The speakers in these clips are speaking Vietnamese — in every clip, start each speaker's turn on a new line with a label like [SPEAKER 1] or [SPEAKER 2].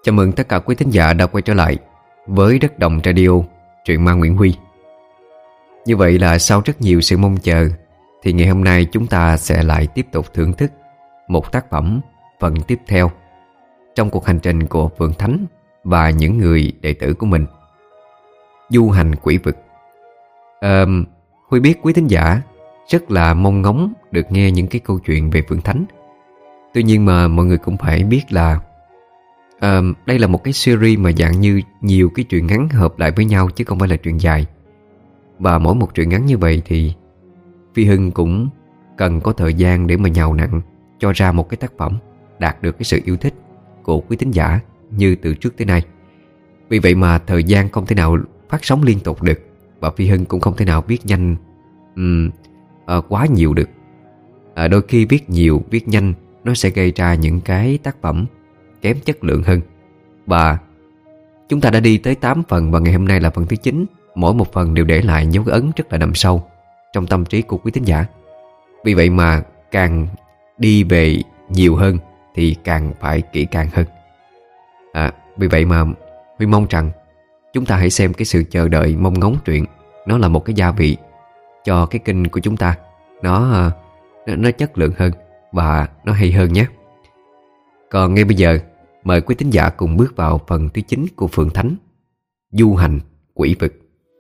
[SPEAKER 1] Chào mừng tất cả quý thính giả đã quay trở lại với Đất Đồng Radio, truyện ma Nguyễn Huy. Như vậy là sau rất nhiều sự mong chờ thì ngày hôm nay chúng ta sẽ lại tiếp tục thưởng thức một tác phẩm phần tiếp theo trong cuộc hành trình của Phượng Thánh và những người đệ tử của mình, Du Hành Quỷ Vực. Huy biết quý thính giả rất là mong ngóng được nghe những cái câu chuyện về Phượng Thánh. Tuy nhiên mà mọi người cũng phải biết là đây là một cái series mà dạng như nhiều cái truyện ngắn hợp lại với nhau chứ không phải là truyện dài. Và mỗi một truyện ngắn như vậy thì Phi Hưng cũng cần có thời gian để mà nhào nặn cho ra một cái tác phẩm đạt được cái sự yêu thích của quý thính giả như từ trước tới nay. Vì vậy mà thời gian không thể nào phát sóng liên tục được, và Phi Hưng cũng không thể nào viết nhanh quá nhiều được. Đôi khi viết nhiều, viết nhanh nó sẽ gây ra những cái tác phẩm kém chất lượng hơn. Và chúng ta đã đi tới 8 phần và ngày hôm nay là phần thứ 9. Mỗi một phần đều để lại dấu ấn rất là đậm sâu trong tâm trí của quý thính giả. Vì vậy mà càng đi về nhiều hơn thì càng phải kỹ càng hơn. Vì vậy mà Huy mong rằng chúng ta hãy xem cái sự chờ đợi mong ngóng truyện nó là một cái gia vị cho cái kênh của chúng ta. Nó chất lượng hơn và nó hay hơn nhé. Còn ngay bây giờ, mời quý thính giả cùng bước vào phần thứ 9 của Phượng Thánh, Du Hành Quỷ Vực.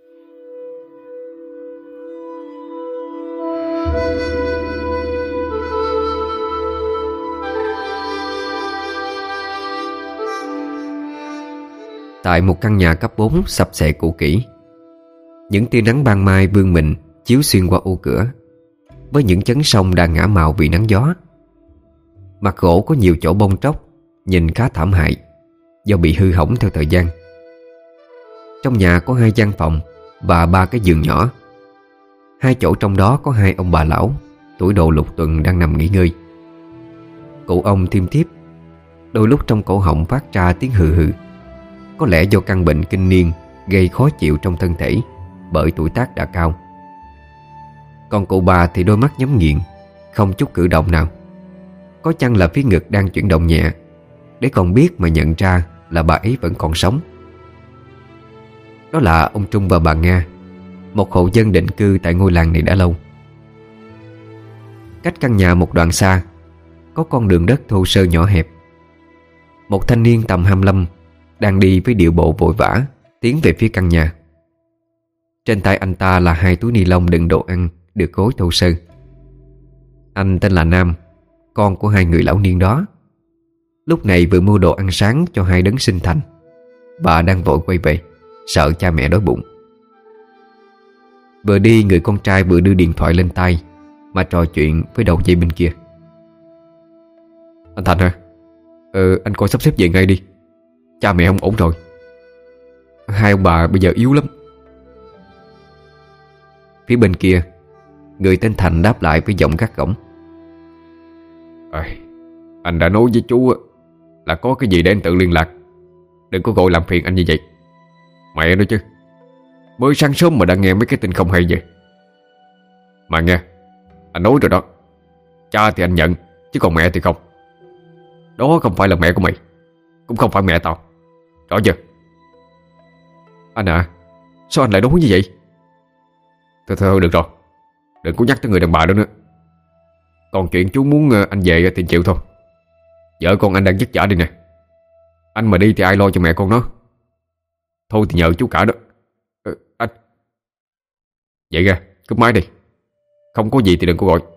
[SPEAKER 1] Tại một căn nhà cấp 4 sập xệ cũ kỹ, những tia nắng ban mai vươn mình chiếu xuyên qua ô cửa, với những chấn sông đang ngả màu vì nắng gió. Mặt gỗ có nhiều chỗ bong tróc, nhìn khá thảm hại do bị hư hỏng theo thời gian. Trong nhà có 2 gian phòng và 3 cái giường nhỏ. 2 chỗ trong đó có 2 ông bà lão tuổi độ lục tuần đang nằm nghỉ ngơi. Cụ ông thiêm thiếp, đôi lúc trong cổ họng phát ra tiếng hừ hừ, có lẽ do căn bệnh kinh niên gây khó chịu trong thân thể bởi tuổi tác đã cao. Còn cụ bà thì đôi mắt nhắm nghiền, không chút cử động nào. Có chăng là phía ngực đang chuyển động nhẹ, để còn biết mà nhận ra là bà ấy vẫn còn sống. Đó là ông Trung và bà Nga, một hộ dân định cư tại ngôi làng này đã lâu. Cách căn nhà một đoạn xa, có con đường đất thô sơ nhỏ hẹp. Một thanh niên tầm 25 đang đi với điệu bộ vội vã tiến về phía căn nhà. Trên tay anh ta là 2 túi ni lông đựng đồ ăn được gói thô sơ. Anh tên là Nam, con của 2 người lão niên đó. Lúc này vừa mua đồ ăn sáng cho 2 đấng sinh thành và đang vội quay về, sợ cha mẹ đói bụng. Vừa đi, người con trai vừa đưa điện thoại lên tay mà trò chuyện với đầu dây bên kia. Anh Thành hả? Anh coi sắp xếp về ngay đi. Cha mẹ không ổn rồi. 2 ông bà bây giờ yếu lắm. Phía bên kia, người tên Thành đáp lại với giọng gắt gỏng. Anh đã nói với chú là có cái gì để anh tự liên lạc. Đừng có gọi làm phiền anh như vậy. Mẹ nói chứ, mới sáng sớm mà đã nghe mấy cái tin không hay vậy. Mà nghe, anh nói rồi đó, cha thì anh nhận, chứ còn mẹ thì không. Đó không phải là mẹ của mày, cũng không phải mẹ tao. Rõ chưa? Anh à, sao anh lại nói như vậy? Thôi được rồi, đừng có nhắc tới người đàn bà đó nữa. Còn chuyện chú muốn anh về thì chịu thôi. Vợ con anh đang vất vả đi nè. Anh mà đi thì ai lo cho mẹ con nó? Thôi thì nhờ chú cả đó. Anh vậy ra, cúp máy đi. Không có gì thì đừng có gọi.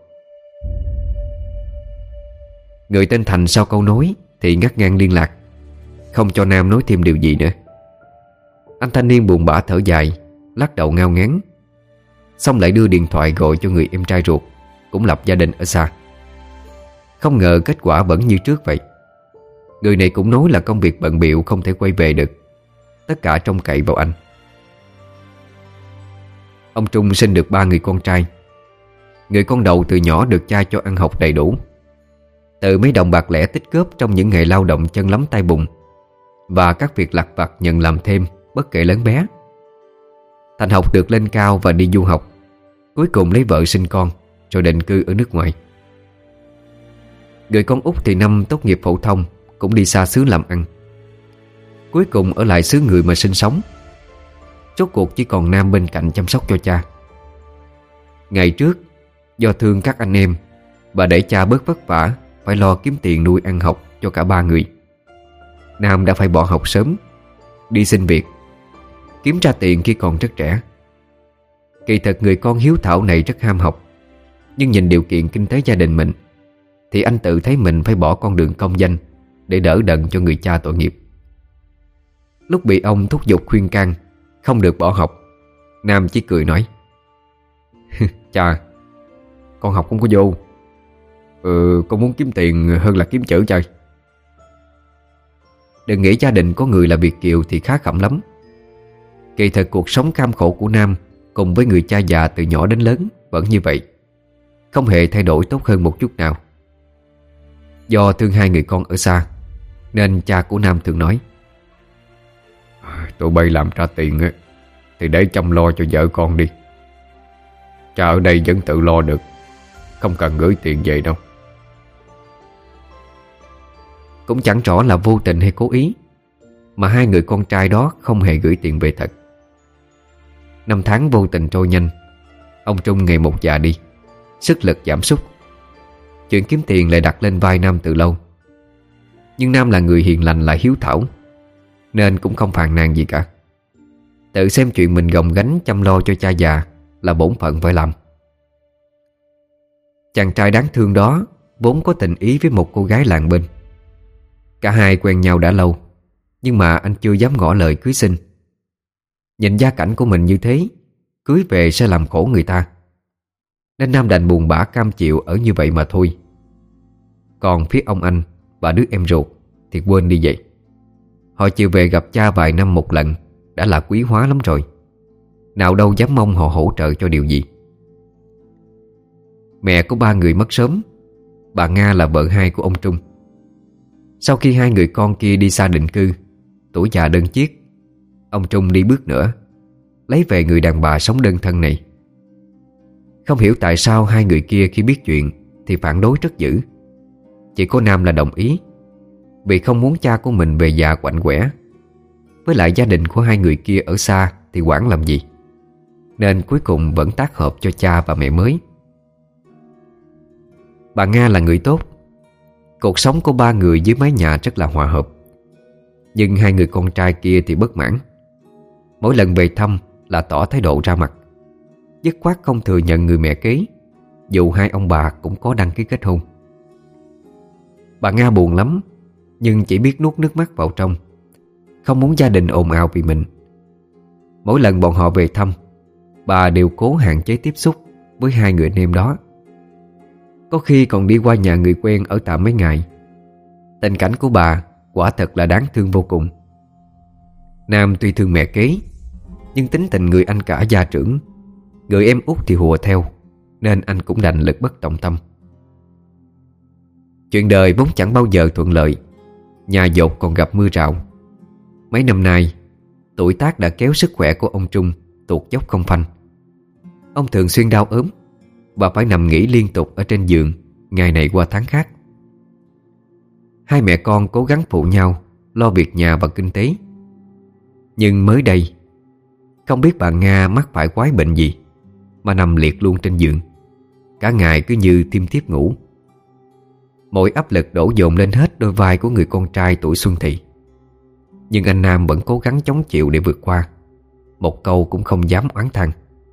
[SPEAKER 1] Người tên Thành sau câu nói thì ngắt ngang liên lạc, không cho Nam nói thêm điều gì nữa. Anh thanh niên buồn bã thở dài, lắc đầu ngao ngán, xong lại đưa điện thoại gọi cho người em trai ruột, cũng lập gia đình ở xa. Không ngờ kết quả vẫn như trước vậy. Người này cũng nói là công việc bận bịu không thể quay về được. Tất cả trông cậy vào anh. Ông Trung sinh được 3 người con trai. Người con đầu từ nhỏ được cha cho ăn học đầy đủ. Từ mấy đồng bạc lẻ tích góp trong những ngày lao động chân lấm tay bùn và các việc lặt vặt nhận làm thêm bất kể lớn bé, Thành học được lên cao và đi du học. Cuối cùng lấy vợ sinh con rồi định cư ở nước ngoài. Người con út thì năm tốt nghiệp phổ thông cũng đi xa xứ làm ăn. Cuối cùng ở lại xứ người mà sinh sống. Rốt cuộc chỉ còn Nam bên cạnh chăm sóc cho cha. Ngày trước, do thương các anh em, bà để cha bớt vất vả, phải lo kiếm tiền nuôi ăn học cho cả ba người. Nam đã phải bỏ học sớm, đi xin việc, kiếm ra tiền khi còn rất trẻ. Kỳ thật người con hiếu thảo này rất ham học, nhưng nhìn điều kiện kinh tế gia đình mình thì anh tự thấy mình phải bỏ con đường công danh để đỡ đần cho người cha tội nghiệp. Lúc bị ông thúc giục khuyên can không được bỏ học, Nam chỉ cười nói: Cha, con học không có vô. Con muốn kiếm tiền hơn là kiếm chữ chơi. Đừng nghĩ gia đình có người là Việt kiều thì khá khẩm lắm. Kỳ thật cuộc sống cam khổ của Nam cùng với người cha già từ nhỏ đến lớn vẫn như vậy, không hề thay đổi tốt hơn một chút nào. Do thương hai người con ở xa, nên cha của Nam thường nói: Tụi bay làm ra tiền thì để chăm lo cho vợ con đi. Cha ở đây vẫn tự lo được, không cần gửi tiền về đâu. Cũng chẳng rõ là vô tình hay cố ý mà hai người con trai đó không hề gửi tiền về thật. Năm tháng vô tình trôi nhanh. Ông Trung ngày một già đi, sức lực giảm sút. Chuyện kiếm tiền lại đặt lên vai Nam từ lâu. Nhưng Nam là người hiền lành lại hiếu thảo, nên cũng không phàn nàn gì cả. Tự xem chuyện mình gồng gánh chăm lo cho cha già là bổn phận phải làm. Chàng trai đáng thương đó vốn có tình ý với một cô gái làng bên. Cả hai quen nhau đã lâu, nhưng mà anh chưa dám ngỏ lời cưới xin. Nhìn gia cảnh của mình như thế, cưới về sẽ làm khổ người ta, nên Nam đành buồn bã cam chịu ở như vậy mà thôi. Còn phía ông anh và đứa em ruột thì quên đi vậy. Họ chịu về gặp cha vài năm một lần đã là quý hóa lắm rồi, nào đâu dám mong họ hỗ trợ cho điều gì. Mẹ của ba người mất sớm. Bà Nga là vợ hai của ông Trung. Sau khi hai người con kia đi xa định cư, tuổi già đơn chiếc, ông Trung đi bước nữa, lấy về người đàn bà sống đơn thân này. Không hiểu tại sao hai người kia khi biết chuyện thì phản đối rất dữ. Chỉ có Nam là đồng ý, vì không muốn cha của mình về già quạnh quẻ. Với lại gia đình của hai người kia ở xa thì quản làm gì, nên cuối cùng vẫn tác hợp cho cha và mẹ mới. Bà Nga là người tốt. Cuộc sống của ba người dưới mái nhà rất là hòa hợp. Nhưng hai người con trai kia thì bất mãn. Mỗi lần về thăm là tỏ thái độ ra mặt, dứt khoát không thừa nhận người mẹ kế, dù hai ông bà cũng có đăng ký kết hôn. Bà Nga buồn lắm, nhưng chỉ biết nuốt nước mắt vào trong, không muốn gia đình ồn ào vì mình. Mỗi lần bọn họ về thăm, bà đều cố hạn chế tiếp xúc với hai người anh em đó. Có khi còn đi qua nhà người quen ở tạm mấy ngày. Tình cảnh của bà quả thật là đáng thương vô cùng. Nam tuy thương mẹ kế, nhưng tính tình người anh cả gia trưởng, người em út thì hùa theo, nên anh cũng đành lực bất tòng tâm. Chuyện đời vốn chẳng bao giờ thuận lợi. Nhà dột còn gặp mưa rào. Mấy năm nay, tuổi tác đã kéo sức khỏe của ông Trung tuột dốc không phanh. Ông thường xuyên đau ốm và phải nằm nghỉ liên tục ở trên giường, ngày này qua tháng khác. Hai mẹ con cố gắng phụ nhau lo việc nhà và kinh tế. Nhưng mới đây, không biết bà Nga mắc phải quái bệnh gì mà nằm liệt luôn trên giường, cả ngày cứ như thiêm thiếp ngủ. Mọi áp lực đổ dồn lên hết đôi vai của người con trai tuổi xuân thị. Nhưng anh Nam vẫn cố gắng chống chịu để vượt qua, một câu cũng không dám oán than.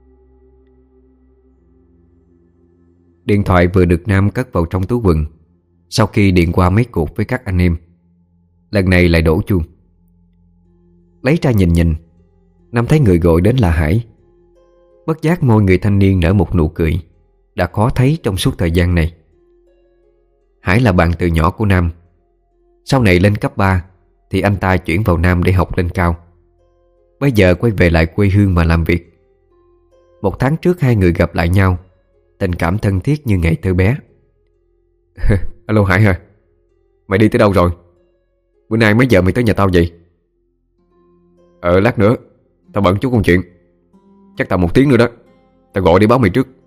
[SPEAKER 1] Điện thoại vừa được Nam cất vào trong túi quần sau khi điện qua mấy cuộc với các anh em. Lần này lại đổ chuông. Lấy ra nhìn nhìn, Nam thấy người gọi đến là Hải. Bất giác môi người thanh niên nở một nụ cười đã khó thấy trong suốt thời gian này. Hải là bạn từ nhỏ của Nam. Sau này lên cấp 3 thì anh ta chuyển vào Nam để học lên cao. Bây giờ quay về lại quê hương mà làm việc. Một tháng trước hai người gặp lại nhau, tình cảm thân thiết như ngày thơ bé. Alo Hải hả? Mày đi tới đâu rồi? Bữa nay mấy giờ mày tới nhà tao vậy? Lát nữa tao bận chút công chuyện, chắc tầm 1 tiếng nữa đó. Tao gọi đi báo mày trước.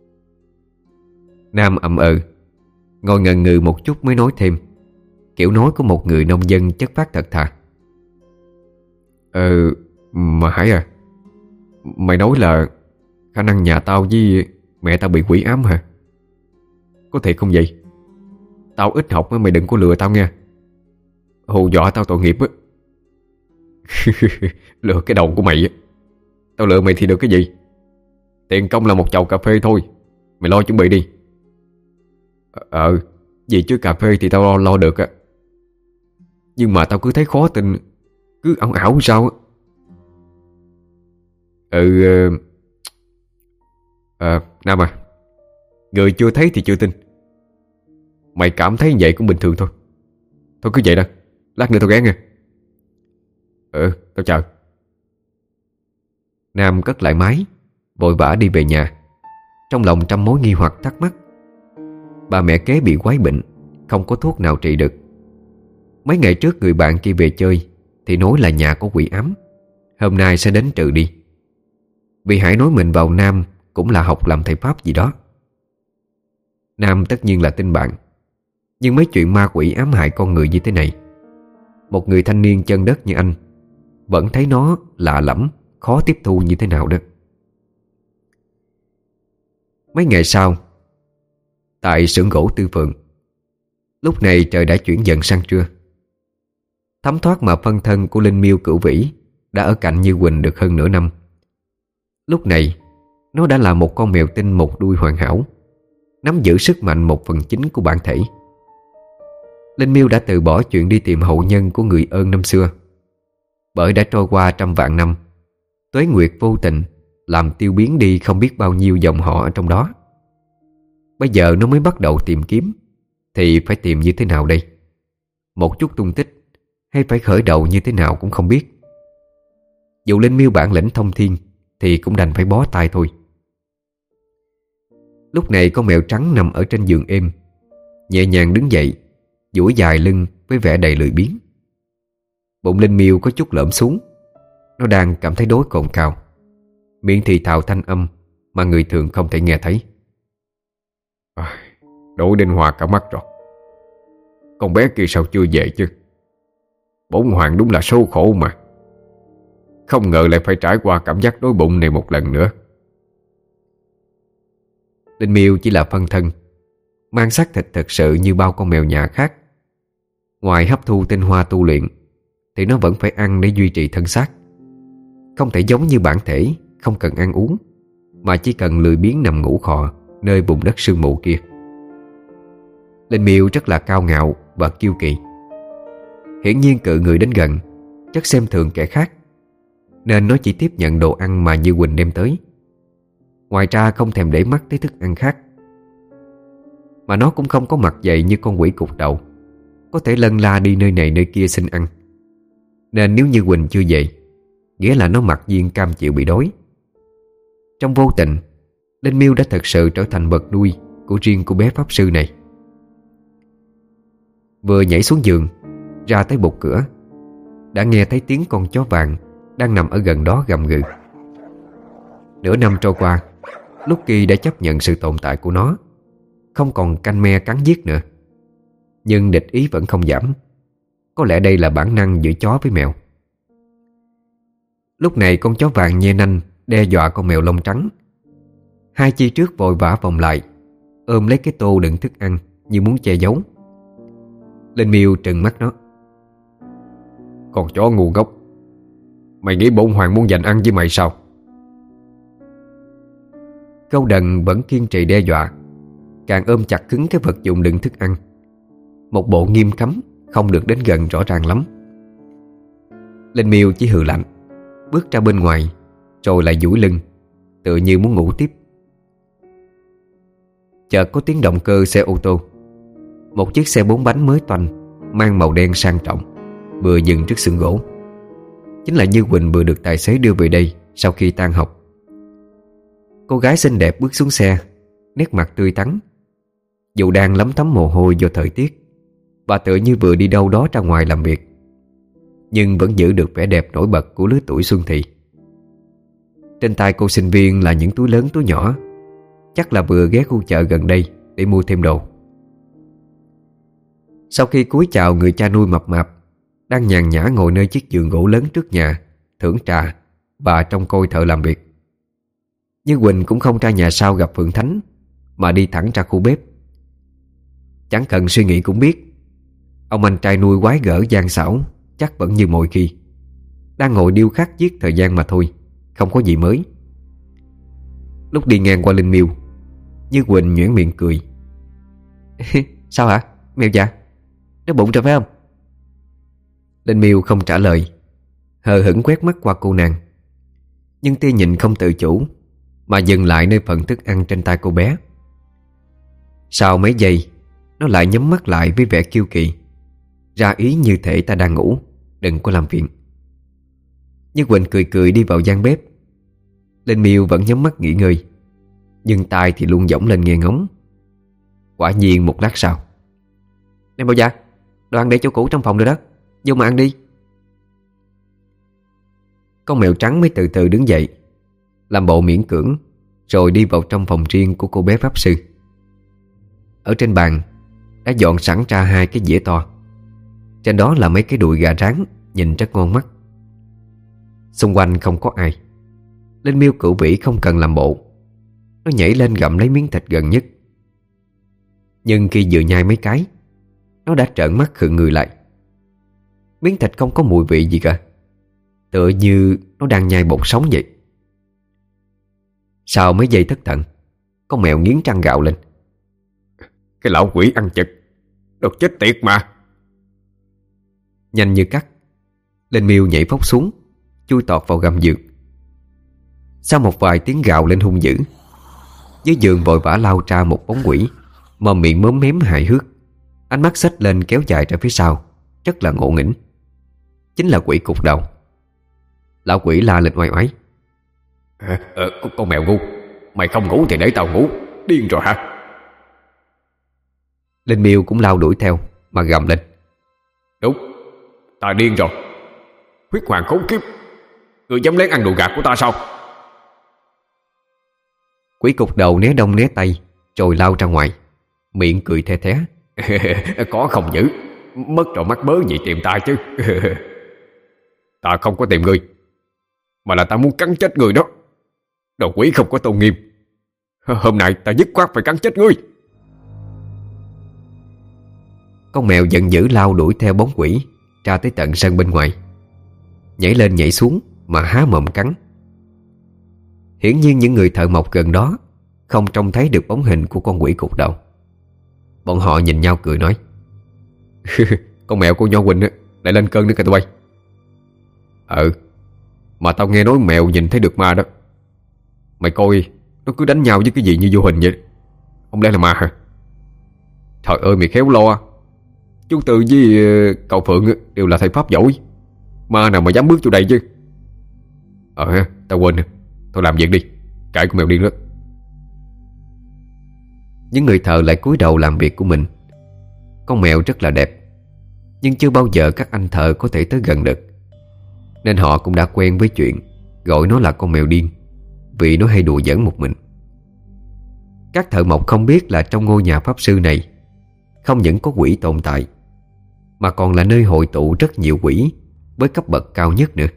[SPEAKER 1] Nam ậm ngồi ngần ngừ một chút mới nói thêm, kiểu nói của một người nông dân chất phác thật thà.
[SPEAKER 2] Ờ, mà Hải à, mày nói là khả năng nhà tao với mẹ tao bị quỷ ám hả? Có thiệt không vậy? Tao ít học á, mày đừng có lừa tao nha. Hù dọa tao tội nghiệp á. Lừa cái đầu của mày á. Tao lừa mày thì được cái gì? Tiền công là một chầu cà phê thôi. Mày lo chuẩn bị đi. Gì chứ cà phê thì tao lo được á. Nhưng mà tao cứ thấy khó tin, cứ ảo ảo sao á. Nam à, người chưa thấy thì chưa tin. Mày cảm thấy vậy cũng bình thường thôi. Thôi cứ vậy đó, lát nữa tao ghé nha. Tao chờ.
[SPEAKER 1] Nam cất lại máy, vội vã đi về nhà, trong lòng trăm mối nghi hoặc thắc mắc. Bà mẹ kế bị quái bệnh, không có thuốc nào trị được. Mấy ngày trước người bạn kia về chơi thì nói là nhà có quỷ ám, hôm nay sẽ đến trừ đi. Vì Hải nói mình vào Nam cũng là học làm thầy Pháp gì đó. Nam tất nhiên là tin bạn, nhưng mấy chuyện ma quỷ ám hại con người như thế này, một người thanh niên chân đất như anh vẫn thấy nó lạ lẫm, khó tiếp thu như thế nào đó. Mấy ngày sau, tại xưởng gỗ Tư Phượng, lúc này trời đã chuyển dần sang trưa. Thấm thoát mà phân thân của Linh Miêu Cửu Vĩ đã ở cạnh Như Quỳnh được hơn nửa năm. Lúc này nó đã là một con mèo tinh một đuôi hoàn hảo, nắm giữ sức mạnh 1/9 của bản thể. Linh Miêu đã từ bỏ chuyện đi tìm hậu nhân của người ơn năm xưa, bởi đã trôi qua trăm vạn năm, tuế nguyệt vô tình làm tiêu biến đi không biết bao nhiêu dòng họ ở trong đó. Bây giờ nó mới bắt đầu tìm kiếm, thì phải tìm như thế nào đây? Một chút tung tích hay phải khởi đầu như thế nào cũng không biết. Dù Linh Miêu bản lĩnh thông thiên thì cũng đành phải bó tay thôi. Lúc này con mèo trắng nằm ở trên giường êm, nhẹ nhàng đứng dậy, duỗi dài lưng với vẻ đầy lười biếng. Bụng Linh Miêu có chút lõm xuống. Nó đang cảm thấy đói cồn cào, miệng thì thào thanh âm mà người thường không thể nghe thấy.
[SPEAKER 2] Đổ đinh hòa cả mắt rồi. Con bé kia sao chưa về chứ? Bổn hoàng đúng là số khổ mà. Không ngờ lại phải trải qua cảm giác đói bụng này một lần nữa.
[SPEAKER 1] Linh Miêu chỉ là phân thân, mang xác thịt thật sự như bao con mèo nhà khác. Ngoài hấp thu tinh hoa tu luyện thì nó vẫn phải ăn để duy trì thân xác. Không thể giống như bản thể không cần ăn uống, mà chỉ cần lười biếng nằm ngủ khò nơi vùng đất sương mù kia. Linh Miêu rất là cao ngạo và kiêu kỳ. Hiển nhiên cự người đến gần chắc xem thường kẻ khác, nên nó chỉ tiếp nhận đồ ăn mà Như Quỳnh đem tới. Ngoài ra không thèm để mắt tới thức ăn khác. Mà nó cũng không có mặt dày như con quỷ cục đầu, có thể lân la đi nơi này nơi kia xin ăn. Nên nếu Như Quỳnh chưa về, nghĩa là nó mặc nhiên cam chịu bị đói. Trong vô tình, Linh Miêu đã thật sự trở thành vật nuôi của riêng cô bé pháp sư này. Vừa nhảy xuống giường, ra tới bục cửa, đã nghe thấy tiếng con chó vàng đang nằm ở gần đó gầm gừ. Nửa năm trôi qua, Lucky đã chấp nhận sự tồn tại của nó, không còn canh me cắn giết nữa. Nhưng địch ý vẫn không giảm. Có lẽ đây là bản năng giữa chó với mèo. Lúc này con chó vàng nhe nanh đe dọa con mèo lông trắng. Hai chi trước vội vã vòng lại, ôm lấy cái tô đựng thức ăn như muốn che giấu. Linh Miêu trừng mắt nó.
[SPEAKER 2] Con chó ngu ngốc, mày nghĩ bổn hoàng muốn giành ăn với mày sao?
[SPEAKER 1] Câu đần vẫn kiên trì đe dọa, càng ôm chặt cứng cái vật dụng đựng thức ăn. Một bộ nghiêm cấm không được đến gần rõ ràng lắm. Linh Miêu chỉ hừ lạnh, bước ra bên ngoài, rồi lại duỗi lưng, tựa như muốn ngủ tiếp. Chợt có tiếng động cơ xe ô tô. Một chiếc xe 4 bánh mới toanh, mang màu đen sang trọng, vừa dừng trước xưởng gỗ. Chính là Như Quỳnh vừa được tài xế đưa về đây sau khi tan học. Cô gái xinh đẹp bước xuống xe, nét mặt tươi tắn. Dù đang lấm tấm mồ hôi do thời tiết, và tựa như vừa đi đâu đó ra ngoài làm việc, nhưng vẫn giữ được vẻ đẹp nổi bật của lứa tuổi xuân thị. Trên tay cô sinh viên là những túi lớn túi nhỏ, chắc là vừa ghé khu chợ gần đây để mua thêm đồ. Sau khi cúi chào người cha nuôi mập mạp đang nhàn nhã ngồi nơi chiếc giường gỗ lớn trước nhà thưởng trà và trông coi thợ làm việc. Nhưng Quỳnh cũng không ra nhà sau gặp Phượng Thánh, mà đi thẳng ra khu bếp. Chẳng cần suy nghĩ cũng biết, ông anh trai nuôi quái gở gian xảo chắc vẫn như mọi khi, đang ngồi điêu khắc giết thời gian mà thôi, không có gì mới. Lúc đi ngang qua Linh Miêu, Như Quỳnh nhoẻn miệng cười. Sao hả Mèo già, đói bụng rồi phải không? Linh Miêu không trả lời, hờ hững quét mắt qua cô nàng. Nhưng tia nhìn không tự chủ mà dừng lại nơi phần thức ăn trên tay cô bé. Sau mấy giây, nó lại nhắm mắt lại với vẻ kiêu kỳ, ra ý như thể ta đang ngủ, đừng có làm phiền. Như Quỳnh cười cười đi vào gian bếp. Linh Miêu vẫn nhắm mắt nghỉ ngơi, nhưng tai thì luôn dõng lên nghe ngóng. Quả nhiên một lát sau: Nè Bảo Gia, đồ ăn để chỗ cũ trong phòng rồi đó, vô mà ăn đi. Con mèo trắng mới từ từ đứng dậy, làm bộ miễn cưỡng, rồi đi vào trong phòng riêng của cô bé pháp sư. Ở trên bàn đã dọn sẵn ra 2 cái dĩa to. Trên đó là mấy cái đùi gà rán nhìn rất ngon mắt. Xung quanh không có ai. Linh Miêu cửu vĩ không cần làm bộ, nó nhảy lên gặm lấy miếng thịt gần nhất. Nhưng khi vừa nhai mấy cái, nó đã trợn mắt khựng người lại. Miếng thịt không có mùi vị gì cả, tựa như nó đang nhai bột sống vậy. Sau mấy giây thất thần, con mèo nghiến răng gào lên:
[SPEAKER 2] Cái lão quỷ ăn chực, đồ chết tiệt mà.
[SPEAKER 1] Nhanh như cắt, Linh Miêu nhảy phóc xuống, chui tọt vào gầm giường. Sau một vài tiếng gào lên hung dữ, dưới giường vội vã lao ra một bóng quỷ, mồm miệng móm mém hài hước, ánh mắt xếch lên kéo dài ra phía sau, rất là ngộ nghĩnh. Chính là quỷ cục đầu. Lão quỷ la lên oai oái:
[SPEAKER 2] Con mèo ngu, mày không ngủ thì để tao ngủ, điên rồi hả?
[SPEAKER 1] Linh Miêu cũng lao đuổi theo mà gầm lên:
[SPEAKER 2] Đúng, ta điên rồi. Huyết hoàng khốn kiếp, ngươi dám lén ăn đồ gạt của ta sao?
[SPEAKER 1] Quỷ cục đầu né đông né tây, rồi lao ra ngoài, miệng cười the thé:
[SPEAKER 2] Có không dữ, mất rồi mắc mớ gì tìm ta chứ. Ta không có tìm ngươi, mà là ta muốn cắn chết ngươi đó. Đồ quỷ không có tôn nghiêm, hôm nay ta dứt khoát phải cắn chết ngươi.
[SPEAKER 1] Con mèo giận dữ lao đuổi theo bóng quỷ ra tới tận sân bên ngoài, nhảy lên nhảy xuống mà há mồm cắn. Hiển nhiên những người thợ mộc gần đó không trông thấy được bóng hình của con quỷ cục đầu. Bọn họ nhìn nhau cười nói:
[SPEAKER 2] Con mèo của Nho Quỳnh lại lên cơn nữa kìa tụi bay. Mà tao nghe nói mèo nhìn thấy được ma đó. Mày coi, nó cứ đánh nhau với cái gì như vô hình vậy. Không lẽ là ma hả? Trời ơi mày khéo lo. Chú Tư với cậu Phượng đều là thầy pháp giỏi, ma nào mà dám bước vô đây chứ. Tao quên. Thôi làm việc đi, cãi con mèo điên đó.
[SPEAKER 1] Những người thợ lại cúi đầu làm việc của mình. Con mèo rất là đẹp, nhưng chưa bao giờ các anh thợ có thể tới gần được, nên họ cũng đã quen với chuyện gọi nó là con mèo điên, vì nó hay đùa giỡn một mình. Các thợ mộc không biết là trong ngôi nhà pháp sư này không những có quỷ tồn tại, mà còn là nơi hội tụ rất nhiều quỷ với cấp bậc cao nhất nữa.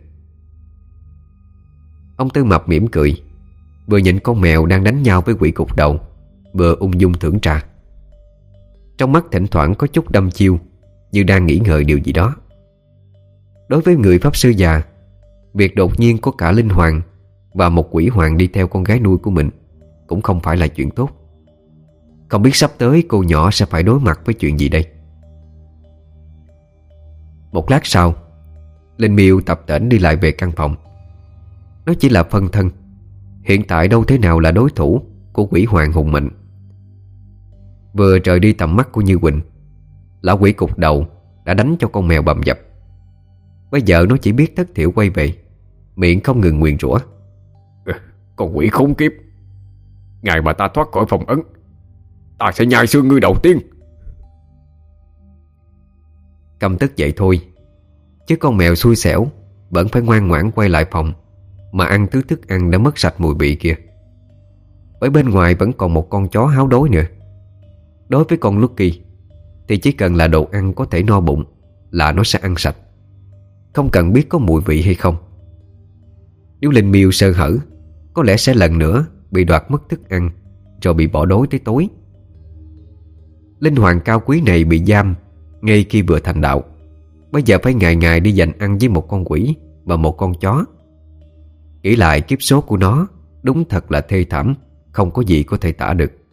[SPEAKER 1] Ông Tư Mập mỉm cười, vừa nhìn con mèo đang đánh nhau với quỷ cục đầu, vừa ung dung thưởng trà. Trong mắt thỉnh thoảng có chút đăm chiêu, như đang nghĩ ngợi điều gì đó. Đối với người pháp sư già, việc đột nhiên có cả linh hoàng và một quỷ hoàng đi theo con gái nuôi của mình cũng không phải là chuyện tốt. Không biết sắp tới cô nhỏ sẽ phải đối mặt với chuyện gì đây. Một lát sau, Linh Miêu tập tễnh đi lại về căn phòng. Nó chỉ là phân thân, hiện tại đâu thế nào là đối thủ của quỷ hoàng hùng mạnh. Vừa rời đi tầm mắt của Như Quỳnh, lão quỷ cục đầu đã đánh cho con mèo bầm dập. Bây giờ nó chỉ biết thất thiểu quay về, miệng không ngừng nguyền rủa:
[SPEAKER 2] Con quỷ khốn kiếp, ngày mà ta thoát khỏi phòng ấn, ta sẽ nhai xương ngươi đầu tiên.
[SPEAKER 1] Căm tức vậy thôi, chứ con mèo xui xẻo vẫn phải ngoan ngoãn quay lại phòng mà ăn thứ thức ăn đã mất sạch mùi vị kia. Bởi bên ngoài vẫn còn một con chó háo đói nữa. Đối với con Lucky thì chỉ cần là đồ ăn có thể no bụng là nó sẽ ăn sạch, không cần biết có mùi vị hay không. Nếu Linh Miêu sơ hở, có lẽ sẽ lần nữa bị đoạt mất thức ăn, rồi bị bỏ đói tới tối. Linh hoàng cao quý này bị giam ngay khi vừa thành đạo, bây giờ phải ngày ngày đi giành ăn với một con quỷ và một con chó. Nghĩ lại kiếp số của nó đúng thật là thê thảm, không có gì có thể tả được.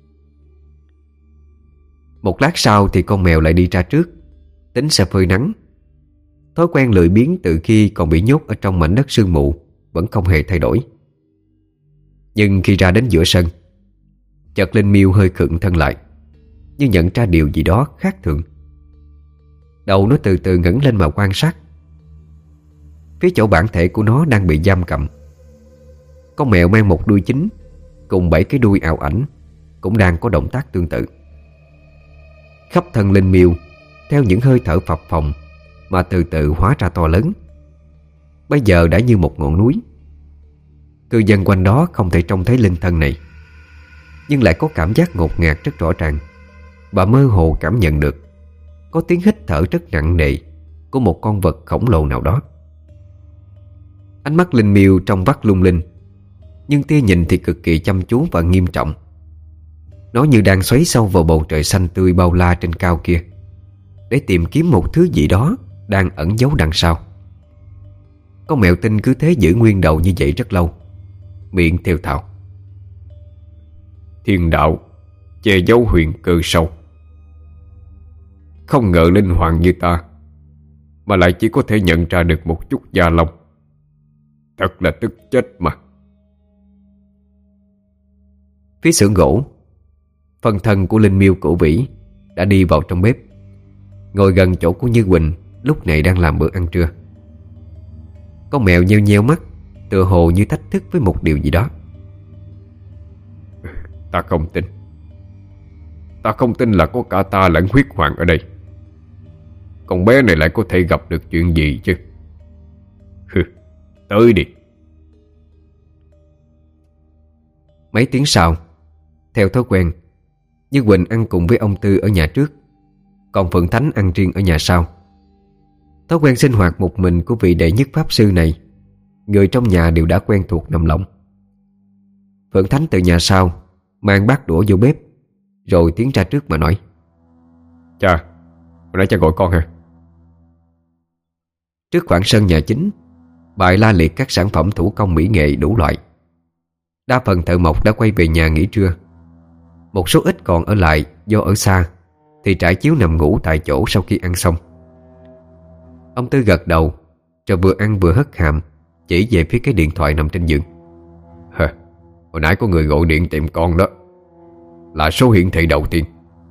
[SPEAKER 1] Một lát sau thì con mèo lại đi ra trước, tính sẽ phơi nắng. Thói quen lười biếng từ khi còn bị nhốt ở trong mảnh đất sương mù vẫn không hề thay đổi. Nhưng khi ra đến giữa sân, chợt Linh Miêu hơi khựng thân lại, như nhận ra điều gì đó khác thường. Đầu nó từ từ ngẩng lên mà quan sát. Phía chỗ bản thể của nó đang bị giam cầm, con mèo mang một đuôi chính cùng 7 cái đuôi ảo ảnh cũng đang có động tác tương tự. Khắp thân Linh Miêu theo những hơi thở phập phồng mà từ từ hóa ra to lớn, bây giờ đã như một ngọn núi. Cư dân quanh đó không thể trông thấy linh thân này, nhưng lại có cảm giác ngột ngạt rất rõ ràng, và mơ hồ cảm nhận được có tiếng hít thở rất nặng nề của một con vật khổng lồ nào đó. Ánh mắt Linh Miêu trong vắt lung linh, nhưng tia nhìn thì cực kỳ chăm chú và nghiêm trọng. Nó như đang xoáy sâu vào bầu trời xanh tươi bao la trên cao kia, để tìm kiếm một thứ gì đó đang ẩn giấu đằng sau. Con mèo tinh cứ thế giữ nguyên đầu như vậy rất lâu, miệng thều thào: "Thiên đạo che giấu huyền cơ sâu. Không ngờ linh hoàng như ta mà lại chỉ có thể nhận ra được một chút da lông. Thật là tức chết mà." Phía xưởng gỗ, phần thân của Linh Miêu Cửu Vĩ đã đi vào trong bếp, ngồi gần chỗ của Như Quỳnh lúc này đang làm bữa ăn trưa. Con mèo nheo nheo mắt, tựa hồ như thách thức với một điều gì đó. Ta không tin là có cả ta lẫn huyết hoàng ở đây. Con bé này lại có thể gặp được chuyện gì chứ. Tới đi. Mấy tiếng sau, theo thói quen, Như Quỳnh ăn cùng với ông Tư ở nhà trước, còn Phượng Thánh ăn riêng ở nhà sau. Thói quen sinh hoạt một mình của vị đệ nhất pháp sư này, người trong nhà đều đã quen thuộc nằm lòng. Phượng Thánh từ nhà sau mang bát đũa vô bếp, rồi tiến ra trước mà nói: "Cha, hồi nãy cha gọi con hả?" Trước khoảng sân nhà chính bày la liệt các sản phẩm thủ công mỹ nghệ đủ loại. Đa phần thợ mộc đã quay về nhà nghỉ trưa. Một số ít còn ở lại do ở xa thì trải chiếu nằm ngủ tại chỗ sau khi ăn xong. Ông Tư gật đầu, rồi vừa ăn vừa hất hàm chỉ về phía cái điện thoại nằm trên giường. Hồi nãy có người gọi điện tìm con đó, là số hiển thị đầu tiên."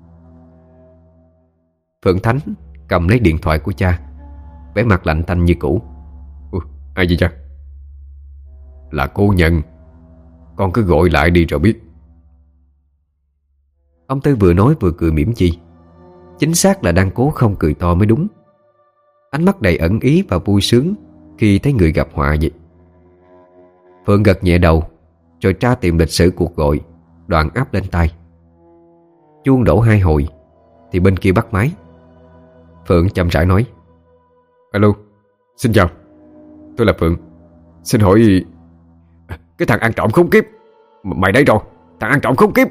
[SPEAKER 1] Phượng Thánh cầm lấy điện thoại của cha, vẻ mặt lạnh tanh như cũ. Ai vậy cha? Là cô Nhân. Con cứ gọi lại đi rồi biết. Ông Tư vừa nói vừa cười mỉm chi. Chính xác là đang cố không cười to mới đúng. Ánh mắt đầy ẩn ý và vui sướng khi thấy người gặp họa vậy. Phượng gật nhẹ đầu, rồi tra tìm lịch sử cuộc gọi, đoạn áp lên tai. Chuông đổ 2 hồi thì bên kia bắt máy. Phượng chậm rãi nói: "Alo, xin chào. Tôi là Phượng. Xin hỏi... Cái thằng ăn trộm khốn kiếp, mày đây rồi, thằng ăn trộm khốn kiếp."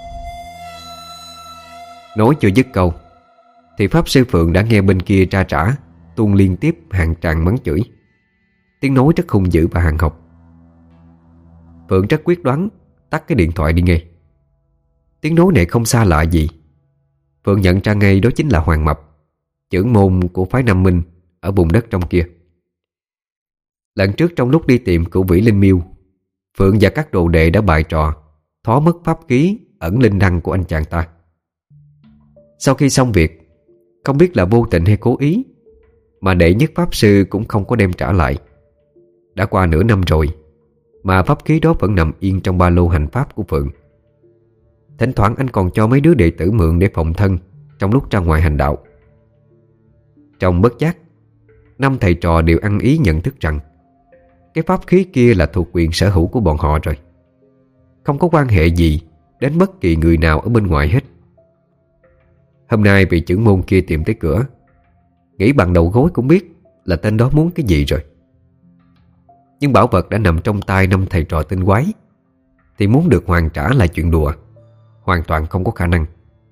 [SPEAKER 1] Nói chưa dứt câu thì pháp sư Phượng đã nghe bên kia tra trả tuôn liên tiếp hàng tràng mắng chửi. Tiếng nói rất hung dữ và hàng học. Phượng rất quyết đoán tắt cái điện thoại đi ngay. Tiếng nói này không xa lạ gì. Phượng nhận ra ngay đó chính là Hoàng Mập, trưởng môn của phái Nam Minh ở vùng đất trong kia. Lần trước trong lúc đi tìm Cửu Vĩ Linh Miêu, Phượng và các đồ đệ đã bày trò thó mất pháp ký ẩn linh đăng của anh chàng ta. Sau khi xong việc, không biết là vô tình hay cố ý, mà đệ nhất pháp sư cũng không có đem trả lại. Đã qua nửa năm rồi mà pháp khí đó vẫn nằm yên trong ba lô hành pháp của Phượng. Thỉnh thoảng anh còn cho mấy đứa đệ tử mượn để phòng thân trong lúc ra ngoài hành đạo. Trong bất giác, 5 thầy trò đều ăn ý nhận thức rằng cái pháp khí kia là thuộc quyền sở hữu của bọn họ rồi, không có quan hệ gì đến bất kỳ người nào ở bên ngoài hết. Hôm nay vị trưởng môn kia tìm tới cửa, nghĩ bằng đầu gối cũng biết là tên đó muốn cái gì rồi. Nhưng bảo vật đã nằm trong tay năm thầy trò tinh quái thì muốn được hoàn trả là chuyện đùa, hoàn toàn không có khả năng.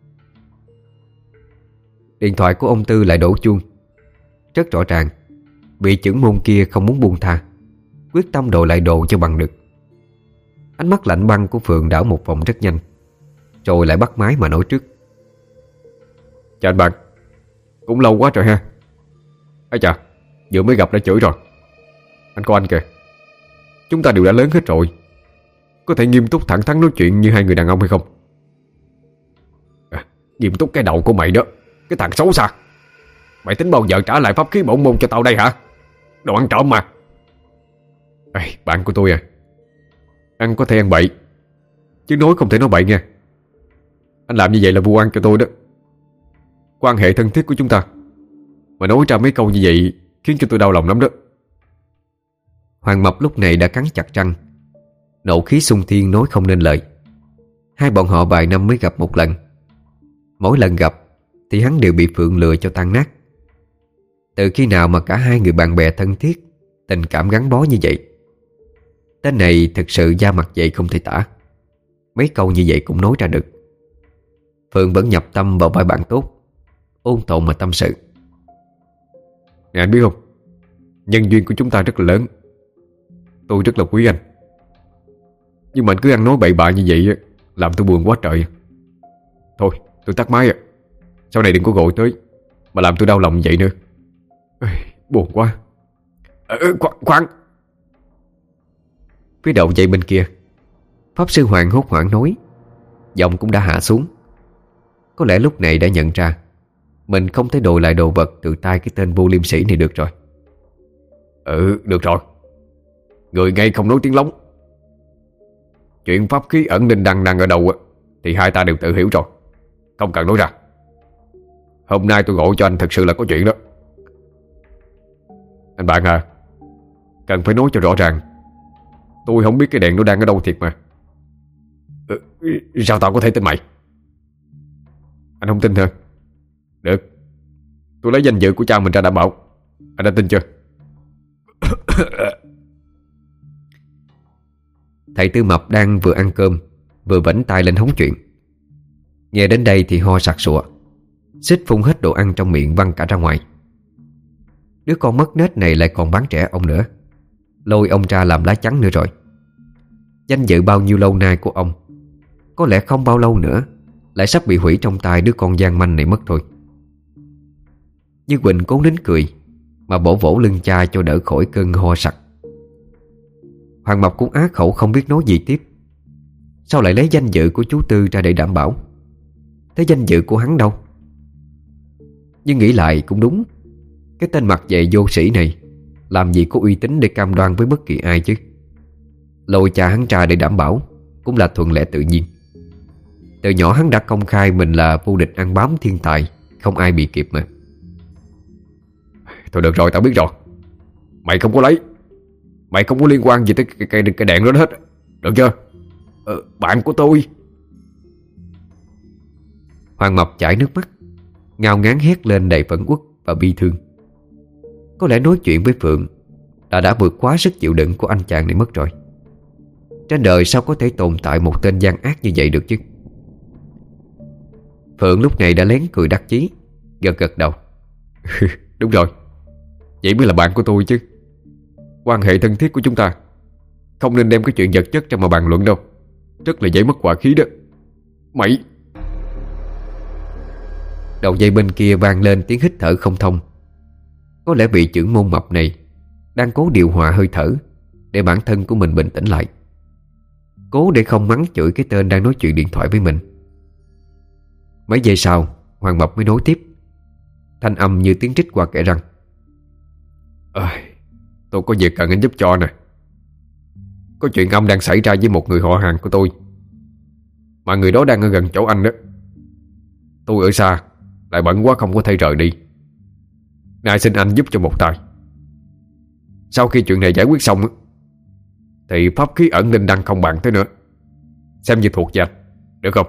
[SPEAKER 1] Điện thoại của ông Tư lại đổ chuông. Rất rõ ràng vị chưởng môn kia không muốn buông tha, quyết tâm đòi lại đồ cho bằng được. Ánh mắt lạnh băng của Phượng đảo một vòng rất nhanh, rồi lại bắt máy mà nói trước.
[SPEAKER 2] Chào anh bạn, cũng lâu quá rồi ha. Ây chà, vừa mới gặp đã chửi rồi. Anh coi anh kìa, chúng ta đều đã lớn hết rồi, có thể nghiêm túc thẳng thắn nói chuyện như hai người đàn ông hay không? Nghiêm túc cái đầu của mày đó, cái thằng xấu xa. Mày tính bao giờ trả lại pháp khí bổn môn cho tao đây hả? Đồ ăn trộm mà. Bạn của tôi à, ăn có thể ăn bậy, chứ nói không thể nói bậy nha. Anh làm như vậy là vu oan cho tôi đó. Quan hệ thân thiết của chúng ta mà nói ra mấy câu như vậy khiến cho tôi đau lòng lắm đó.
[SPEAKER 1] Hoàng Mập lúc này đã cắn chặt răng, nộ khí xung thiên nói không nên lời. Hai bọn họ vài năm mới gặp một lần. Mỗi lần gặp thì hắn đều bị Phượng lừa cho tan nát. Từ khi nào mà cả hai người bạn bè thân thiết, tình cảm gắn bó như vậy? Tên này thực sự da mặt dày không thể tả. Mấy câu như vậy cũng nói ra được. Phượng vẫn nhập tâm vào vai bạn tốt, ôn tồn mà tâm sự.
[SPEAKER 2] Nè anh biết không, nhân duyên của chúng ta rất là lớn. Tôi rất là quý anh, nhưng mà anh cứ ăn nói bậy bạ như vậy làm tôi buồn quá trời. Thôi tôi tắt máy. Sau này đừng có gọi tới mà làm tôi đau lòng vậy nữa. Buồn quá. Khoan.
[SPEAKER 1] Phía đầu dây bên kia, Pháp Sư Hoàng hốt hoảng nói, giọng cũng đã hạ xuống. Có lẽ lúc này đã nhận ra mình không thể đòi lại đồ vật từ tay cái tên vô liêm sĩ này được rồi.
[SPEAKER 2] Được rồi. Người ngay không nói tiếng lóng. Chuyện pháp khí ẩn ninh đang ở đâu thì hai ta đều tự hiểu rồi, không cần nói ra. Hôm nay tôi gọi cho anh thật sự là có chuyện đó. Anh bạn à, cần phải nói cho rõ ràng. Tôi không biết cái đèn nó đang ở đâu thiệt mà. Sao tao có thể tin mày? Anh không tin hả? Được, tôi lấy danh dự của cha mình ra đảm bảo. Anh đã tin chưa?
[SPEAKER 1] Thầy Tư Mập đang vừa ăn cơm vừa vảnh tay lên hóng chuyện. Nghe đến đây thì ho sặc sụa, xích phun hết đồ ăn trong miệng văng cả ra ngoài. Đứa con mất nết này lại còn bán trẻ ông nữa, lôi ông ra làm lá chắn nữa rồi. Danh dự bao nhiêu lâu nay của ông có lẽ không bao lâu nữa lại sắp bị hủy trong tay đứa con gian manh này mất thôi. Như Quỳnh cố nín cười mà bổ vỗ lưng cha cho đỡ khỏi cơn ho sặc. Hoàng Mập cũng á khẩu không biết nói gì tiếp. Sao lại lấy danh dự của chú Tư ra để đảm bảo? Thế danh dự của hắn đâu? Nhưng nghĩ lại cũng đúng. Cái tên mặt dày vô sĩ này làm gì có uy tín để cam đoan với bất kỳ ai chứ. Lôi cha hắn ra để đảm bảo cũng là thuận lẽ tự nhiên. Từ nhỏ hắn đã công khai mình là vô địch ăn bám thiên tài, không ai bị kịp mà.
[SPEAKER 2] Thôi được rồi, tao biết rồi. Mày không có lấy, mày không có liên quan gì tới cái đèn đó hết, được chưa? Bạn của tôi.
[SPEAKER 1] Hoàng Mập chảy nước mắt, ngao ngán hét lên đầy phẫn uất và bi thương. Có lẽ nói chuyện với Phượng đã vượt quá sức chịu đựng của anh chàng này mất rồi. Trên đời sao có thể tồn tại một tên gian ác như vậy được chứ? Phượng lúc này đã lén cười đắc chí, gật gật đầu.
[SPEAKER 2] Đúng rồi, vậy mới là bạn của tôi chứ. Quan hệ thân thiết của chúng ta không nên đem cái chuyện vật chất ra mà bàn luận đâu. Rất là dễ mất hòa khí đó. Mày...
[SPEAKER 1] Đầu dây bên kia vang lên tiếng hít thở không thông. Có lẽ vị chưởng môn mập này đang cố điều hòa hơi thở để bản thân của mình bình tĩnh lại, cố để không mắng chửi cái tên đang nói chuyện điện thoại với mình. Mấy giây sau Hoàng Mập mới nói tiếp, thanh âm như tiếng rít qua kẽ răng.
[SPEAKER 2] Tôi có việc cần anh giúp cho nè. Có chuyện âm đang xảy ra với một người họ hàng của tôi, mà người đó đang ở gần chỗ anh đó. Tôi ở xa, lại bận quá không có thể rời đi. Nay xin anh giúp cho một tay. Sau khi chuyện này giải quyết xong thì pháp khí ẩn ninh đăng không bằng thế nữa, xem như thuộc về anh, được không?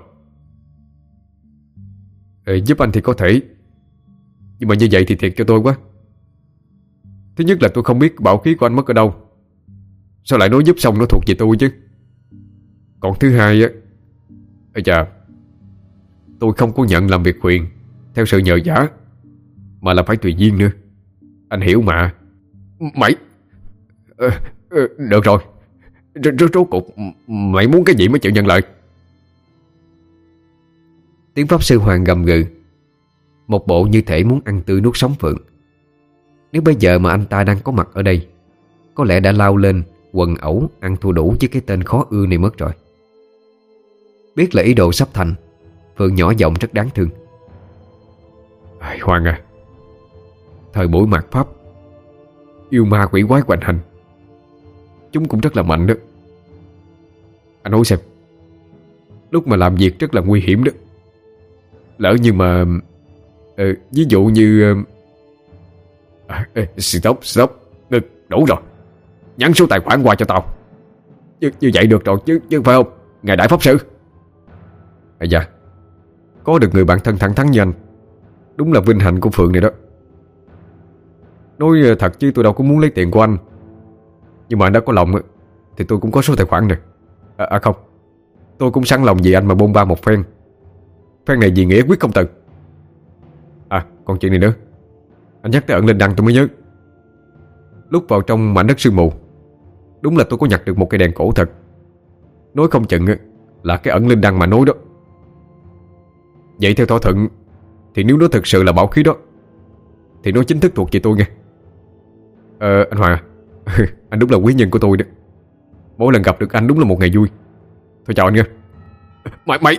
[SPEAKER 2] Giúp anh thì có thể, nhưng mà như vậy thì thiệt cho tôi quá. Thứ nhất là tôi không biết bảo khí của anh mất ở đâu, sao lại nói giúp xong nó thuộc về tôi chứ? Còn thứ hai á, ây chà, tôi không có nhận làm việc huyền theo sự nhờ vả, mà là phải tùy duyên nữa. Anh hiểu mà. Mày được rồi. Rốt cuộc mày muốn cái gì mới chịu nhận lời?
[SPEAKER 1] Tiếng pháp sư Hoàng gầm gừ, một bộ như thể muốn ăn tươi nuốt sống Phượng. Nếu bây giờ mà anh ta đang có mặt ở đây, có lẽ đã lao lên quần ẩu ăn thua đủ với cái tên khó ưa này mất rồi. Biết là ý đồ sắp thành, Phượng nhỏ giọng rất đáng thương.
[SPEAKER 2] Hoàng à, thời buổi mạt Pháp, yêu ma quỷ quái hoành hành, chúng cũng rất là mạnh đó. Anh nói xem, lúc mà làm việc rất là nguy hiểm đó. Lỡ như mà ví dụ như Stop. Đủ rồi. Nhắn số tài khoản qua cho tao. Như vậy được rồi chứ phải không, ngài đại pháp sư? Dạ, có được người bạn thân thẳng thắn như anh đúng là vinh hạnh của Phượng này đó. Nói thật chứ tôi đâu có muốn lấy tiền của anh, nhưng mà anh đã có lòng thì tôi cũng có số tài khoản này. Không, tôi cũng sẵn lòng vì anh mà bôn ba một phen. Phen này vì nghĩa quyết công từ. Còn chuyện này nữa, anh nhắc tới ẩn linh đăng tôi mới nhớ. Lúc vào trong mảnh đất sương mù, đúng là tôi có nhặt được một cây đèn cổ thật. Nói không chừng là cái ẩn linh đăng mà nói đó. Vậy theo thỏa thuận thì nếu nó thực sự là bảo khí đó, thì nó chính thức thuộc về tôi nghe. Anh Hoàng à, anh đúng là quý nhân của tôi đó. Mỗi lần gặp được anh đúng là một ngày vui. Thôi chào anh nha. Mày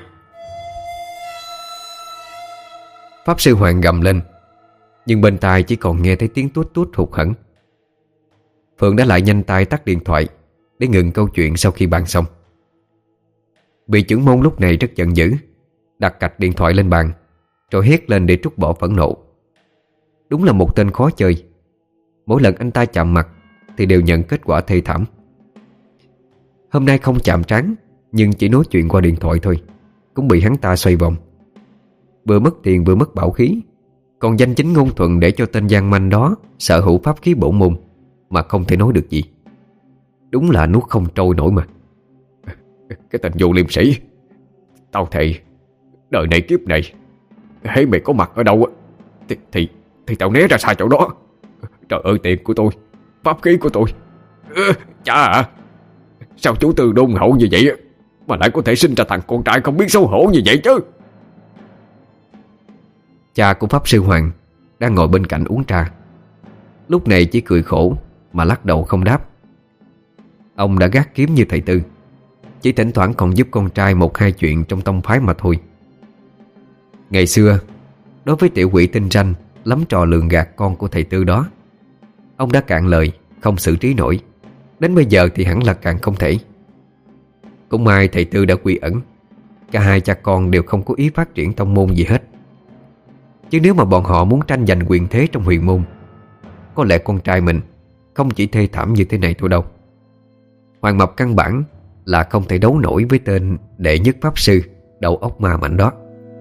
[SPEAKER 1] Pháp sư Hoàng gầm lên, nhưng bên tai chỉ còn nghe thấy tiếng tuốt tuốt hụt hẫng. Phượng đã lại nhanh tay tắt điện thoại để ngừng câu chuyện sau khi bàn xong. Vị trưởng môn lúc này rất giận dữ, đặt cạch điện thoại lên bàn rồi hét lên để trút bỏ phẫn nộ. Đúng là một tên khó chơi. Mỗi lần anh ta chạm mặt thì đều nhận kết quả thê thảm. Hôm nay không chạm trán, nhưng chỉ nói chuyện qua điện thoại thôi cũng bị hắn ta xoay vòng. Vừa mất tiền vừa mất bảo khí, còn danh chính ngôn thuận để cho tên gian manh đó sở hữu pháp khí bổn môn mà không thể nói được gì. Đúng là nuốt không trôi nổi mà.
[SPEAKER 2] Cái tên vô liêm sĩ, tao thề đời này kiếp này, hễ mày có mặt ở đâu thì tao né ra xa chỗ đó. Trời ơi, tiền của tôi, pháp khí của tôi. Chà à, sao chú Tư đôn hậu như vậy mà lại có thể sinh ra thằng con trai không biết xấu hổ như vậy chứ?
[SPEAKER 1] Cha của pháp sư Hoàng đang ngồi bên cạnh uống trà, lúc này chỉ cười khổ mà lắc đầu không đáp. Ông đã gác kiếm như thầy Tư, chỉ thỉnh thoảng còn giúp con trai một hai chuyện trong tông phái mà thôi. Ngày xưa, đối với tiểu quỷ tinh ranh lắm trò lường gạt con của thầy Tư đó, ông đã cạn lời không xử trí nổi. Đến bây giờ thì hẳn là càng không thể. Cũng may thầy Tư đã quy ẩn, cả hai cha con đều không có ý phát triển tông môn gì hết. Chứ nếu mà bọn họ muốn tranh giành quyền thế trong huyền môn, có lẽ con trai mình không chỉ thê thảm như thế này thôi đâu. Hoàng Mập căn bản là không thể đấu nổi với tên đệ nhất pháp sư đầu óc ma mạnh đó.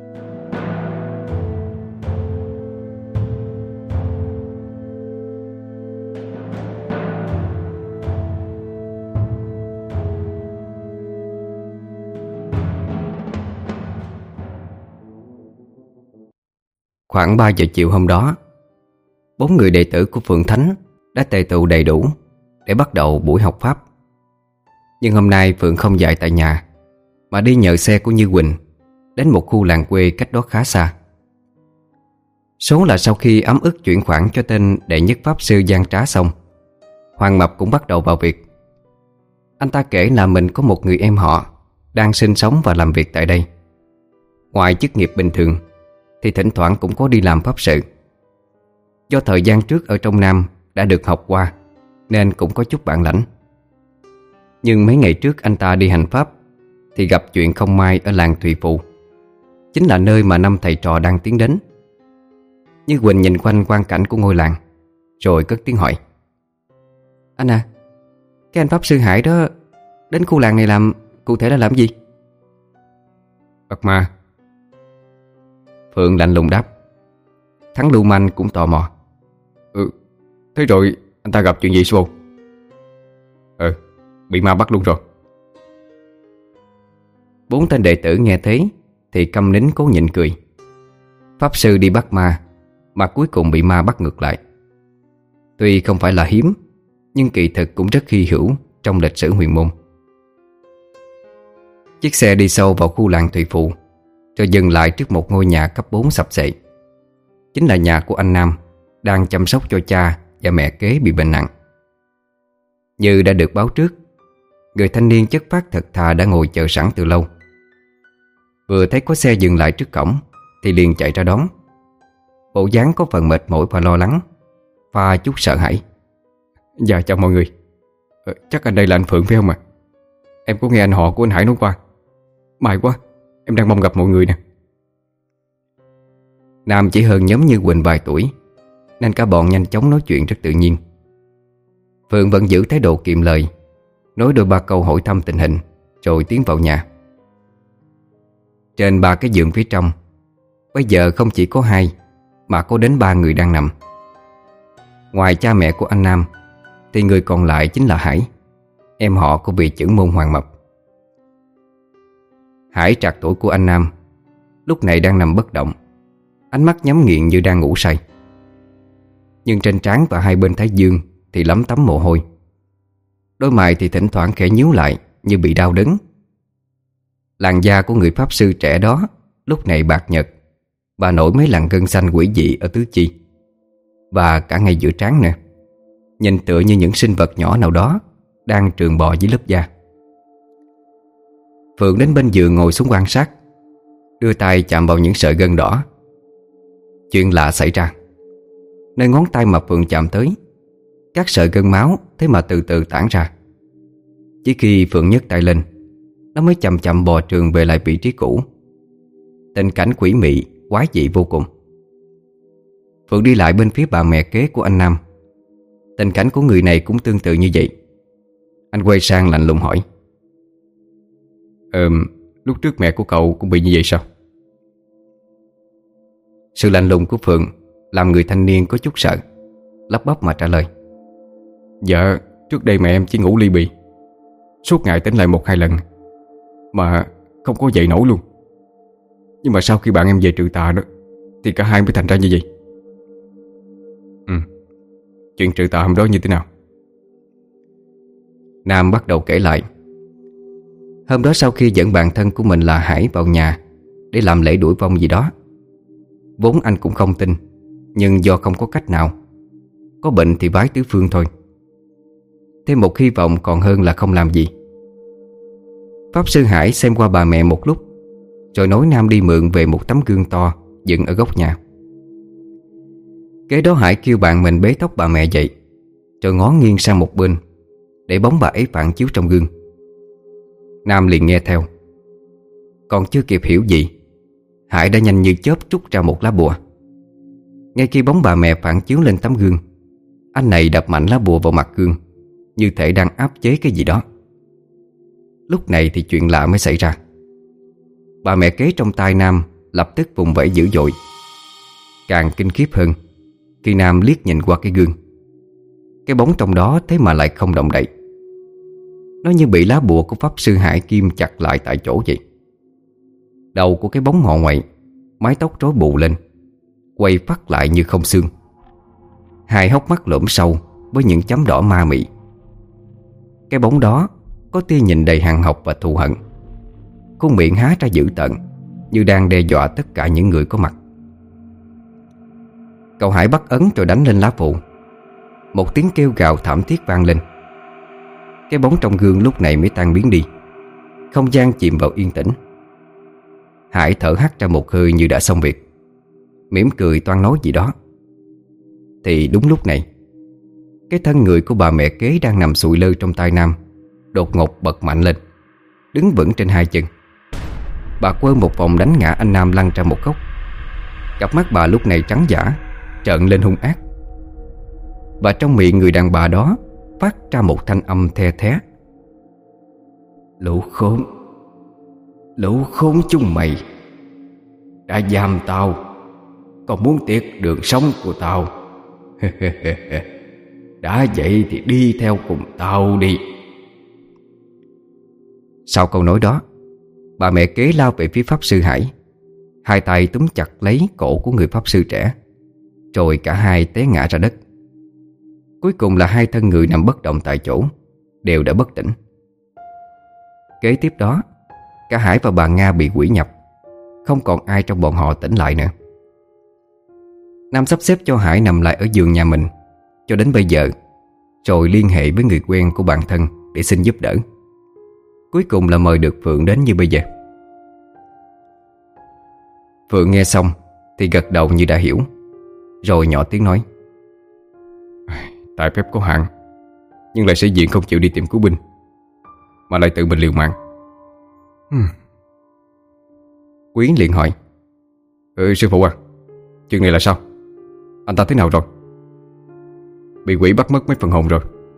[SPEAKER 1] Khoảng 3 giờ chiều hôm đó, 4 người đệ tử của Phượng Thánh đã tề tựu đầy đủ để bắt đầu buổi học pháp. Nhưng hôm nay Phượng không dạy tại nhà, mà đi nhờ xe của Như Quỳnh đến một khu làng quê cách đó khá xa. Số là sau khi ấm ức chuyển khoản cho tên đệ nhất pháp sư gian trá xong, Hoàng Mập cũng bắt đầu vào việc. Anh ta kể là mình có một người em họ đang sinh sống và làm việc tại đây. Ngoài chức nghiệp bình thường thì thỉnh thoảng cũng có đi làm pháp sự. Do thời gian trước ở trong Nam đã được học qua nên cũng có chút bản lãnh. Nhưng mấy ngày trước anh ta đi hành pháp thì gặp chuyện không may ở làng Thùy Phụ, chính là nơi mà năm thầy trò đang tiến đến. Như Quỳnh nhìn quanh quang cảnh của ngôi làng rồi cất tiếng hỏi: "Anh à, cái anh pháp sư Hải đó đến khu làng này làm cụ thể là làm gì?"
[SPEAKER 2] Bắt ma.
[SPEAKER 1] Phượng lạnh lùng đáp. Thắng lưu manh cũng tò mò:
[SPEAKER 2] Thế rồi anh ta gặp chuyện gì sao? bị ma bắt luôn rồi.
[SPEAKER 1] Bốn tên đệ tử nghe thế thì câm nín cố nhịn cười. Pháp sư đi bắt ma mà cuối cùng bị ma bắt ngược lại. Tuy không phải là hiếm, nhưng kỳ thực cũng rất hy hữu trong lịch sử huyền môn. Chiếc xe đi sâu vào khu làng Thùy Phụ, rồi dừng lại trước một ngôi nhà cấp 4 sập xệ. Chính là nhà của anh Nam, đang chăm sóc cho cha và mẹ kế bị bệnh nặng. Như đã được báo trước, người thanh niên chất phác thật thà đã ngồi chờ sẵn từ lâu. Vừa thấy có xe dừng lại trước cổng thì liền chạy ra đón. Bộ dáng có phần mệt mỏi và lo lắng, pha chút sợ hãi.
[SPEAKER 2] Dạ chào mọi người. Chắc anh đây là anh Phượng phải không ạ? Em có nghe anh họ của anh Hải nói qua. May quá, em đang mong gặp mọi người nè.
[SPEAKER 1] Nam chỉ hơn nhóm Như Quỳnh vài tuổi, nên cả bọn nhanh chóng nói chuyện rất tự nhiên. Phượng vẫn giữ thái độ kiệm lời, nói đôi ba câu hỏi thăm tình hình, rồi tiến vào nhà. Trên ba cái giường phía trong, bây giờ không chỉ có hai mà có đến ba người đang nằm. Ngoài cha mẹ của anh Nam thì người còn lại chính là Hải, em họ của vị chưởng môn Hoàng Mập. Hải trạc tuổi của anh Nam, lúc này đang nằm bất động, ánh mắt nhắm nghiền như đang ngủ say. Nhưng trên trán và hai bên thái dương thì lấm tấm mồ hôi. Đôi mày thì thỉnh thoảng khẽ nhíu lại như bị đau đớn. Làn da của người pháp sư trẻ đó lúc này bạc nhợt và nổi mấy làn gân xanh quỷ dị ở tứ chi, và cả ngay giữa trán nè, nhìn tựa như những sinh vật nhỏ nào đó đang trườn bò dưới lớp da. Phượng đến bên giường ngồi xuống quan sát, đưa tay chạm vào những sợi gân đỏ. Chuyện lạ xảy ra. Nơi ngón tay mà Phượng chạm tới, các sợi gân máu thế mà từ từ tản ra. Chỉ khi Phượng nhấc tay lên, nó mới chậm chậm bò trường về lại vị trí cũ. Tình cảnh quỷ mị, quái dị vô cùng. Phượng đi lại bên phía bà mẹ kế của anh Nam. Tình cảnh của người này cũng tương tự như vậy. Anh quay sang lạnh lùng hỏi:
[SPEAKER 2] Lúc trước mẹ của cậu cũng bị như vậy sao?
[SPEAKER 1] Sự lạnh lùng của Phượng làm người thanh niên có chút sợ, lắp bắp mà trả lời:
[SPEAKER 2] Dạ, trước đây mẹ em chỉ ngủ ly bì, suốt ngày tỉnh lại 1-2 lần, mà không có dậy nổi luôn. Nhưng mà sau khi bạn em về trừ tà đó thì cả hai mới thành ra như vậy. Chuyện trừ tà hôm đó như thế nào?
[SPEAKER 1] Nam bắt đầu kể lại. Hôm đó sau khi dẫn bạn thân của mình là Hải vào nhà để làm lễ đuổi vong gì đó, vốn anh cũng không tin, nhưng do không có cách nào, có bệnh thì vái tứ phương thôi. Thêm một hy vọng còn hơn là không làm gì. Pháp sư Hải xem qua bà mẹ một lúc, rồi nói Nam đi mượn về một tấm gương to dựng ở góc nhà. Kế đó Hải kêu bạn mình bế tóc bà mẹ dậy, rồi ngó nghiêng sang một bên để bóng bà ấy phản chiếu trong gương. Nam liền nghe theo. Còn chưa kịp hiểu gì, Hải đã nhanh như chớp trút ra một lá bùa. Ngay khi bóng bà mẹ phản chiếu lên tấm gương, anh này đập mạnh lá bùa vào mặt gương, như thể đang áp chế cái gì đó. Lúc này thì chuyện lạ mới xảy ra. Bà mẹ kế trong tay Nam lập tức vùng vẫy dữ dội. Càng kinh khiếp hơn khi Nam liếc nhìn qua cái gương. Cái bóng trong đó thế mà lại không động đậy. Nó như bị lá bùa của pháp sư Hải Kim chặt lại tại chỗ vậy. Đầu của cái bóng ngọ nguậy, mái tóc rối bù lên, quay phắt lại như không xương. Hai hốc mắt lõm sâu với những chấm đỏ ma mị. Cái bóng đó có tia nhìn đầy hằn học và thù hận. Khuôn miệng há ra dữ tợn, như đang đe dọa tất cả những người có mặt. Cậu Hải bắt ấn rồi đánh lên lá phù. Một tiếng kêu gào thảm thiết vang lên. Cái bóng trong gương lúc này mới tan biến đi. Không gian chìm vào yên tĩnh. Hải thở hắt ra một hơi như đã xong việc, mỉm cười toan nói gì đó. Thì đúng lúc này, cái thân người của bà mẹ kế đang nằm sụi lơ trong tay Nam đột ngột bật mạnh lên, đứng vững trên hai chân. Bà quơ một vòng đánh ngã anh Nam lăn ra một góc. Cặp mắt bà lúc này trắng dã, trợn lên hung ác. Và trong miệng người đàn bà đó phát ra một thanh âm the thé: Lũ khốn chúng mày đã giam tao, còn muốn tiệt đường sống của tao. Đã vậy thì đi theo cùng tao đi. Sau câu nói đó, bà mẹ kế lao về phía pháp sư Hải, hai tay túm chặt lấy cổ của người pháp sư trẻ, rồi cả hai té ngã ra đất. Cuối cùng là hai thân người nằm bất động tại chỗ, đều đã bất tỉnh. Kế tiếp đó, cả Hải và bà Nga bị quỷ nhập, không còn ai trong bọn họ tỉnh lại nữa. Nam sắp xếp cho Hải nằm lại ở giường nhà mình cho đến bây giờ, rồi liên hệ với người quen của bạn thân để xin giúp đỡ. Cuối cùng là mời được Phượng đến như bây giờ. Phượng nghe xong thì gật đầu như đã hiểu, rồi nhỏ tiếng nói:
[SPEAKER 2] Tại phép có hạn, nhưng lại sĩ diện không chịu đi tìm cứu binh, mà lại tự mình liều mạng.
[SPEAKER 1] Quý liền hỏi:
[SPEAKER 2] Sư phụ à, chuyện này là sao? Anh ta thế nào rồi? Bị quỷ bắt mất mấy phần hồn rồi.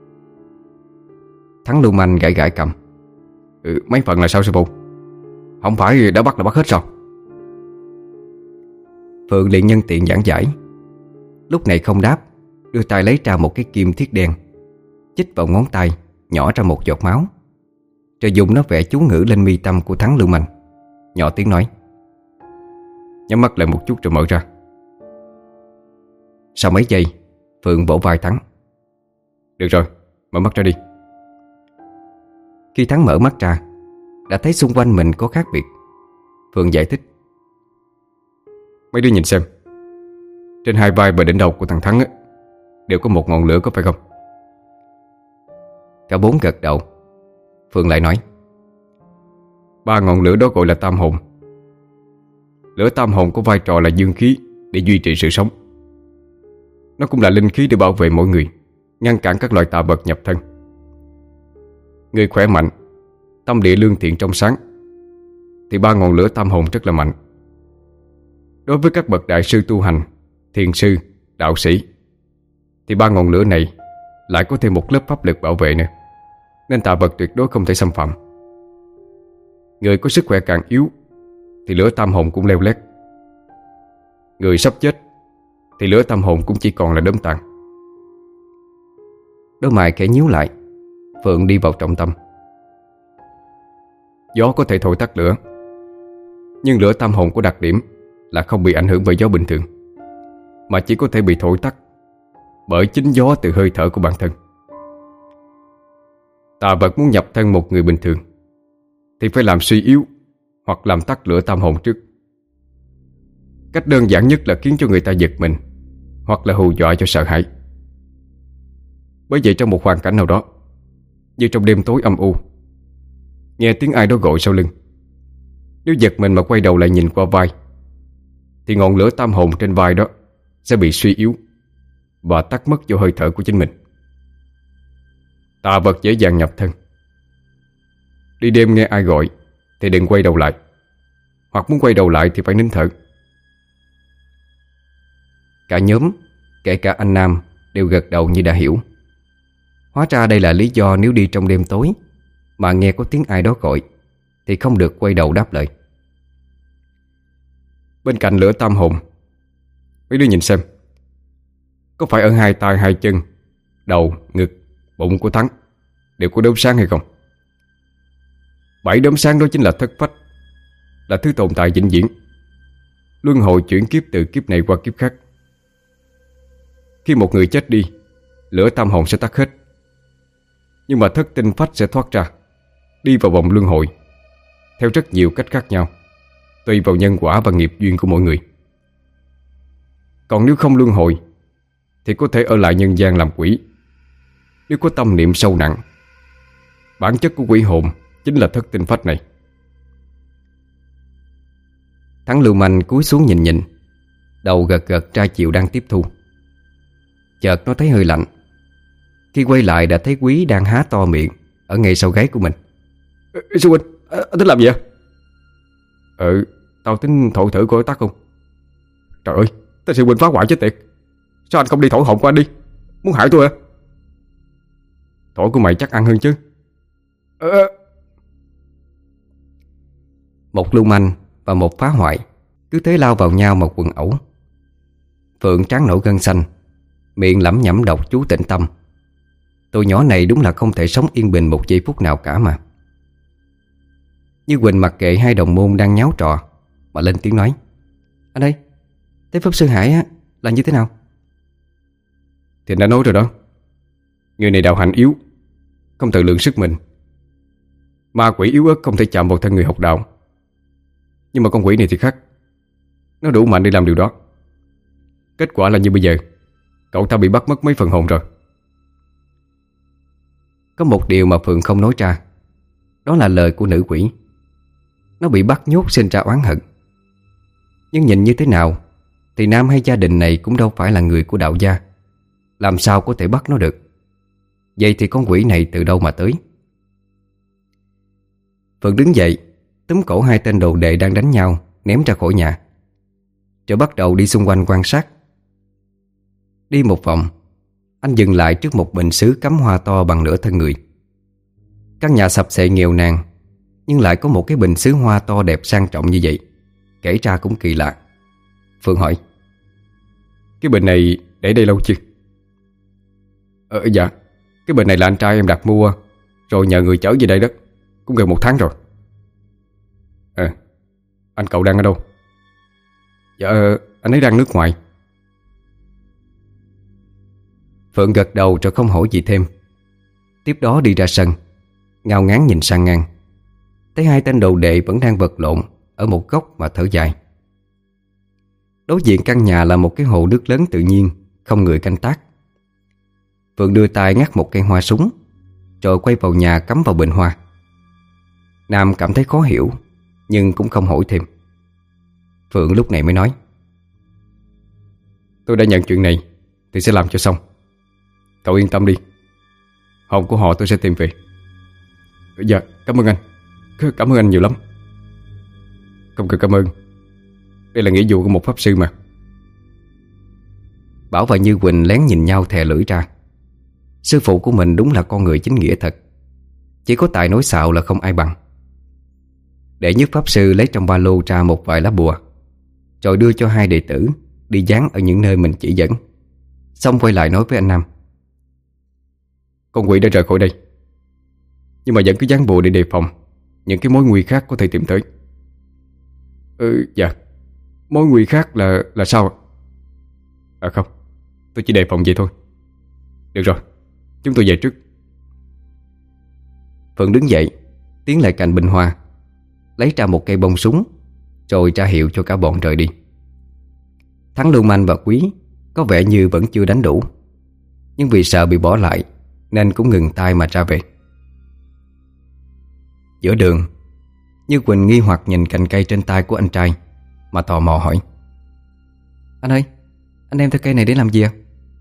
[SPEAKER 1] Thắng lưu manh gãi gãi cầm:
[SPEAKER 2] Mấy phần là sao sư phụ? Không phải đã bắt là bắt hết sao?
[SPEAKER 1] Phượng liền nhân tiện giảng giải. Lúc này không đáp, đưa tay lấy ra một cái kim thiết đen, chích vào ngón tay, nhỏ ra một giọt máu, rồi dùng nó vẽ chú ngữ lên mi tâm của Thắng lưu manh. Nhỏ tiếng nói:
[SPEAKER 2] Nhắm mắt lại một chút rồi mở ra.
[SPEAKER 1] Sau mấy giây, Phượng vỗ vai Thắng:
[SPEAKER 2] Được rồi, mở mắt ra đi.
[SPEAKER 1] Khi Thắng mở mắt ra, đã thấy xung quanh mình có khác biệt. Phượng giải thích:
[SPEAKER 2] Mấy đứa nhìn xem, trên hai vai và đỉnh đầu của thằng Thắng á, đều có một ngọn lửa, có phải không?
[SPEAKER 1] Cả bốn gật đầu. Phượng lại nói:
[SPEAKER 2] 3 ngọn lửa đó gọi là tam hồn. Lửa tam hồn có vai trò là dương khí để duy trì sự sống. Nó cũng là linh khí để bảo vệ mỗi người, ngăn cản các loại tà vật nhập thân. Người khỏe mạnh, tâm địa lương thiện trong sáng, thì 3 ngọn lửa tam hồn rất là mạnh. Đối với các bậc đại sư tu hành, thiền sư, đạo sĩ, thì 3 ngọn lửa này lại có thêm một lớp pháp lực bảo vệ nữa, nên tà vật tuyệt đối không thể xâm phạm. Người có sức khỏe càng yếu thì lửa tam hồn cũng leo lét. Người sắp chết thì lửa tam hồn cũng chỉ còn là đốm tàn.
[SPEAKER 1] Đôi mày khẽ nhíu lại. Phượng đi vào trọng tâm:
[SPEAKER 2] Gió có thể thổi tắt lửa, nhưng lửa tam hồn có đặc điểm là không bị ảnh hưởng bởi gió bình thường, mà chỉ có thể bị thổi tắt bởi chính gió từ hơi thở của bản thân. Tà vật muốn nhập thân một người bình thường thì phải làm suy yếu hoặc làm tắt lửa tam hồn trước. Cách đơn giản nhất là khiến cho người ta giật mình, hoặc là hù dọa cho sợ hãi. Bởi vậy trong một hoàn cảnh nào đó, như trong đêm tối âm u, nghe tiếng ai đó gọi sau lưng, nếu giật mình mà quay đầu lại nhìn qua vai, thì ngọn lửa tam hồn trên vai đó sẽ bị suy yếu và tắt mất vô hơi thở của chính mình. Tà vật dễ dàng nhập thân. Đi đêm nghe ai gọi thì đừng quay đầu lại, hoặc muốn quay đầu lại thì phải nín thở.
[SPEAKER 1] Cả nhóm, kể cả anh Nam, đều gật đầu như đã hiểu. Hóa ra đây là lý do nếu đi trong đêm tối mà nghe có tiếng ai đó gọi thì không được quay đầu đáp lời.
[SPEAKER 2] Bên cạnh lửa tam hồn, mấy đứa nhìn xem, có phải ở hai tay hai chân, đầu, ngực, bụng của Thắng đều có đốm sáng hay không? 7 đốm sáng đó chính là thất phách, là thứ tồn tại vĩnh viễn, luân hồi chuyển kiếp từ kiếp này qua kiếp khác. Khi một người chết đi, lửa tam hồn sẽ tắt hết, nhưng mà thất tinh phách sẽ thoát ra, đi vào vòng luân hồi theo rất nhiều cách khác nhau, tùy vào nhân quả và nghiệp duyên của mỗi người. Còn nếu không luân hồi thì có thể ở lại nhân gian làm quỷ, nếu có tâm niệm sâu nặng. Bản chất của quỷ hồn chính là thất tinh phách này.
[SPEAKER 1] Thắng lưu manh cúi xuống nhìn nhìn, đầu gật gật ra chiều đang tiếp thu. Chợt nó thấy hơi lạnh. Khi quay lại đã thấy Quý đang há to miệng ở ngay sau gáy của mình.
[SPEAKER 2] Sư huynh, anh tính làm gì vậy? Tao tính thổi thử coi tắt không. Trời ơi, tên sư huynh phá hoại chết tiệt. Sao anh không đi thổi hồn của anh đi? Muốn hại tôi à? Thổi của mày chắc ăn hơn chứ.
[SPEAKER 1] Một lưu manh và một phá hoại cứ thế lao vào nhau một quần ẩu. Phượng trán nổi gân xanh, miệng lẩm nhẩm đọc chú tịnh tâm. Tụi nhỏ này đúng là không thể sống yên bình một giây phút nào cả mà. Như Quỳnh mặc kệ hai đồng môn đang nháo trò mà lên tiếng nói: Anh ơi, thế Pháp Sư Hải á, là như thế nào?
[SPEAKER 2] Thì anh đã nói rồi đó, người này đạo hạnh yếu, không tự lượng sức mình. Ma quỷ yếu ớt không thể chạm vào thân người học đạo. Nhưng mà con quỷ này thì khác, nó đủ mạnh để làm điều đó. Kết quả là như bây giờ, cậu ta bị bắt mất mấy phần hồn rồi.
[SPEAKER 1] Có một điều mà Phượng không nói ra, đó là lời của nữ quỷ. Nó bị bắt nhốt sinh ra oán hận. Nhưng nhìn như thế nào thì Nam hay gia đình này cũng đâu phải là người của đạo gia, làm sao có thể bắt nó được. Vậy thì con quỷ này từ đâu mà tới? Phượng đứng dậy, túm cổ hai tên đồ đệ đang đánh nhau, ném ra khỏi nhà, rồi bắt đầu đi xung quanh quan sát. Đi một vòng, anh dừng lại trước một bình sứ cắm hoa to bằng nửa thân người. Căn nhà sập xệ nghèo nàn, nhưng lại có một cái bình sứ hoa to đẹp sang trọng như vậy, kể ra cũng kỳ lạ. Phượng hỏi:
[SPEAKER 2] Cái bình này để đây lâu chưa? Dạ, cái bình này là anh trai em đặt mua, rồi nhờ người chở về đây đó. Cũng gần 1 tháng rồi. Anh cậu đang ở đâu? Dạ, anh ấy đang nước ngoài.
[SPEAKER 1] Phượng gật đầu rồi không hỏi gì thêm. Tiếp đó đi ra sân, ngao ngán nhìn sang ngang, thấy hai tên đồ đệ vẫn đang vật lộn ở một góc mà thở dài. Đối diện căn nhà là một cái hồ nước lớn tự nhiên, không người canh tác. Phượng đưa tay ngắt một cây hoa súng, rồi quay vào nhà cắm vào bình hoa. Nam cảm thấy khó hiểu, nhưng cũng không hỏi thêm. Phượng lúc này mới nói:
[SPEAKER 2] Tôi đã nhận chuyện này thì sẽ làm cho xong. Cậu yên tâm đi, hồn của họ tôi sẽ tìm về. Dạ, cảm ơn anh. Cảm ơn anh nhiều lắm. Không cần cảm ơn, đây là nghĩa vụ của một pháp sư mà.
[SPEAKER 1] Bảo và Như Quỳnh lén nhìn nhau thè lưỡi ra. Sư phụ của mình đúng là con người chính nghĩa thật, chỉ có tài nói xạo là không ai bằng. Đệ nhất pháp sư lấy trong ba lô ra một vài lá bùa, rồi đưa cho hai đệ tử đi dán ở những nơi mình chỉ dẫn. Xong quay lại nói với anh Nam:
[SPEAKER 2] Con quỷ đã rời khỏi đây, nhưng mà vẫn cứ dán bùa để đề phòng những cái mối nguy khác có thể tìm tới. Dạ, mối nguy khác là sao ạ? Không, tôi chỉ đề phòng vậy thôi. Được rồi, chúng tôi về trước.
[SPEAKER 1] Phượng đứng dậy, tiến lại cạnh bình hoa, lấy ra một cây bông súng, rồi ra hiệu cho cả bọn rời đi. Thắng, Lưu Manh và Quý có vẻ như vẫn chưa đánh đủ, nhưng vì sợ bị bỏ lại nên cũng ngừng tay mà ra về. Giữa đường, Như Quỳnh nghi hoặc nhìn cành cây trên tay của anh trai mà tò mò hỏi: Anh ơi, anh đem theo cây này để làm gì ạ?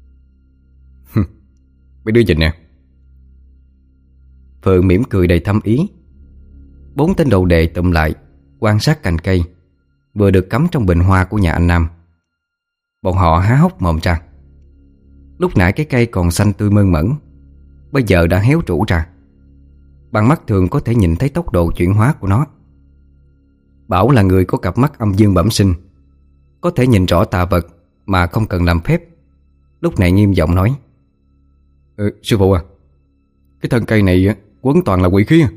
[SPEAKER 2] Mấy đứa nhìn nè.
[SPEAKER 1] Phượng mỉm cười đầy thâm ý. 4 tên đầu đệ tụm lại quan sát cành cây vừa được cắm trong bình hoa của nhà anh Nam. Bọn họ há hốc mồm ra. Lúc nãy cái cây còn xanh tươi mơn mởn, bây giờ đã héo rũ ra. Bằng mắt thường có thể nhìn thấy tốc độ chuyển hóa của nó. Bảo là người có cặp mắt âm dương bẩm sinh, có thể nhìn rõ tà vật mà không cần làm phép. Lúc này nghiêm giọng nói:
[SPEAKER 2] Sư phụ à, cái thân cây này quấn toàn là quỷ khí à?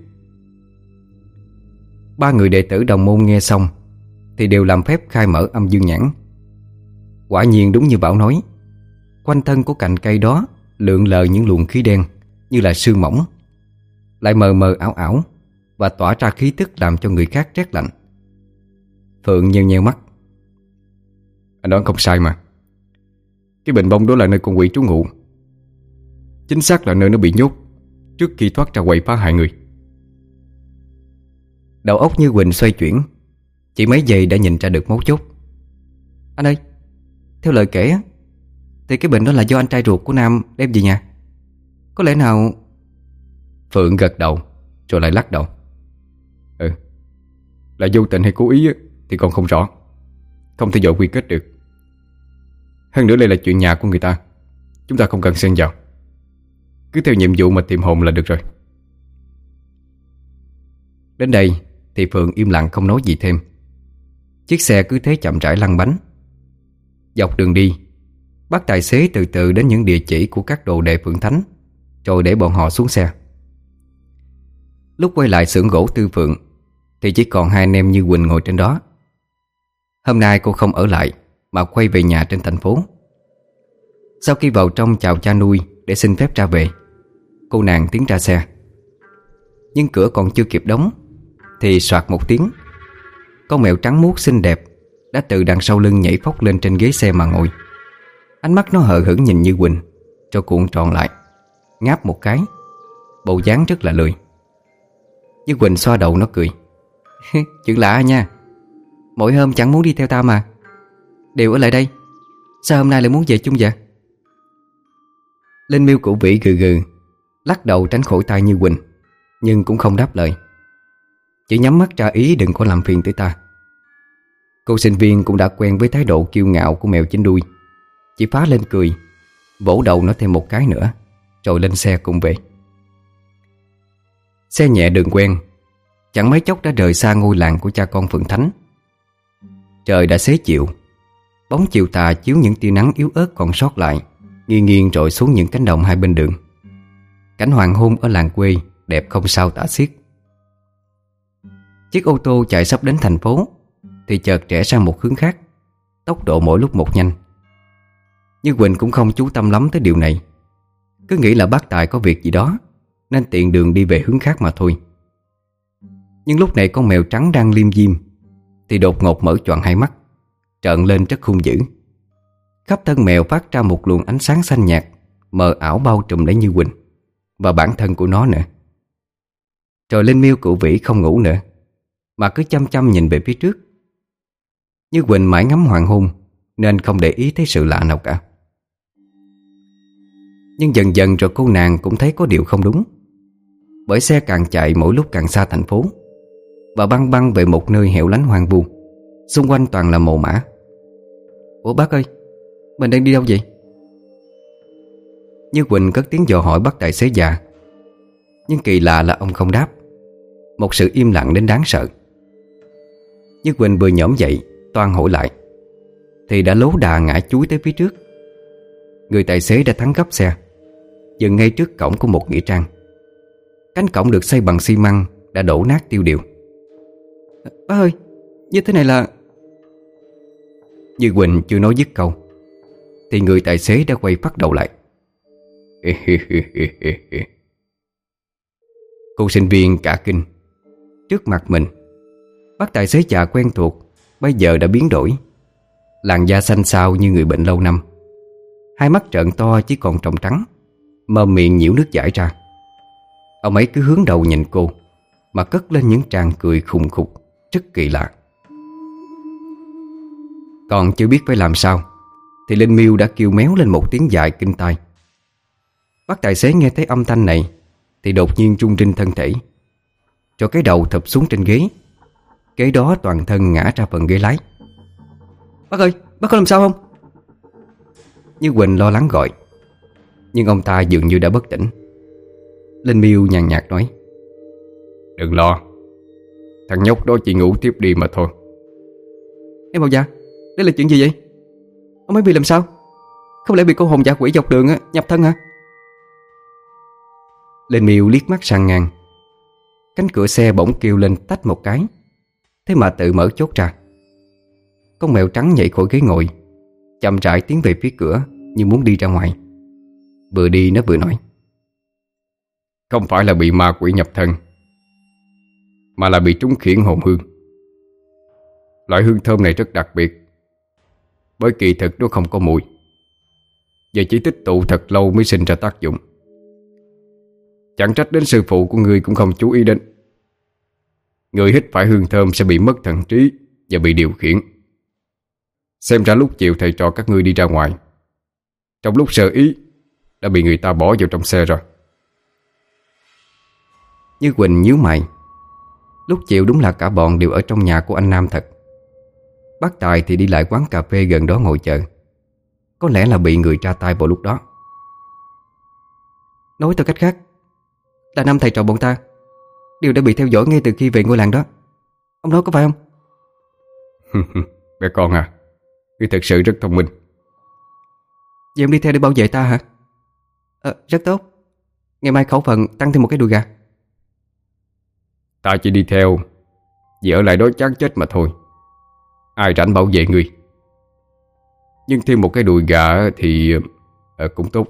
[SPEAKER 1] 3 người đệ tử đồng môn nghe xong thì đều làm phép khai mở âm dương nhãn. Quả nhiên đúng như Bảo nói, quanh thân của cành cây đó lượn lờ những luồng khí đen như là sương mỏng, lại mờ mờ ảo ảo và tỏa ra khí tức làm cho người khác rét lạnh. Phượng nheo nheo mắt:
[SPEAKER 2] Anh đoán không sai mà. Cái bình bông đó là nơi con quỷ trú ngụ, chính xác là nơi nó bị nhốt trước khi thoát ra quậy phá hại người.
[SPEAKER 1] Đầu óc Như Quỳnh xoay chuyển, chỉ mấy giây đã nhìn ra được mấu chốt. Anh ơi, theo lời kể á, thì cái bệnh đó là do anh trai ruột của Nam đem về nhà. Có lẽ nào... Phượng gật đầu rồi lại lắc đầu.
[SPEAKER 2] Là vô tình hay cố ý thì còn không rõ, không thể dội quy kết được. Hơn nữa đây là chuyện nhà của người ta, chúng ta không cần xen vào. Cứ theo nhiệm vụ mà tìm hồn là được rồi.
[SPEAKER 1] Đến đây thì Phượng im lặng không nói gì thêm. Chiếc xe cứ thế chậm rãi lăn bánh. Dọc đường đi, bác tài xế từ từ đến những địa chỉ của các đồ đệ Phượng Thánh, rồi để bọn họ xuống xe. Lúc quay lại xưởng gỗ Tư Phượng thì chỉ còn hai anh em Như Quỳnh ngồi trên đó. Hôm nay cô không ở lại mà quay về nhà trên thành phố. Sau khi vào trong chào cha nuôi để xin phép ra về, cô nàng tiến ra xe. Nhưng cửa còn chưa kịp đóng thì soạt một tiếng, con mèo trắng muốt xinh đẹp đã từ đằng sau lưng nhảy phóc lên trên ghế xe mà ngồi. Ánh mắt nó hờ hững nhìn Như Quỳnh, rồi cuộn tròn lại, ngáp một cái, bộ dáng rất là lười. Như Quỳnh xoa đầu nó cười. Chuyện lạ nha, mỗi hôm chẳng muốn đi theo tao mà, đều ở lại đây. Sao hôm nay lại muốn về chung vậy? Linh Miêu Cửu Vĩ gừ gừ, lắc đầu tránh khỏi tai Như Quỳnh, nhưng cũng không đáp lời, chỉ nhắm mắt ra ý đừng có làm phiền tới ta. Cô sinh viên cũng đã quen với thái độ kiêu ngạo của mèo chín đuôi, chỉ phá lên cười, vỗ đầu nó thêm một cái nữa, rồi lên xe cùng về. Xe nhẹ đường quen, chẳng mấy chốc đã rời xa ngôi làng của cha con Phượng Thánh. Trời đã xế chiều, bóng chiều tà chiếu những tia nắng yếu ớt còn sót lại, nghiêng nghiêng rọi xuống những cánh đồng hai bên đường. Cảnh hoàng hôn ở làng quê đẹp không sao tả xiết. Chiếc ô tô chạy sắp đến thành phố thì chợt rẽ sang một hướng khác, tốc độ mỗi lúc một nhanh. Như Quỳnh cũng không chú tâm lắm tới điều này, cứ nghĩ là bác Tài có việc gì đó nên tiện đường đi về hướng khác mà thôi. Nhưng lúc này con mèo trắng đang liêm diêm thì đột ngột mở choạng hai mắt, trợn lên rất hung dữ. Khắp thân mèo phát ra một luồng ánh sáng xanh nhạt mờ ảo bao trùm lấy Như Quỳnh và bản thân của nó nữa. Rồi Linh Miêu Cửu Vĩ không ngủ nữa, mà cứ chăm chăm nhìn về phía trước. Như Quỳnh mãi ngắm hoàng hôn nên không để ý thấy sự lạ nào cả. Nhưng dần dần rồi cô nàng cũng thấy có điều không đúng, bởi xe càng chạy mỗi lúc càng xa thành phố và băng băng về một nơi hẻo lánh hoang vu, xung quanh toàn là mồ mả. Ủa bác ơi, mình đang đi đâu vậy? Như Quỳnh cất tiếng dò hỏi bác tài xế già, nhưng kỳ lạ là ông không đáp. Một sự im lặng đến đáng sợ. Như Quỳnh vừa nhổm dậy toan hỏi lại thì đã lố đà ngã chúi tới phía trước. Người tài xế đã thắng gấp xe, dừng ngay trước cổng của một nghĩa trang. Cánh cổng được xây bằng xi măng đã đổ nát tiêu điều. Bác ơi, như thế này là... Như Quỳnh chưa nói dứt câu thì người tài xế đã quay phát đầu lại. Cô sinh viên cả kinh. Trước mặt mình, bác tài xế già quen thuộc bây giờ đã biến đổi. Làn da xanh xao như người bệnh lâu năm, hai mắt trợn to chỉ còn tròng trắng, mờ miệng nhiễu nước chảy ra. Ông ấy cứ hướng đầu nhìn cô mà cất lên những tràng cười khùng khục rất kỳ lạ. Còn chưa biết phải làm sao thì Linh Miêu đã kêu méo lên một tiếng dài kinh tai. Bác tài xế nghe thấy âm thanh này thì đột nhiên rung rinh thân thể, cho cái đầu thụp xuống trên ghế, kế đó toàn thân ngã ra phần ghế lái. Bác ơi, bác có làm sao không? Như Quỳnh lo lắng gọi, nhưng ông ta dường như đã bất tỉnh. Linh Miêu nhàn nhạt nói: Đừng lo, thằng nhóc đó chỉ ngủ tiếp đi mà thôi. Em bảo dạ, đây là chuyện gì vậy? Ông ấy bị làm sao? Không lẽ bị cô hồn dã quỷ dọc đường nhập thân hả? Linh Miêu liếc mắt sang ngang. Cánh cửa xe bỗng kêu lên tách một cái, thế mà tự mở chốt ra. Con mèo trắng nhảy khỏi ghế ngồi, chậm rãi tiến về phía cửa như muốn đi ra ngoài. Vừa đi nó vừa nói: Không phải là bị ma quỷ nhập thân, mà là bị trúng khiển hồn hương. Loại hương thơm này rất đặc biệt, bởi kỳ thực nó không có mùi, và chỉ tích tụ thật lâu mới sinh ra tác dụng. Chẳng trách đến sư phụ của ngươi cũng không chú ý đến. Người hít phải hương thơm sẽ bị mất thần trí và bị điều khiển. Xem ra lúc chiều thầy trò các ngươi đi ra ngoài, trong lúc sơ ý đã bị người ta bỏ vào trong xe rồi. Như Quỳnh nhíu mày. Lúc chiều đúng là cả bọn đều ở trong nhà của anh Nam thật. Bác Tài thì đi lại quán cà phê gần đó ngồi chờ. Có lẽ là bị người tra tay vào lúc đó. Nói theo cách khác là năm thầy trò bọn ta đều đã bị theo dõi ngay từ khi về ngôi làng đó. Ông nói có phải không?
[SPEAKER 2] Bé con à, ngươi thật sự rất thông minh.
[SPEAKER 1] Vậy ông đi theo để bảo vệ ta hả? Rất tốt. Ngày mai khẩu phần tăng thêm một cái đùi gà.
[SPEAKER 2] Ta chỉ đi theo Vì ở lại đó chán chết mà thôi. Ai rảnh bảo vệ ngươi. Nhưng thêm một cái đùi gà thì cũng tốt.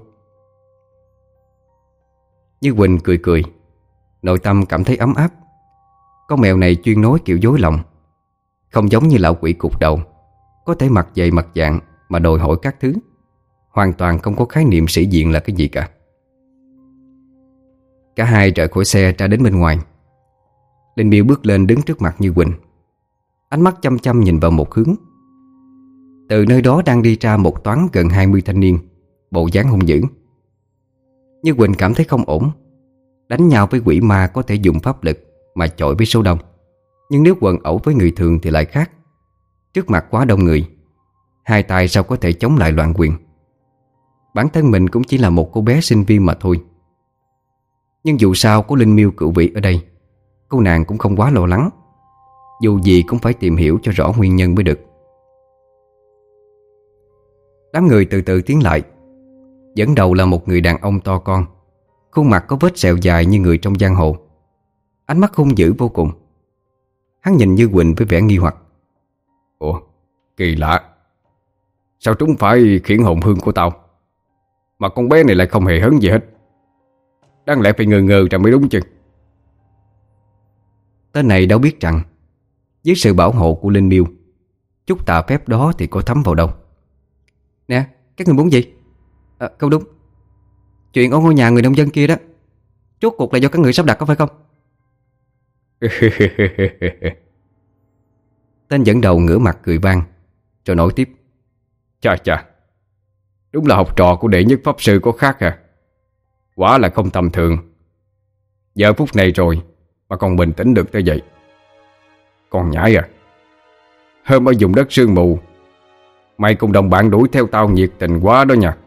[SPEAKER 1] Như Quỳnh cười cười, nội tâm cảm thấy ấm áp. Con mèo này chuyên nói kiểu dối lòng, không giống như lão quỷ cục đầu, có thể mặt dày mặt dạng mà đòi hỏi các thứ, hoàn toàn không có khái niệm sĩ diện là cái gì cả. Cả hai rời khỏi xe ra đến bên ngoài. Linh Miêu bước lên đứng trước mặt Như Quỳnh, ánh mắt chăm chăm nhìn vào một hướng. Từ nơi đó đang đi ra một toán gần 20 thanh niên, bộ dáng hung dữ. Như Quỳnh cảm thấy không ổn. Đánh nhau với quỷ ma có thể dùng pháp lực mà chọi với số đông, nhưng nếu quần ẩu với người thường thì lại khác. Trước mặt quá đông người, hai tay sao có thể chống lại loạn quyền. Bản thân mình cũng chỉ là một cô bé sinh viên mà thôi. Nhưng dù sao có Linh Miêu Cửu Vĩ ở đây, cô nàng cũng không quá lo lắng. Dù gì cũng phải tìm hiểu cho rõ nguyên nhân mới được. Đám người từ từ tiến lại. Dẫn đầu là một người đàn ông to con, khuôn mặt có vết sẹo dài như người trong giang hồ, ánh mắt hung dữ vô cùng. Hắn nhìn Như Quỳnh với vẻ nghi hoặc.
[SPEAKER 2] Ủa, kỳ lạ. Sao chúng phải khiển hồn hương của tao, mà con bé này lại không hề hấn gì hết? Đáng lẽ phải ngờ ngờ ra mới đúng chứ.
[SPEAKER 1] Tên này đâu biết rằng dưới sự bảo hộ của Linh Miêu, chút tà phép đó thì có thấm vào đâu. Nè, các người muốn gì? Không đúng. Chuyện ở ngôi nhà người nông dân kia đó, rốt cuộc là do các người sắp đặt có phải không? Tên dẫn đầu ngửa mặt cười vang, rồi nói tiếp.
[SPEAKER 2] Chà chà, đúng là học trò của đệ nhất pháp sư có khác à. Quả là không tầm thường. Giờ phút này rồi mà còn bình tĩnh được tới vậy. Còn nhãi à, hôm ở vùng đất sương mù, mày cùng đồng bạn đuổi theo tao nhiệt tình quá đó nha.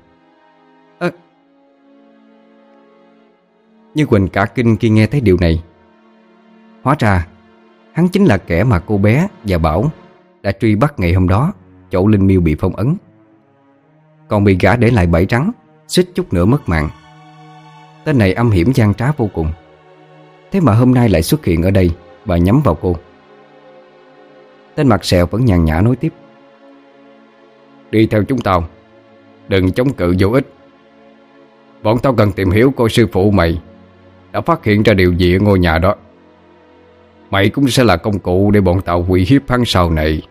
[SPEAKER 1] Như Quỳnh cả kinh khi nghe thấy điều này. Hóa ra hắn chính là kẻ mà cô bé và Bảo đã truy bắt ngày hôm đó chỗ Linh Miêu bị phong ấn, còn bị gã để lại bẫy rắn, suýt chút nữa mất mạng. Tên này âm hiểm gian trá vô cùng. Thế mà hôm nay lại xuất hiện ở đây và nhắm vào cô. Tên mặt sẹo vẫn nhàn nhã nói tiếp.
[SPEAKER 2] Đi theo chúng tao, đừng chống cự vô ích. Bọn tao cần tìm hiểu coi sư phụ mày đã phát hiện ra điều gì ở ngôi nhà đó. Mày cũng sẽ là công cụ để bọn tao uy hiếp hắn sau này.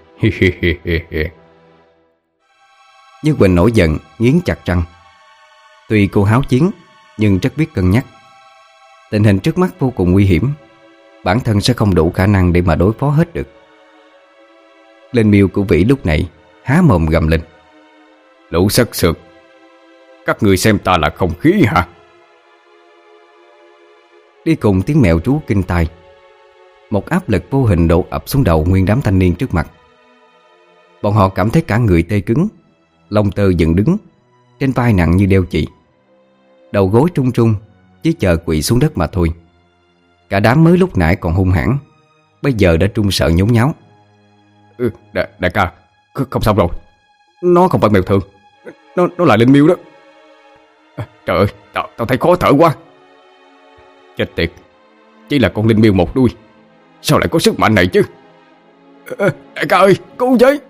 [SPEAKER 1] Như Quỳnh nổi giận, nghiến chặt răng. Tuy cô háo chiến nhưng rất biết cân nhắc. Tình hình trước mắt vô cùng nguy hiểm, bản thân sẽ không đủ khả năng để mà đối phó hết được. Linh Miêu Cửu Vĩ lúc này há mồm gầm lên.
[SPEAKER 2] Lũ sắc sược, các người xem ta là không khí hả?
[SPEAKER 1] Đi cùng tiếng mèo rú kinh tai, một áp lực vô hình đổ ập xuống đầu nguyên đám thanh niên trước mặt. Bọn họ cảm thấy cả người tê cứng, lông tơ dựng đứng, trên vai nặng như đeo chì, đầu gối trung trung, chỉ chờ quỵ xuống đất mà thôi. Cả đám mới lúc nãy còn hung hãn, bây giờ đã trung sợ nhốn nháo.
[SPEAKER 2] Đại ca, không xong rồi. Nó không phải mèo thường, nó là Linh Miêu đó. Trời ơi, tao thấy khó thở quá. Chết tiệt, chỉ là con Linh Miêu một đuôi, sao lại có sức mạnh này chứ? Đại ca ơi, cứu với!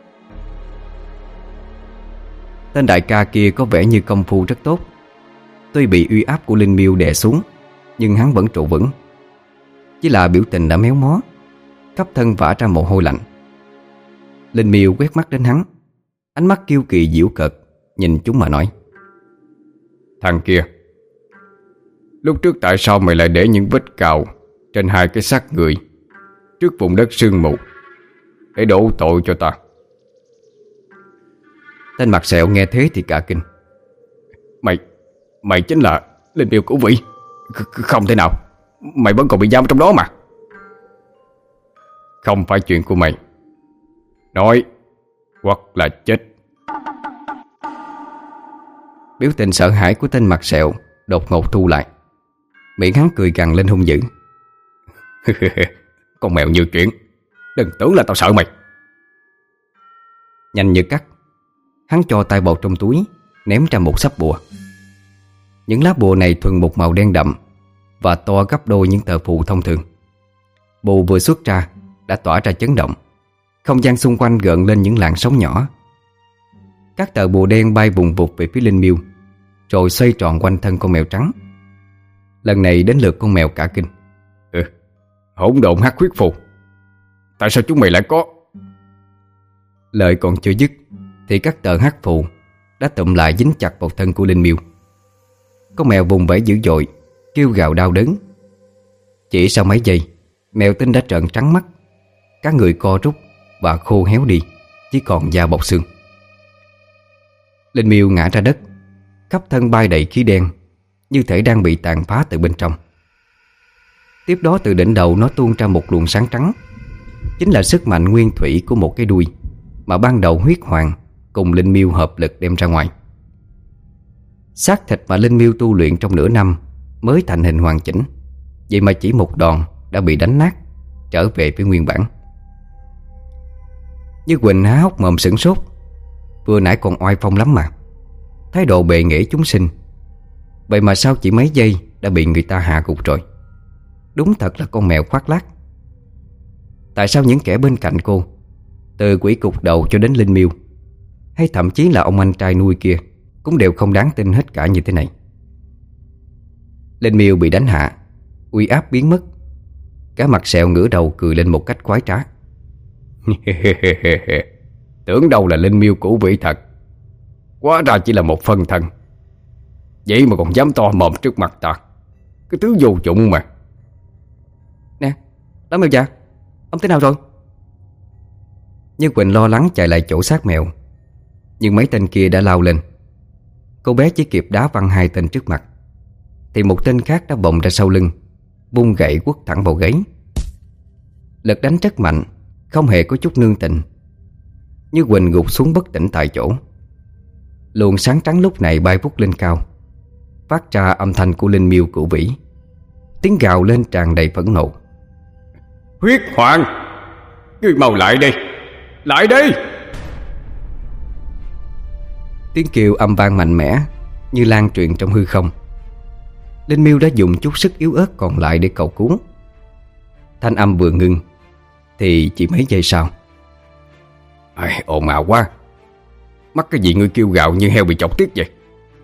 [SPEAKER 1] Tên đại ca kia có vẻ như công phu rất tốt. Tuy bị uy áp của Linh Miêu đè xuống, nhưng hắn vẫn trụ vững. Chỉ là biểu tình đã méo mó, khắp thân vã ra mồ hôi lạnh. Linh Miêu quét mắt đến hắn, ánh mắt kiêu kỳ giễu cợt, nhìn chúng mà nói.
[SPEAKER 2] Thằng kia, lúc trước tại sao mày lại để những vết cào trên hai cái xác người trước vùng đất sương mù để đổ tội cho ta?
[SPEAKER 1] Tên mặt sẹo nghe thế thì cả kinh.
[SPEAKER 2] Mày chính là Linh Miêu Cửu Vĩ? Không thể nào, mày vẫn còn bị giam trong đó mà. Không phải chuyện của mày. Nói hoặc là chết.
[SPEAKER 1] Biểu tình sợ hãi của tên mặt sẹo đột ngột thu lại, miệng hắn cười gằn lên hung dữ.
[SPEAKER 2] Con mèo như chuyện, đừng tưởng là tao sợ mày.
[SPEAKER 1] Nhanh như cắt, hắn cho tay vào trong túi, ném ra một sấp bùa. Những lá bùa này thuần một màu đen đậm và to gấp đôi những tờ phù thông thường. Bùa vừa xuất ra đã tỏa ra chấn động. Không gian xung quanh gợn lên những làn sóng nhỏ. Các tờ bùa đen bay vùng vụt về phía Linh Miêu, rồi xoay tròn quanh thân con mèo trắng. Lần này đến lượt con mèo cả kinh.
[SPEAKER 2] Hỗn độn hắc huyết phù, tại sao chúng mày lại có?
[SPEAKER 1] Lời còn chưa dứt thì các tờ hắc phù đã tụm lại dính chặt vào thân của Linh Miêu. Con mèo vùng vẫy dữ dội, kêu gào đau đớn. Chỉ sau mấy giây, mèo tinh đã trợn trắng mắt, các người co rút và khô héo đi, chỉ còn da bọc xương. Linh Miêu ngã ra đất, khắp thân bay đầy khí đen, như thể đang bị tàn phá từ bên trong. Tiếp đó từ đỉnh đầu nó tuôn ra một luồng sáng trắng, chính là sức mạnh nguyên thủy của một cái đuôi mà ban đầu Huyết Hoàng cùng Linh Miêu hợp lực đem ra ngoài. Xác thịt mà Linh Miêu tu luyện trong nửa năm mới thành hình hoàn chỉnh, vậy mà chỉ một đòn đã bị đánh nát, trở về với nguyên bản. Như Quỳnh há hốc mồm sửng sốt. Vừa nãy còn oai phong lắm mà, thái độ bệ nghệ chúng sinh, vậy mà sao chỉ mấy giây đã bị người ta hạ gục rồi. Đúng thật là con mèo khoác lác. Tại sao những kẻ bên cạnh cô, từ quỷ cục đầu cho đến Linh Miêu, hay thậm chí là ông anh trai nuôi kia, cũng đều không đáng tin hết cả như thế này? Linh Miêu bị đánh hạ, uy áp biến mất. Cả mặt sẹo ngửa đầu cười lên một cách quái trá.
[SPEAKER 2] Tưởng đâu là Linh Miêu cũ vĩ thật, hóa ra chỉ là một phân thân. Vậy mà còn dám to mồm trước mặt ta, cái thứ vô dụng mà.
[SPEAKER 1] Nè, Lão Mèo già, ông thế nào rồi? Như Quỳnh lo lắng chạy lại chỗ xác mèo, nhưng mấy tên kia đã lao lên. Cô bé chỉ kịp đá văng hai tên trước mặt, thì một tên khác đã bồng ra sau lưng, vung gậy quất thẳng vào gáy. Lực đánh rất mạnh, không hề có chút nương tình. Như Quỳnh gục xuống bất tỉnh tại chỗ. Luồng sáng trắng lúc này bay vút lên cao, phát ra âm thanh của Linh Miêu cửu vĩ. Tiếng gào lên tràn đầy phẫn nộ.
[SPEAKER 2] Huyết Hoàng, ngươi mau lại đây, lại đây!
[SPEAKER 1] Tiếng kêu âm vang mạnh mẽ, như lan truyền trong hư không. Linh Miêu đã dùng chút sức yếu ớt còn lại để cầu cứu. Thanh âm vừa ngưng thì chỉ mấy giây sau.
[SPEAKER 2] Ồn ào quá, mắc cái gì ngươi kêu gào như heo bị chọc tiết vậy?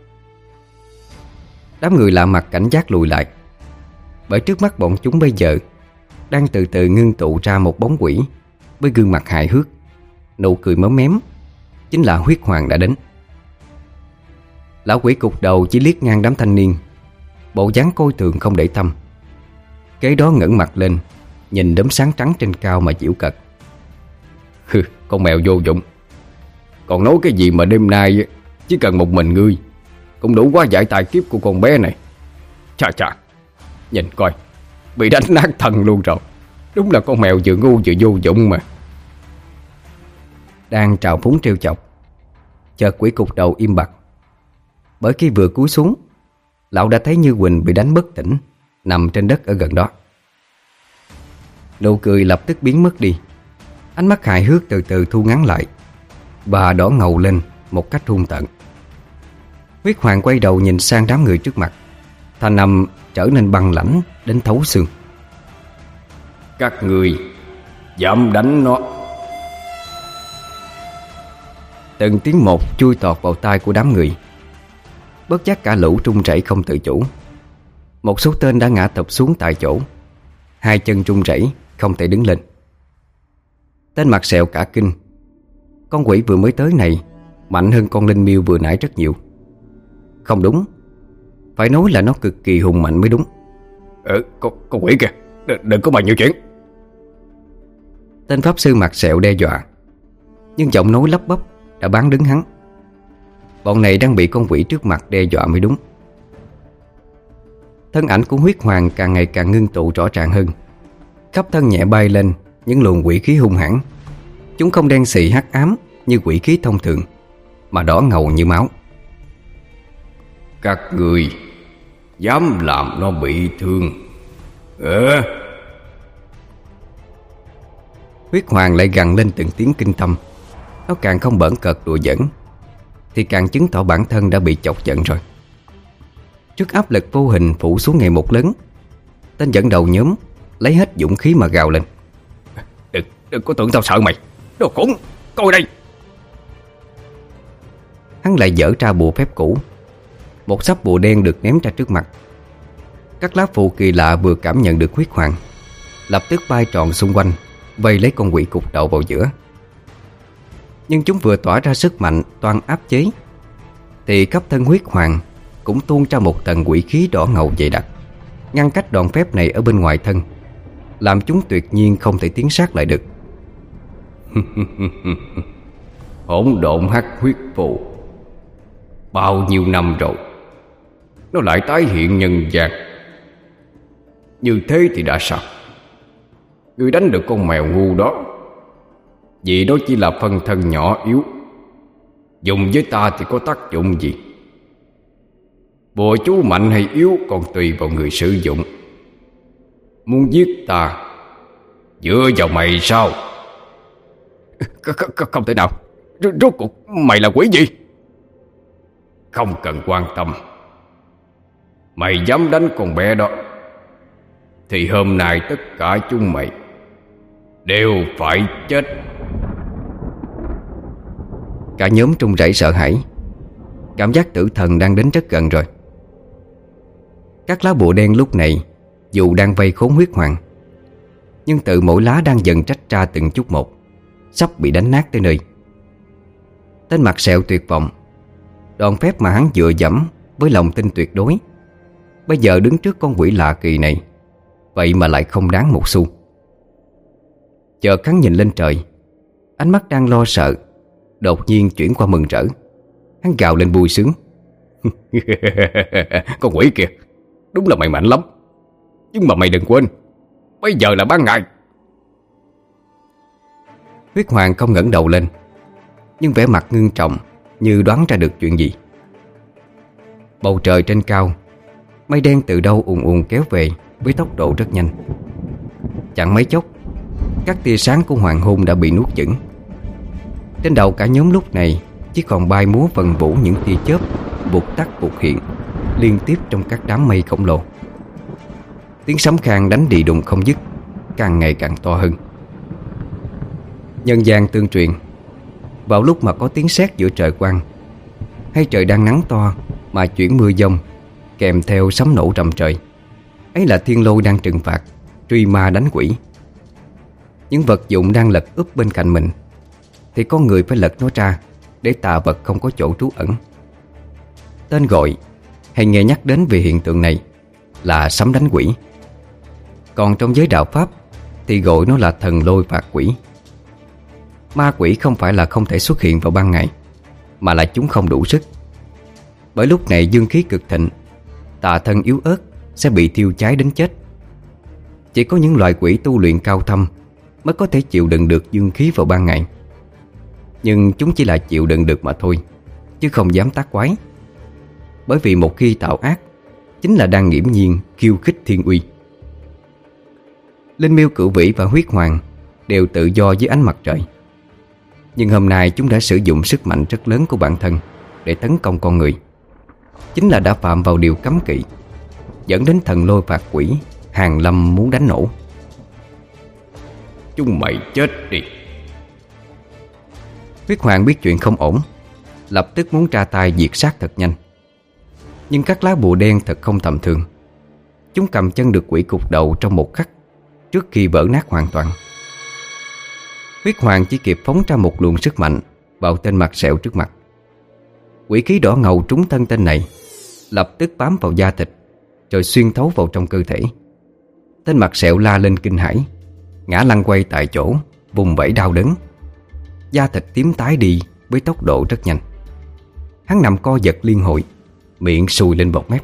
[SPEAKER 1] Đám người lạ mặt cảnh giác lùi lại, bởi trước mắt bọn chúng bây giờ đang từ từ ngưng tụ ra một bóng quỷ với gương mặt hài hước, nụ cười móm mém. Chính là Huyết Hoàng đã đến. Lão quỷ cục đầu chỉ liếc ngang đám thanh niên, bộ dáng coi thường không để tâm. Kế đó ngẩng mặt lên, nhìn đốm sáng trắng trên cao mà giễu cợt.
[SPEAKER 2] Con mèo vô dụng, còn nói cái gì mà đêm nay chỉ cần một mình ngươi cũng đủ quá giải tài kiếp của con bé này. Chà chà, nhìn coi, bị đánh nát thần luôn rồi. Đúng là con mèo vừa ngu vừa vô dụng mà.
[SPEAKER 1] Đang trào phúng trêu chọc, chợt quỷ cục đầu im bặt. Bởi khi vừa cúi xuống, lão đã thấy Như Quỳnh bị đánh bất tỉnh, nằm trên đất ở gần đó. Nụ cười lập tức biến mất đi. Ánh mắt hài hước từ từ thu ngắn lại, và đỏ ngầu lên một cách hung tợn. Huyết Hoàng quay đầu nhìn sang đám người trước mặt, thanh âm trở nên băng lãnh đến thấu xương.
[SPEAKER 2] Các người dám đánh nó?
[SPEAKER 1] Từng tiếng một chui tọt vào tai của đám người. Bất giác cả lũ run rẩy không tự chủ. Một số tên đã ngã thụp xuống tại chỗ, hai chân run rẩy không thể đứng lên. Tên mặt sẹo cả kinh. Con quỷ vừa mới tới này mạnh hơn con Linh Miêu vừa nãy rất nhiều. Không đúng, phải nói là nó cực kỳ hùng mạnh mới đúng.
[SPEAKER 2] Con quỷ kìa, đừng có bao nhiêu chuyện.
[SPEAKER 1] Tên pháp sư mặt sẹo đe dọa, nhưng giọng nói lắp bắp đã bán đứng hắn. Bọn này đang bị con quỷ trước mặt đe dọa mới đúng. Thân ảnh của Huyết Hoàng càng ngày càng ngưng tụ rõ ràng hơn. Khắp thân nhẹ bay lên những luồng quỷ khí hung hãn. Chúng không đen xì hắc ám như quỷ khí thông thường, mà đỏ ngầu như máu.
[SPEAKER 2] Các người dám làm nó bị thương?
[SPEAKER 1] Huyết Hoàng lại gằn lên từng tiếng kinh tâm. Nó càng không bỡn cợt đùa giỡn, thì càng chứng tỏ bản thân đã bị chọc giận rồi. Trước áp lực vô hình phủ xuống ngày một lớn, tên dẫn đầu nhóm lấy hết dũng khí mà gào lên.
[SPEAKER 2] Đừng có tưởng tao sợ mày. Đồ khốn, coi đây.
[SPEAKER 1] Hắn lại dở ra bùa phép cũ. Một sắp bùa đen được ném ra trước mặt. Các lá phù kỳ lạ vừa cảm nhận được huyết hoàng, lập tức bay tròn xung quanh, vây lấy con quỷ cục đầu vào giữa. Nhưng chúng vừa tỏa ra sức mạnh toan áp chế, thì khắp thân huyết hoàng cũng tuôn ra một tầng quỷ khí đỏ ngầu dày đặc, ngăn cách đòn phép này ở bên ngoài thân, làm chúng tuyệt nhiên không thể tiến sát lại được.
[SPEAKER 2] Hỗn độn hắc huyết phù, bao nhiêu năm rồi nó lại tái hiện nhân gian. Như thế thì đã sao? Ngươi đánh được con mèo ngu đó, vì đó chỉ là phân thân nhỏ yếu, dùng với ta thì có tác dụng gì? Bùa chú mạnh hay yếu còn tùy vào người sử dụng. Muốn giết ta dựa vào mày sao?
[SPEAKER 3] Không thể nào. Rốt cuộc mày là quỷ gì?
[SPEAKER 2] Không cần quan tâm. Mày dám đánh con bé đó thì hôm nay tất cả chúng mày đều phải chết.
[SPEAKER 1] Cả nhóm run rẩy sợ hãi. Cảm giác tử thần đang đến rất gần rồi. Các lá bùa đen lúc này dù đang vây khốn huyết hoàng, nhưng tự mỗi lá đang dần trách ra từng chút một, sắp bị đánh nát tới nơi. Tên mặt sẹo tuyệt vọng. Đòn phép mà hắn dựa dẫm với lòng tin tuyệt đối, bây giờ đứng trước con quỷ lạ kỳ này, vậy mà lại không đáng một xu. Chợt hắn nhìn lên trời, ánh mắt đang lo sợ đột nhiên chuyển qua mừng rỡ. Hắn gào lên vui sướng.
[SPEAKER 2] Con quỷ kìa, đúng là mày mạnh lắm. Nhưng mà mày đừng quên, bây giờ là ban ngày.
[SPEAKER 1] Huyết hoàng không ngẩng đầu lên, nhưng vẻ mặt ngưng trọng, như đoán ra được chuyện gì. Bầu trời trên cao, mây đen từ đâu ùn ùn kéo về với tốc độ rất nhanh. Chẳng mấy chốc, các tia sáng của hoàng hôn đã bị nuốt chửng. Trên đầu cả nhóm lúc này chỉ còn bay múa vần vũ những tia chớp vụt tắt vụt hiện liên tiếp trong các đám mây khổng lồ. Tiếng sấm khang đánh đi đùng không dứt, càng ngày càng to hơn. Nhân gian tương truyền, vào lúc mà có tiếng sét giữa trời quang, hay trời đang nắng to mà chuyển mưa dông kèm theo sấm nổ rầm trời, ấy là thiên lôi đang trừng phạt, truy ma đánh quỷ. Những vật dụng đang lật úp bên cạnh mình thì con người phải lật nó ra, để tà vật không có chỗ trú ẩn. Tên gọi hay nghe nhắc đến về hiện tượng này là sấm đánh quỷ. Còn trong giới đạo Pháp thì gọi nó là thần lôi phạt quỷ. Ma quỷ không phải là không thể xuất hiện vào ban ngày, mà là chúng không đủ sức. Bởi lúc này dương khí cực thịnh, tà thân yếu ớt sẽ bị thiêu cháy đến chết. Chỉ có những loài quỷ tu luyện cao thâm mới có thể chịu đựng được dương khí vào ban ngày. Nhưng chúng chỉ là chịu đựng được mà thôi, chứ không dám tác quái. Bởi vì một khi tạo ác, chính là đang nghiễm nhiên khiêu khích thiên uy. Linh miêu cửu vĩ và huyết hoàng đều tự do dưới ánh mặt trời, nhưng hôm nay chúng đã sử dụng sức mạnh rất lớn của bản thân để tấn công con người. Chính là đã phạm vào điều cấm kỵ, dẫn đến thần lôi phạt quỷ hàng lâm muốn đánh nổ.
[SPEAKER 2] Chúng mày chết đi.
[SPEAKER 1] Huyết hoàng biết chuyện không ổn, lập tức muốn ra tay diệt sát thật nhanh. Nhưng các lá bùa đen thật không tầm thường. Chúng cầm chân được quỷ cục đầu trong một khắc, trước khi vỡ nát hoàn toàn. Huyết hoàng chỉ kịp phóng ra một luồng sức mạnh vào tên mặt sẹo trước mặt. Quỷ khí đỏ ngầu trúng thân tên này, lập tức bám vào da thịt, rồi xuyên thấu vào trong cơ thể. Tên mặt sẹo la lên kinh hãi, ngã lăn quay tại chỗ, vùng vẫy đau đớn. Da thịt tím tái đi với tốc độ rất nhanh. Hắn nằm co giật liên hồi, miệng sùi lên bọt mép.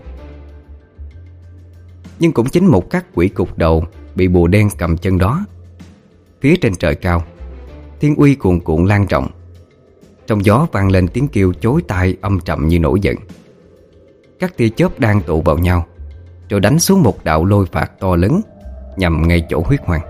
[SPEAKER 1] Nhưng cũng chính một các quỷ cục đầu bị bùa đen cầm chân đó, phía trên trời cao, thiên uy cuồn cuộn lan rộng. Trong gió vang lên tiếng kêu chối tai âm trầm như nổi giận. Các tia chớp đang tụ vào nhau, rồi đánh xuống một đạo lôi phạt to lớn, nhằm ngay chỗ huyết hoàng.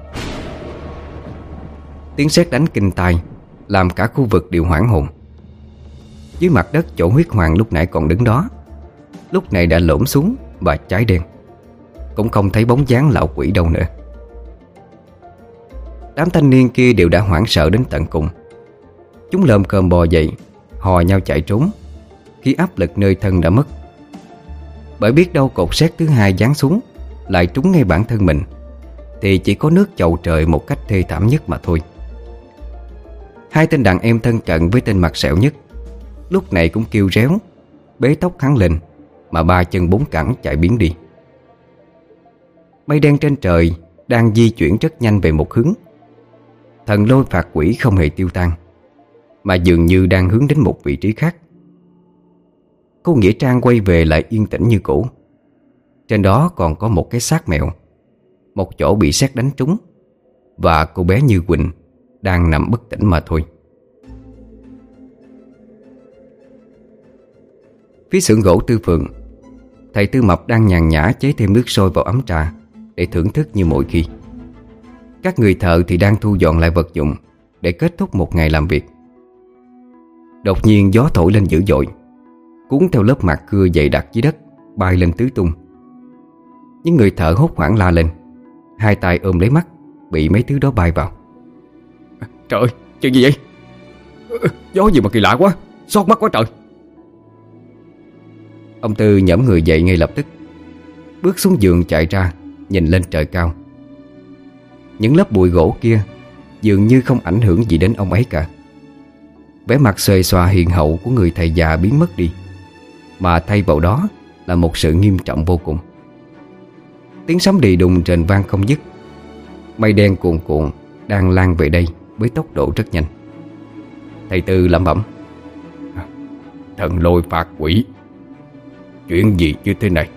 [SPEAKER 1] Tiếng sét đánh kinh tai làm cả khu vực đều hoảng hồn. Dưới mặt đất chỗ huyết hoàng lúc nãy còn đứng đó, lúc này đã lõm xuống và cháy đen, cũng không thấy bóng dáng lão quỷ đâu nữa. Đám thanh niên kia đều đã hoảng sợ đến tận cùng. Chúng lồm cồm bò dậy, hò nhau chạy trốn khi áp lực nơi thân đã mất. Bởi biết đâu cột sét thứ hai giáng xuống lại trúng ngay bản thân mình thì chỉ có nước chầu trời một cách thê thảm nhất mà thôi. Hai tên đàn em thân cận với tên mặt sẹo nhất lúc này cũng kêu réo, bế tóc hắn lên mà ba chân bốn cẳng chạy biến đi. Mây đen trên trời đang di chuyển rất nhanh về một hướng. Thần lôi phạt quỷ không hề tiêu tan, mà dường như đang hướng đến một vị trí khác. Cô Nghĩa Trang quay về lại yên tĩnh như cũ. Trên đó còn có một cái xác mèo, một chỗ bị sét đánh trúng, và cô bé Như Quỳnh đang nằm bất tỉnh mà thôi. Phía xưởng gỗ Tư Phường, thầy Tư Mập đang nhàn nhã chế thêm nước sôi vào ấm trà để thưởng thức như mọi khi. Các người thợ thì đang thu dọn lại vật dụng để kết thúc một ngày làm việc. Đột nhiên gió thổi lên dữ dội, cuốn theo lớp mạt cưa dày đặc dưới đất bay lên tứ tung. Những người thợ hốt hoảng la lên, hai tay ôm lấy mắt, bị mấy thứ đó bay vào.
[SPEAKER 3] Trời ơi, chuyện gì vậy? Gió gì mà kỳ lạ quá, xót mắt quá trời.
[SPEAKER 1] Ông Tư nhẫm người dậy ngay lập tức, bước xuống giường chạy ra, nhìn lên trời cao. Những lớp bụi gỗ kia dường như không ảnh hưởng gì đến ông ấy cả. Vẻ mặt xuề xòa hiền hậu của người thầy già biến mất đi, mà thay vào đó là một sự nghiêm trọng vô cùng. Tiếng sấm đì đùng rền vang không dứt. Mây đen cuồn cuộn đang lan về đây với tốc độ rất nhanh. Thầy Tư lẩm bẩm:
[SPEAKER 3] Thần lôi phạt quỷ, chuyện gì như thế này?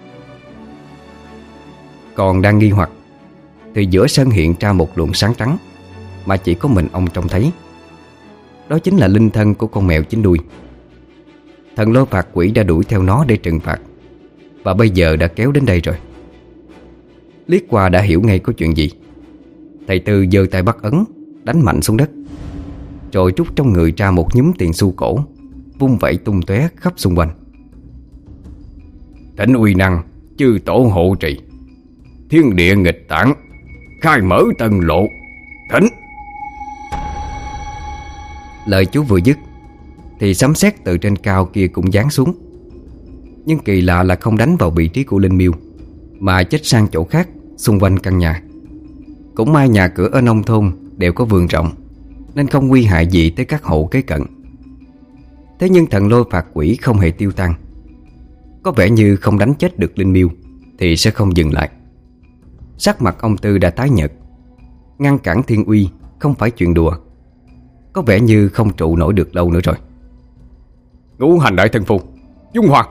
[SPEAKER 1] Còn đang nghi hoặc thì giữa sân hiện ra một luồng sáng trắng mà chỉ có mình ông trông thấy. Đó chính là linh thân của con mèo chín đuôi. Thần lôi phạt quỷ đã đuổi theo nó để trừng phạt, và bây giờ đã kéo đến đây rồi. Liếc qua đã hiểu ngay có chuyện gì. Thầy Tư giơ tay bắt ấn, đánh mạnh xuống đất, rồi rút trong người ra một nhúm tiền xu cổ, vung vẩy tung tóe khắp xung quanh.
[SPEAKER 3] Thỉnh uy năng chư tổ hộ trì, thiên địa nghịch tản, khai mở tân lộ, thỉnh.
[SPEAKER 1] Lời chú vừa dứt thì sấm sét từ trên cao kia cũng giáng xuống. Nhưng kỳ lạ là không đánh vào vị trí của Linh Miêu, mà chích sang chỗ khác xung quanh căn nhà. Cũng may nhà cửa ở nông thôn đều có vườn rộng, nên không nguy hại gì tới các hộ kế cận. Thế nhưng thần lôi phạt quỷ không hề tiêu tan. Có vẻ như không đánh chết được Linh Miêu thì sẽ không dừng lại. Sắc mặt ông Tư đã tái nhợt. Ngăn cản thiên uy không phải chuyện đùa. Có vẻ như không trụ nổi được lâu nữa rồi.
[SPEAKER 3] Ngũ hành đại thần phù, dung hoạt.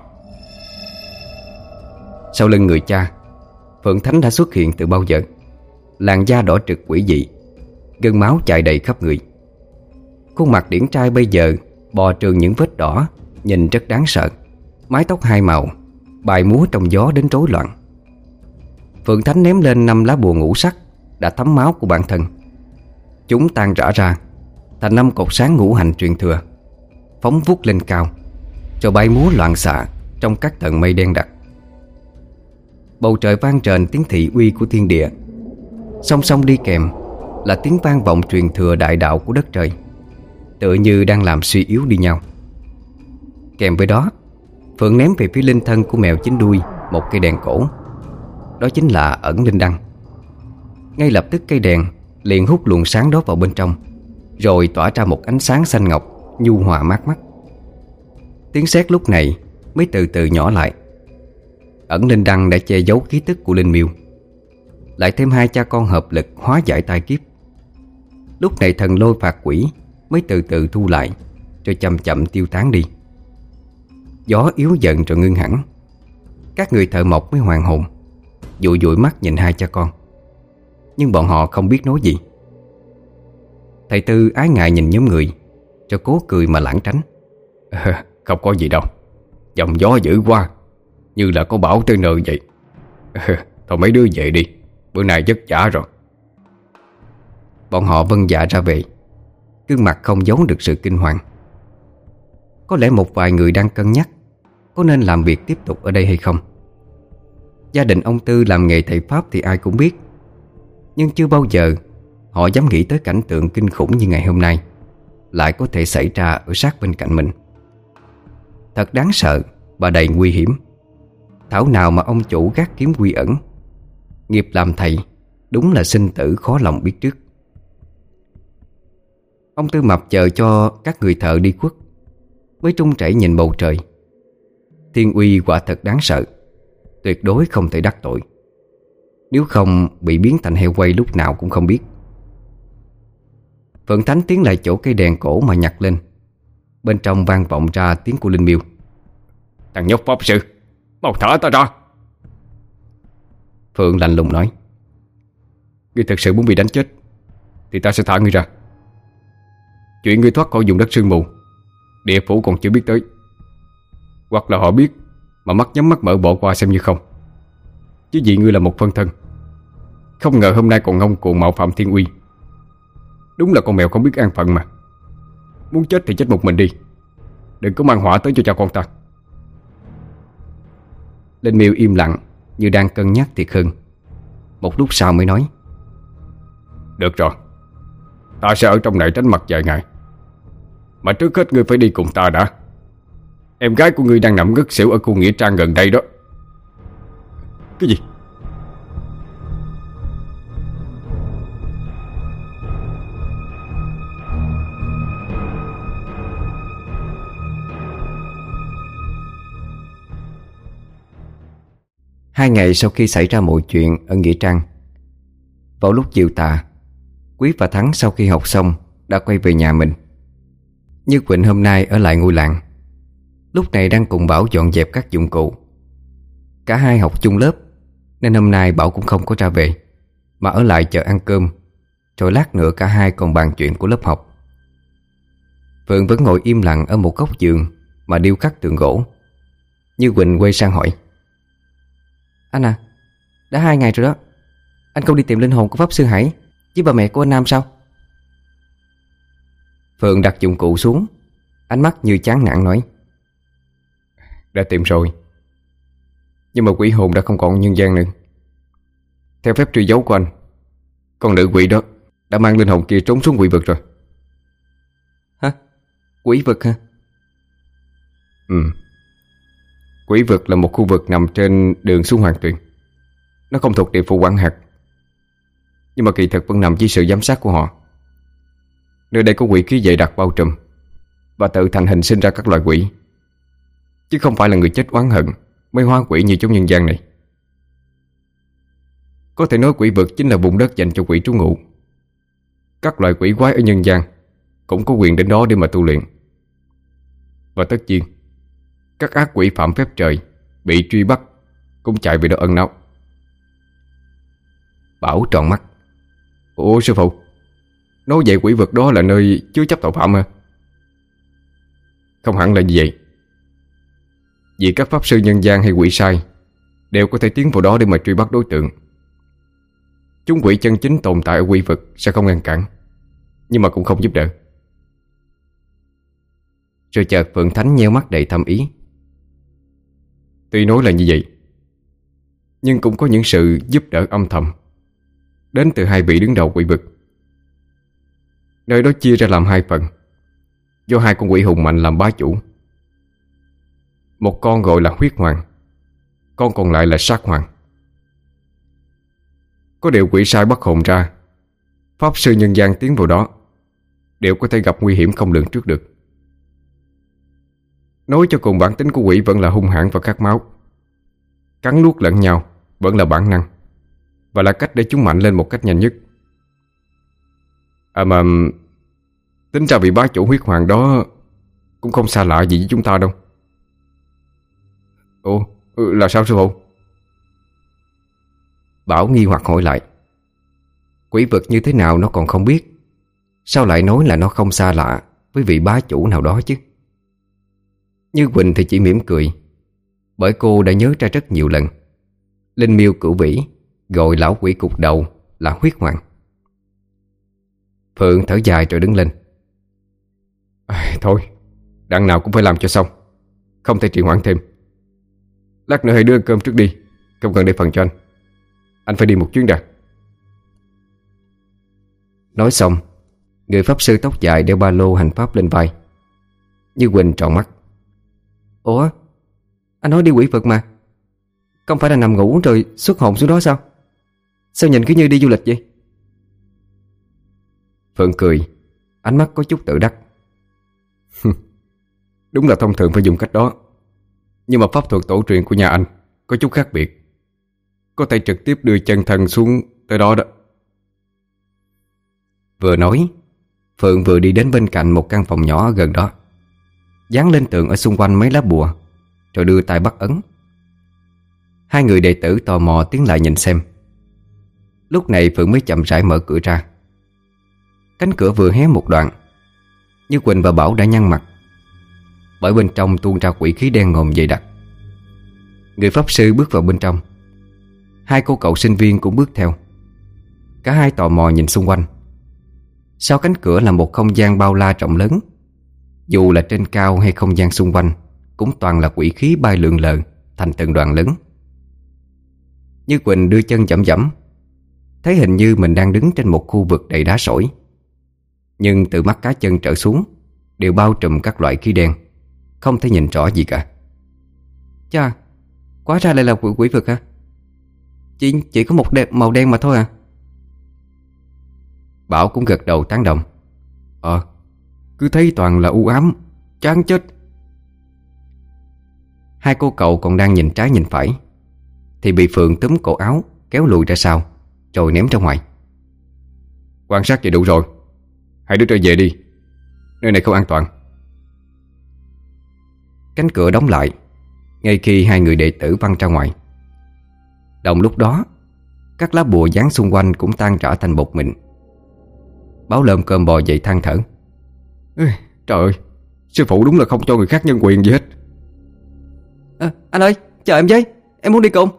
[SPEAKER 1] Sau lưng người cha, Phượng Thánh đã xuất hiện từ bao giờ. Làn da đỏ trực quỷ dị, gân máu chảy đầy khắp người. Khuôn mặt điển trai bây giờ bò trường những vết đỏ, nhìn rất đáng sợ. Mái tóc hai màu bài múa trong gió đến rối loạn. Phượng Thánh ném lên 5 lá bùa ngũ sắc đã thấm máu của bản thân. Chúng tan rã ra thành 5 cột sáng ngũ hành truyền thừa, phóng vút lên cao, rồi bay múa loạn xạ trong các tầng mây đen đặc. Bầu trời vang rền tiếng thị uy của thiên địa. Song song đi kèm là tiếng vang vọng truyền thừa đại đạo của đất trời, tựa như đang làm suy yếu đi nhau. Kèm với đó, Phượng ném về phía linh thân của mèo chín đuôi một cây đèn cổ. Đó chính là ẩn linh đăng. Ngay lập tức cây đèn liền hút luồng sáng đó vào bên trong, rồi tỏa ra một ánh sáng xanh ngọc nhu hòa mát mắt. Tiếng sét lúc này mới từ từ nhỏ lại. Ẩn linh đăng đã che giấu ký tức của Linh Miêu. Lại thêm hai cha con hợp lực hóa giải tai kiếp. Lúc này thần lôi phạt quỷ mới từ từ thu lại, rồi chậm chậm tiêu tán đi. Gió yếu dần rồi ngưng hẳn. Các người thợ mộc mới hoàn hồn, dụi dụi mắt nhìn hai cha con. Nhưng bọn họ không biết nói gì. Thầy Tư ái ngại nhìn nhóm người, cho cố cười mà lảng tránh.
[SPEAKER 3] Không có gì đâu, dòng gió dữ quá, như là có bão tới nơi vậy. Thôi mấy đứa về đi, bữa nay vất vả rồi.
[SPEAKER 1] Bọn họ vâng dạ ra về, gương mặt không giấu được sự kinh hoàng. Có lẽ một vài người đang cân nhắc có nên làm việc tiếp tục ở đây hay không. Gia đình ông Tư làm nghề thầy Pháp thì ai cũng biết, nhưng chưa bao giờ họ dám nghĩ tới cảnh tượng kinh khủng như ngày hôm nay lại có thể xảy ra ở sát bên cạnh mình. Thật đáng sợ và đầy nguy hiểm. Thảo nào mà ông chủ gác kiếm quy ẩn. Nghiệp làm thầy đúng là sinh tử khó lòng biết trước. Ông Tư Mập chờ cho các người thợ đi khuất mới trung chảy nhìn bầu trời. Thiên uy quả thật đáng sợ, tuyệt đối không thể đắc tội. Nếu không bị biến thành heo quay lúc nào cũng không biết. Phượng Thánh tiến lại chỗ cây đèn cổ mà nhặt lên. Bên trong vang vọng ra tiếng của Linh Miêu.
[SPEAKER 3] Thằng nhóc pháp sư, mau thả ta ra.
[SPEAKER 1] Phượng lạnh lùng nói.
[SPEAKER 3] Ngươi thật sự muốn bị đánh chết thì ta sẽ thả ngươi ra. Chuyện ngươi thoát khỏi vùng đất sương mù, địa phủ còn chưa biết tới. Hoặc là họ biết mà mắt nhắm mắt mở bỏ qua xem như không. Chứ vì ngươi là một phân thân, không ngờ hôm nay còn ngông cuồng mạo phạm thiên uy. Đúng là con mèo không biết an phận mà. Muốn chết thì chết một mình đi, đừng có mang họa tới cho cha con ta.
[SPEAKER 1] Linh Miêu im lặng như đang cân nhắc thiệt hơn. Một lúc sau mới nói.
[SPEAKER 3] Được rồi, ta sẽ ở trong này tránh mặt vài ngày. Mà trước hết ngươi phải đi cùng ta đã. Em gái của ngươi đang nằm ngất xỉu ở khu nghĩa trang gần đây đó.
[SPEAKER 2] Cái gì?
[SPEAKER 1] Hai ngày sau khi xảy ra mọi chuyện ở nghĩa trang, vào lúc chiều tà, Quý và Thắng sau khi học xong đã quay về nhà mình. Như Quỳnh hôm nay ở lại ngôi làng, lúc này đang cùng Bảo dọn dẹp các dụng cụ. Cả hai học chung lớp nên hôm nay Bảo cũng không có ra về, mà ở lại chờ ăn cơm. Rồi lát nữa cả hai còn bàn chuyện của lớp học. Phượng vẫn ngồi im lặng ở một góc giường mà điêu khắc tượng gỗ. Như Quỳnh quay sang hỏi. Anh à, đã 2 ngày rồi đó, anh không đi tìm linh hồn của Pháp Sư Hải với bà mẹ của anh Nam sao? Phượng đặt dụng cụ xuống, ánh mắt như chán nản nói.
[SPEAKER 2] Đã tìm rồi, nhưng mà quỷ hồn đã không còn nhân gian nữa. Theo phép truy dấu của anh, con nữ quỷ đó đã mang linh hồn kia trốn xuống quỷ vực rồi.
[SPEAKER 1] Hả? Quỷ vực hả?
[SPEAKER 2] Ừ. Quỷ vực là một khu vực nằm trên đường xuống Hoàng Tuyền. Nó không thuộc địa phủ quản hạt, nhưng mà kỳ thực vẫn nằm dưới sự giám sát của họ. Nơi đây có quỷ khí dày đặc bao trùm và tự thành hình sinh ra các loài quỷ, chứ không phải là người chết oán hận mới hóa quỷ như chúng nhân gian này. Có thể nói quỷ vực chính là vùng đất dành cho quỷ trú ngụ. Các loài quỷ quái ở nhân gian cũng có quyền đến đó để mà tu luyện. Và tất nhiên, các ác quỷ phạm phép trời bị truy bắt cũng chạy về đó ẩn náu.
[SPEAKER 1] Bảo tròn mắt.
[SPEAKER 2] Ủa sư phụ, nói vậy quỷ vực đó là nơi chứa chấp tội phạm hả? Không hẳn là như vậy. Vì các pháp sư nhân gian hay quỷ sai đều có thể tiến vào đó để mà truy bắt đối tượng. Chúng quỷ chân chính tồn tại ở quỷ vực sẽ không ngăn cản, nhưng mà cũng không giúp đỡ.
[SPEAKER 1] Rồi chợt Phượng Thánh nheo mắt đầy thâm ý.
[SPEAKER 2] Tuy nói là như vậy, nhưng cũng có những sự giúp đỡ âm thầm đến từ hai vị đứng đầu quỷ vực. Nơi đó chia ra làm 2 phần, do 2 con quỷ hùng mạnh làm bá chủ. Một con gọi là huyết hoàng, con còn lại là sát hoàng. Có điều quỷ sai bắt hồn ra, pháp sư nhân gian tiến vào đó đều có thể gặp nguy hiểm không lường trước được. Nói cho cùng, bản tính của quỷ vẫn là hung hãn và khát máu. Cắn nuốt lẫn nhau vẫn là bản năng, và là cách để chúng mạnh lên một cách nhanh nhất. À mà tính ra vị bá chủ huyết hoàng đó cũng không xa lạ gì với chúng ta đâu. Ồ, là sao sư phụ?
[SPEAKER 1] Bảo nghi hoặc hỏi lại. Quỷ vực như thế nào nó còn không biết, sao lại nói là nó không xa lạ với vị bá chủ nào đó chứ? Như Quỳnh thì chỉ mỉm cười, bởi cô đã nhớ ra rất nhiều lần Linh Miêu Cửu Vĩ gọi lão quỷ cục đầu là huyết hoàng. Phượng thở dài rồi đứng lên.
[SPEAKER 2] Thôi, đằng nào cũng phải làm cho xong, không thể trì hoãn thêm. Lát nữa hãy đưa cơm trước đi, không cần để phần cho anh. Anh phải đi một chuyến đã.
[SPEAKER 1] Nói xong, người pháp sư tóc dài đeo ba lô hành pháp lên vai. Như Quỳnh tròn mắt. Ủa, anh nói đi quỷ vực mà, không phải là nằm ngủ rồi xuất hồn xuống đó sao? Sao nhìn cứ như đi du lịch vậy? Phượng cười, ánh mắt có chút tự đắc.
[SPEAKER 3] Đúng là thông thường phải dùng cách đó, nhưng mà pháp thuật tổ truyền của nhà anh có chút khác biệt, có thể trực tiếp đưa chân thân xuống tới đó đó.
[SPEAKER 1] Vừa nói, Phượng vừa đi đến bên cạnh một căn phòng nhỏ gần đó, dán lên tường ở xung quanh mấy lá bùa, rồi đưa tay bắt ấn. Hai người đệ tử tò mò tiến lại nhìn xem. Lúc này Phượng mới chậm rãi mở cửa ra. Cánh cửa vừa hé một đoạn, Như Quỳnh và Bảo đã nhăn mặt, bởi bên trong tuôn ra quỷ khí đen ngòm dày đặc. Người pháp sư bước vào bên trong, hai cô cậu sinh viên cũng bước theo. Cả hai tò mò nhìn xung quanh. Sau cánh cửa là một không gian bao la rộng lớn. Dù là trên cao hay không gian xung quanh cũng toàn là quỷ khí bay lượn lờ thành từng đoàn lớn. Như Quỳnh đưa chân dẫm dẫm, thấy hình như mình đang đứng trên một khu vực đầy đá sỏi, nhưng từ mắt cá chân trở xuống đều bao trùm các loại khí đen, không thể nhìn rõ gì cả. Chà, quá ra lại là quỷ vực hả? Chỉ có một màu đen mà thôi à? Bảo cũng gật đầu tán đồng.
[SPEAKER 3] Cứ thấy toàn là u ám, chán chết.
[SPEAKER 1] Hai cô cậu còn đang nhìn trái nhìn phải thì bị Phượng túm cổ áo kéo lùi ra sau, rồi ném ra ngoài.
[SPEAKER 3] Quan sát vậy đủ rồi, hai đứa trở về đi, nơi này không an toàn.
[SPEAKER 1] Cánh cửa đóng lại ngay khi hai người đệ tử văng ra ngoài. Đồng lúc đó, các lá bùa dán xung quanh cũng tan rã thành bột mịn. Báo lơm cơm bò dậy than thở.
[SPEAKER 3] Trời ơi, sư phụ đúng là không cho người khác nhân quyền gì hết.
[SPEAKER 1] Anh ơi, chờ em với, em muốn đi cùng.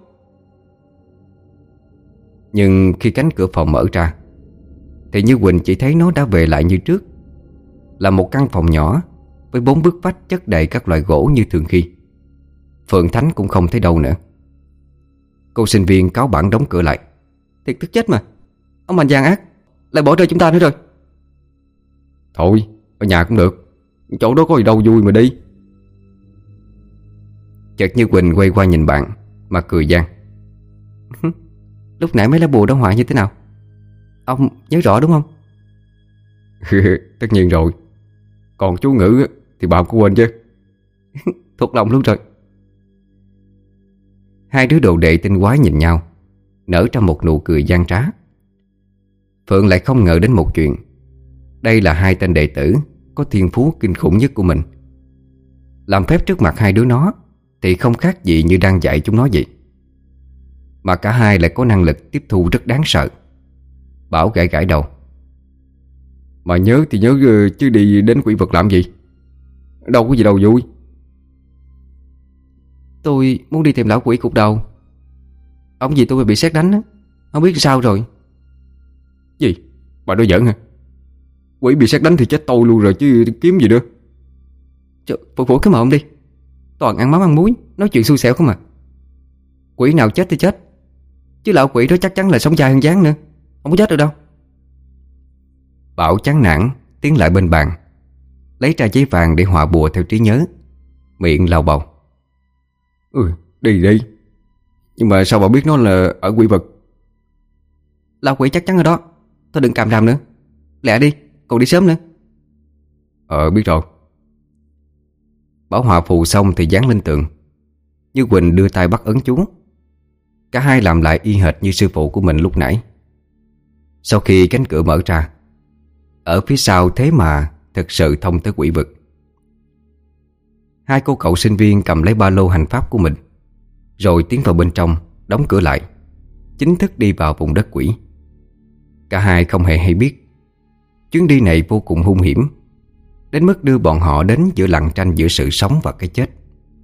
[SPEAKER 1] Nhưng khi cánh cửa phòng mở ra thì Như Quỳnh chỉ thấy nó đã về lại như trước, là một căn phòng nhỏ với 4 bức vách chất đầy các loại gỗ như thường khi. Phượng Thánh cũng không thấy đâu nữa. Cô sinh viên cáu bẳn đóng cửa lại. Thiệt tức chết mà, ông mạnh gian ác lại bỏ rơi chúng ta nữa rồi.
[SPEAKER 3] Thôi, ở nhà cũng được, chỗ đó có gì đâu vui mà đi.
[SPEAKER 1] Chợt Như Quỳnh quay qua nhìn bạn mà cười gian. Lúc nãy mấy lá bùa đó hoại như thế nào? Ông nhớ rõ đúng không?
[SPEAKER 3] Tất nhiên rồi. Còn chú ngữ thì bà có quên chứ.
[SPEAKER 1] Thuộc lòng luôn rồi. Hai đứa đồ đệ tinh quái nhìn nhau, nở ra một nụ cười gian trá. Phượng lại không ngờ đến một chuyện. Đây là hai tên đệ tử có thiên phú kinh khủng nhất của mình. Làm phép trước mặt hai đứa nó thì không khác gì như đang dạy chúng nó vậy. Mà cả hai lại có năng lực tiếp thu rất đáng sợ. Bảo gãi gãi đầu.
[SPEAKER 3] Mà nhớ thì nhớ chứ đi đến quỷ vực làm gì? Đâu có gì đâu vui.
[SPEAKER 1] Tôi muốn đi tìm lão quỷ cục đầu. Ông gì tôi bị sét đánh á, không biết sao rồi.
[SPEAKER 3] Gì? Bà nói giỡn hả? Quỷ bị sét đánh thì chết tôi luôn rồi chứ kiếm gì nữa.
[SPEAKER 1] Trời, phục vụ cái mồm đi. Toàn ăn mắm ăn muối, nói chuyện xui xẻo không à. Quỷ nào chết thì chết, chứ lão quỷ đó chắc chắn là sống dài hơn dáng nữa, không có chết được đâu. Bảo chán nản tiến lại bên bàn, lấy ra giấy vàng để họa bùa theo trí nhớ, miệng lầu bầu.
[SPEAKER 3] Đi đi. Nhưng mà sao bà biết nó là ở quỷ vực?
[SPEAKER 1] Lão quỷ chắc chắn ở đó. Thôi đừng càm ràm nữa, lẹ đi, còn đi sớm nữa.
[SPEAKER 3] Biết rồi.
[SPEAKER 1] Bảo họa phù xong thì dán lên tường. Như Quỳnh đưa tay bắt ấn chú. Cả hai làm lại y hệt như sư phụ của mình lúc nãy. Sau khi cánh cửa mở ra, ở phía sau thế mà thực sự thông tới quỷ vực. Hai cô cậu sinh viên cầm lấy ba lô hành pháp của mình, rồi tiến vào bên trong, đóng cửa lại, chính thức đi vào vùng đất quỷ. Cả hai không hề hay biết chuyến đi này vô cùng hung hiểm, đến mức đưa bọn họ đến giữa lằn tranh giữa sự sống và cái chết.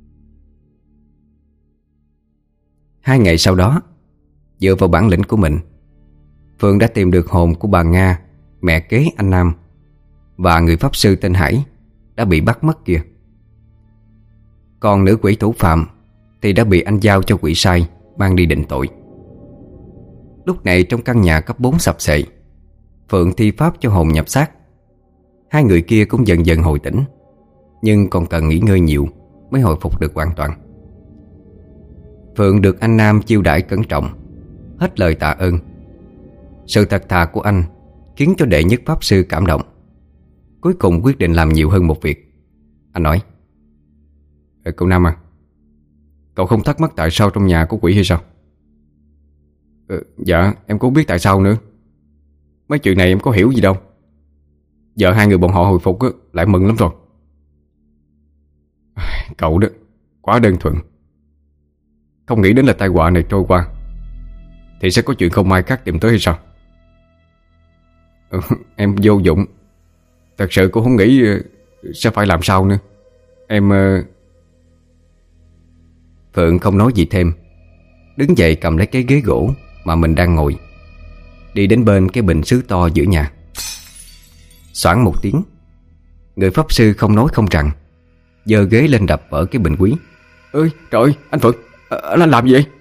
[SPEAKER 1] 2 ngày sau đó, dựa vào bản lĩnh của mình, Phượng đã tìm được hồn của bà Nga, mẹ kế anh Nam, và người pháp sư tên Hải đã bị bắt mất kia. Còn nữ quỷ thủ phạm thì đã bị anh giao cho quỷ sai mang đi định tội. Lúc này trong căn nhà cấp 4 sập xệ, Phượng thi pháp cho hồn nhập xác. Hai người kia cũng dần dần hồi tỉnh, nhưng còn cần nghỉ ngơi nhiều mới hồi phục được hoàn toàn. Phượng được anh Nam chiêu đãi cẩn trọng, hết lời tạ ơn. Sự thật thà của anh khiến cho đệ nhất pháp sư cảm động. Cuối cùng quyết định làm nhiều hơn một việc. Anh nói:
[SPEAKER 3] Cậu Nam à, cậu không thắc mắc tại sao trong nhà có quỷ hay sao? Dạ em cũng biết tại sao nữa. Mấy chuyện này em có hiểu gì đâu. Giờ hai người bọn họ hồi phục lại mừng lắm rồi. Cậu đó quá đơn thuần, không nghĩ đến là tai họa này trôi qua thì sẽ có chuyện không may khác tìm tới hay sao? Em vô dụng. Thật sự cũng không nghĩ sẽ phải làm sao nữa. Em...
[SPEAKER 1] Phượng không nói gì thêm, đứng dậy cầm lấy cái ghế gỗ mà mình đang ngồi, đi đến bên cái bình sứ to giữa nhà. Xoảng một tiếng, người pháp sư không nói không rằng giơ ghế lên đập vỡ cái bình quý.
[SPEAKER 3] Ơi trời ơi, anh Phượng, anh làm gì vậy?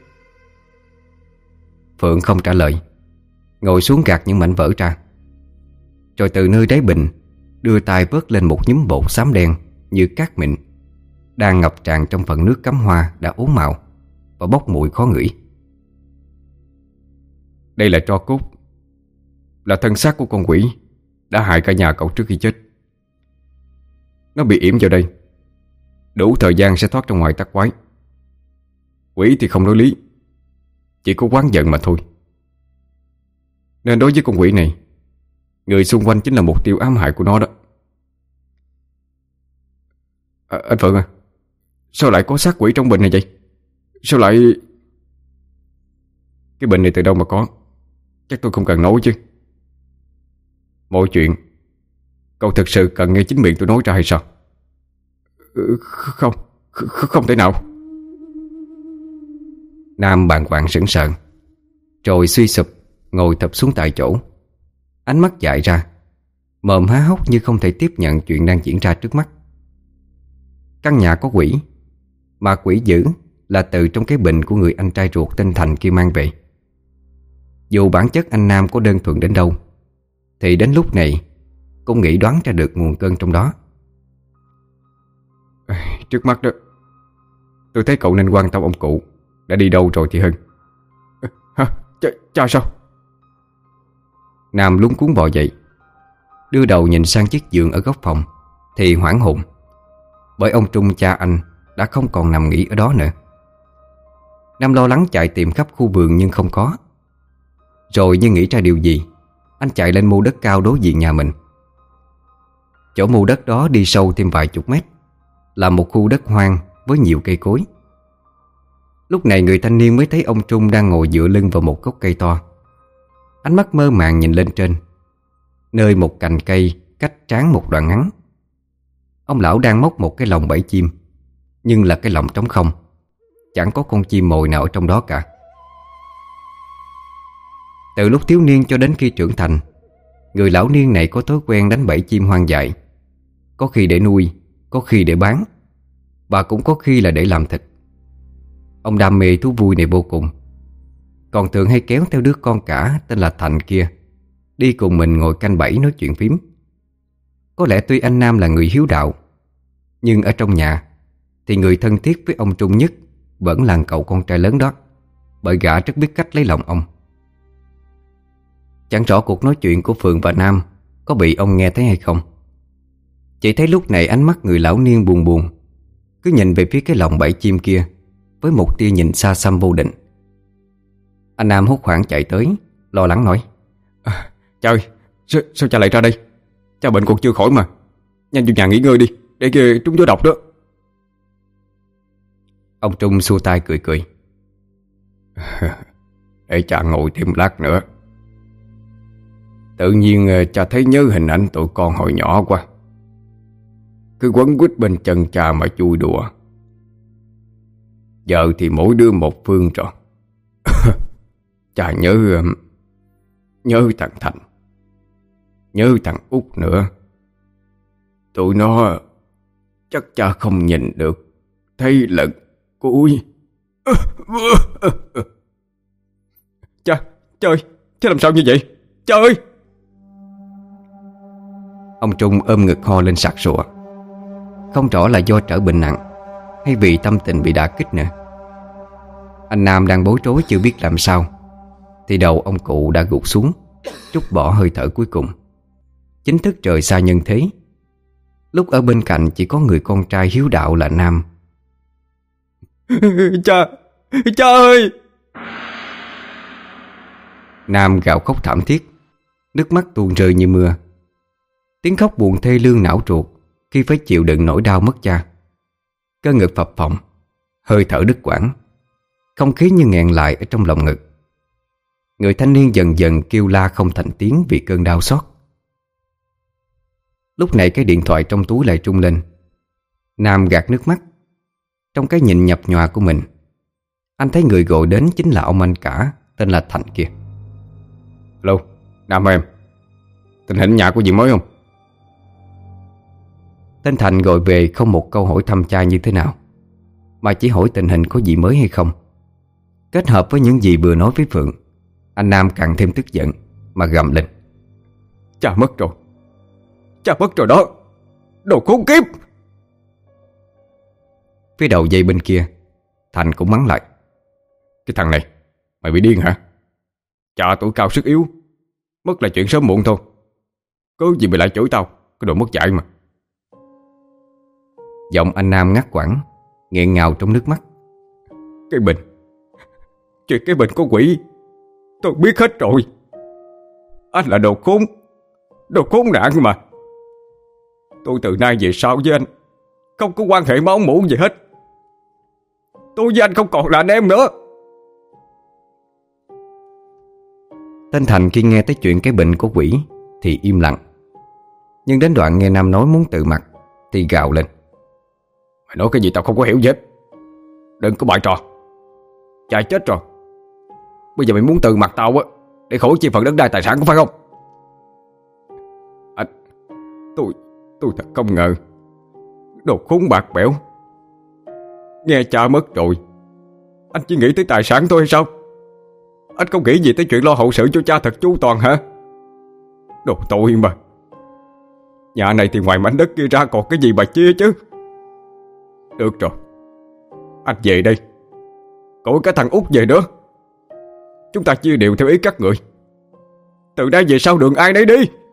[SPEAKER 1] Phượng không trả lời, ngồi xuống gạt những mảnh vỡ ra, rồi từ nơi đáy bình đưa tay vớt lên một nhúm bột xám đen như cát mịn đang ngập tràn trong phần nước cắm hoa đã ố màu và bốc mùi khó ngửi.
[SPEAKER 3] Đây là tro cốt, là thân xác của con quỷ đã hại cả nhà cậu trước khi chết. Nó bị yểm vào đây, đủ thời gian sẽ thoát ra ngoài tắc quái. Quỷ thì không đối lý, chỉ có oán giận mà thôi. Nên đối với con quỷ này, người xung quanh chính là mục tiêu ám hại của nó đó. Anh Phượng à, sao lại có xác quỷ trong bình này vậy? Sao lại... Cái bình này từ đâu mà có? Chắc tôi không cần nói chứ. Mọi chuyện cậu thực sự cần nghe chính miệng tôi nói ra hay sao? Không thể nào.
[SPEAKER 1] Nam bàng hoàng sững sờ, rồi suy sụp ngồi thập xuống tại chỗ, ánh mắt dại ra, mồm há hốc như không thể tiếp nhận chuyện đang diễn ra trước mắt. Căn nhà có quỷ, mà quỷ dữ là từ trong cái bình của người anh trai ruột tên Thành kia mang về. Dù bản chất anh Nam có đơn thuần đến đâu thì đến lúc này cũng nghĩ đoán ra được nguồn cơn trong đó.
[SPEAKER 3] Trước mắt đó, tôi thấy cậu nên quan tâm ông cụ đã đi đâu rồi thì hơn. Hả? Cha sao?
[SPEAKER 1] Nam luống cuống bò dậy, đưa đầu nhìn sang chiếc giường ở góc phòng thì hoảng hồn, bởi ông Trung cha anh đã không còn nằm nghỉ ở đó nữa. Nam lo lắng chạy tìm khắp khu vườn nhưng không có. Rồi như nghĩ ra điều gì, anh chạy lên mô đất cao đối diện nhà mình. Chỗ mô đất đó đi sâu thêm vài chục mét, là một khu đất hoang với nhiều cây cối. Lúc này người thanh niên mới thấy ông Trung đang ngồi dựa lưng vào một gốc cây to. Ánh mắt mơ màng nhìn lên trên, nơi một cành cây cách trán một đoạn ngắn. Ông lão đang móc một cái lồng bẫy chim, nhưng là cái lồng trống không, chẳng có con chim mồi nào ở trong đó cả. Từ lúc thiếu niên cho đến khi trưởng thành, người lão niên này có thói quen đánh bẫy chim hoang dại, có khi để nuôi, có khi để bán, và cũng có khi là để làm thịt. Ông đam mê thú vui này vô cùng, còn thường hay kéo theo đứa con cả tên là Thành kia đi cùng mình ngồi canh bẫy nói chuyện phím. Có lẽ tuy anh Nam là người hiếu đạo, nhưng ở trong nhà thì người thân thiết với ông Trung nhất vẫn là cậu con trai lớn đó, bởi gã rất biết cách lấy lòng ông. Chẳng rõ cuộc nói chuyện của Phượng và Nam có bị ông nghe thấy hay không. Chỉ thấy lúc này ánh mắt người lão niên buồn buồn, cứ nhìn về phía cái lồng bẫy chim kia với một tia nhìn xa xăm vô định. Anh Nam hốt hoảng chạy tới, lo lắng nói:
[SPEAKER 3] Cha ơi, sao cha lại ra đây? Cha bệnh còn chưa khỏi mà. Nhanh vô nhà nghỉ ngơi đi, để kia trúng gió độc đó.
[SPEAKER 1] Ông Trung xua tay cười cười.
[SPEAKER 3] Để cha ngồi thêm lát nữa. Tự nhiên cha thấy nhớ hình ảnh tụi con hồi nhỏ quá, cứ quấn quýt bên chân cha mà chui đùa. Giờ thì mỗi đứa một phương rồi. Cha nhớ thằng Thành, nhớ thằng Út nữa. Tụi nó chắc cha không nhìn được thấy lần cuối. Cha ơi, cha làm sao như vậy? Cha ơi!
[SPEAKER 1] Ông Trung ôm ngực ho lên sặc sụa. Không rõ là do trở bệnh nặng hay vì tâm tình bị đả kích nữa. Anh Nam đang bối rối chưa biết làm sao thì đầu ông cụ đã gục xuống, trút bỏ hơi thở cuối cùng, chính thức rời xa nhân thế. Lúc ở bên cạnh chỉ có người con trai hiếu đạo là Nam.
[SPEAKER 3] Cha ơi!
[SPEAKER 1] Nam gào khóc thảm thiết, nước mắt tuôn rơi như mưa. Tiếng khóc buồn thê lương não ruột khi phải chịu đựng nỗi đau mất cha. Cơ ngực phập phồng, hơi thở đứt quãng, không khí như nghẹn lại ở trong lòng ngực. Người thanh niên dần dần kêu la không thành tiếng vì cơn đau xót. Lúc này cái điện thoại trong túi lại trung lên. Nam gạt nước mắt. Trong cái nhìn nhập nhòa của mình, anh thấy người gọi đến chính là ông anh cả tên là Thành kia.
[SPEAKER 3] Alo, Nam em. Tình hình nhà có gì mới không?
[SPEAKER 1] Tên Thành gọi về không một câu hỏi thăm cha như thế nào, mà chỉ hỏi tình hình có gì mới hay không. Kết hợp với những gì vừa nói với Phượng, anh Nam càng thêm tức giận mà gầm lên.
[SPEAKER 3] Cha mất rồi. Cha mất rồi đó. Đồ khốn kiếp!
[SPEAKER 1] Phía đầu dây bên kia, Thành cũng mắng lại.
[SPEAKER 3] Cái thằng này, mày bị điên hả? Cha tuổi cao sức yếu, mất là chuyện sớm muộn thôi. Có gì mày lại chửi tao, cái đồ mất dạy mà.
[SPEAKER 1] Giọng anh Nam ngắt quãng, nghẹn ngào trong nước mắt.
[SPEAKER 3] Cái bệnh, chuyện cái bệnh có quỷ, tôi biết hết rồi. Anh là đồ khốn nạn mà. Tôi từ nay về sau với anh không có quan hệ máu mủ gì hết. Tôi với anh không còn là anh em nữa.
[SPEAKER 1] Tên Thành khi nghe tới chuyện cái bệnh của quỷ thì im lặng. Nhưng đến đoạn nghe Nam nói muốn tự mặt thì gào lên.
[SPEAKER 3] Mày nói cái gì tao không có hiểu gì hết. Đừng có bày trò. Cha chết rồi. Bây giờ mày muốn từ mặt tao á để khỏi chia phần đất đai tài sản có phải không? Anh, tôi thật không ngờ. Đồ khốn bạc bẽo. Nghe cha mất rồi, anh chỉ nghĩ tới tài sản thôi hay sao? Anh không nghĩ gì tới chuyện lo hậu sự cho cha thật chu toàn hả? Đồ tội mà. Nhà này thì ngoài mảnh đất kia ra còn cái gì mà chia chứ. Được rồi, anh về đây. Còn cái thằng Út về nữa. Chúng ta chia đều theo ý các người. Từ đây về sau đường ai nấy đi.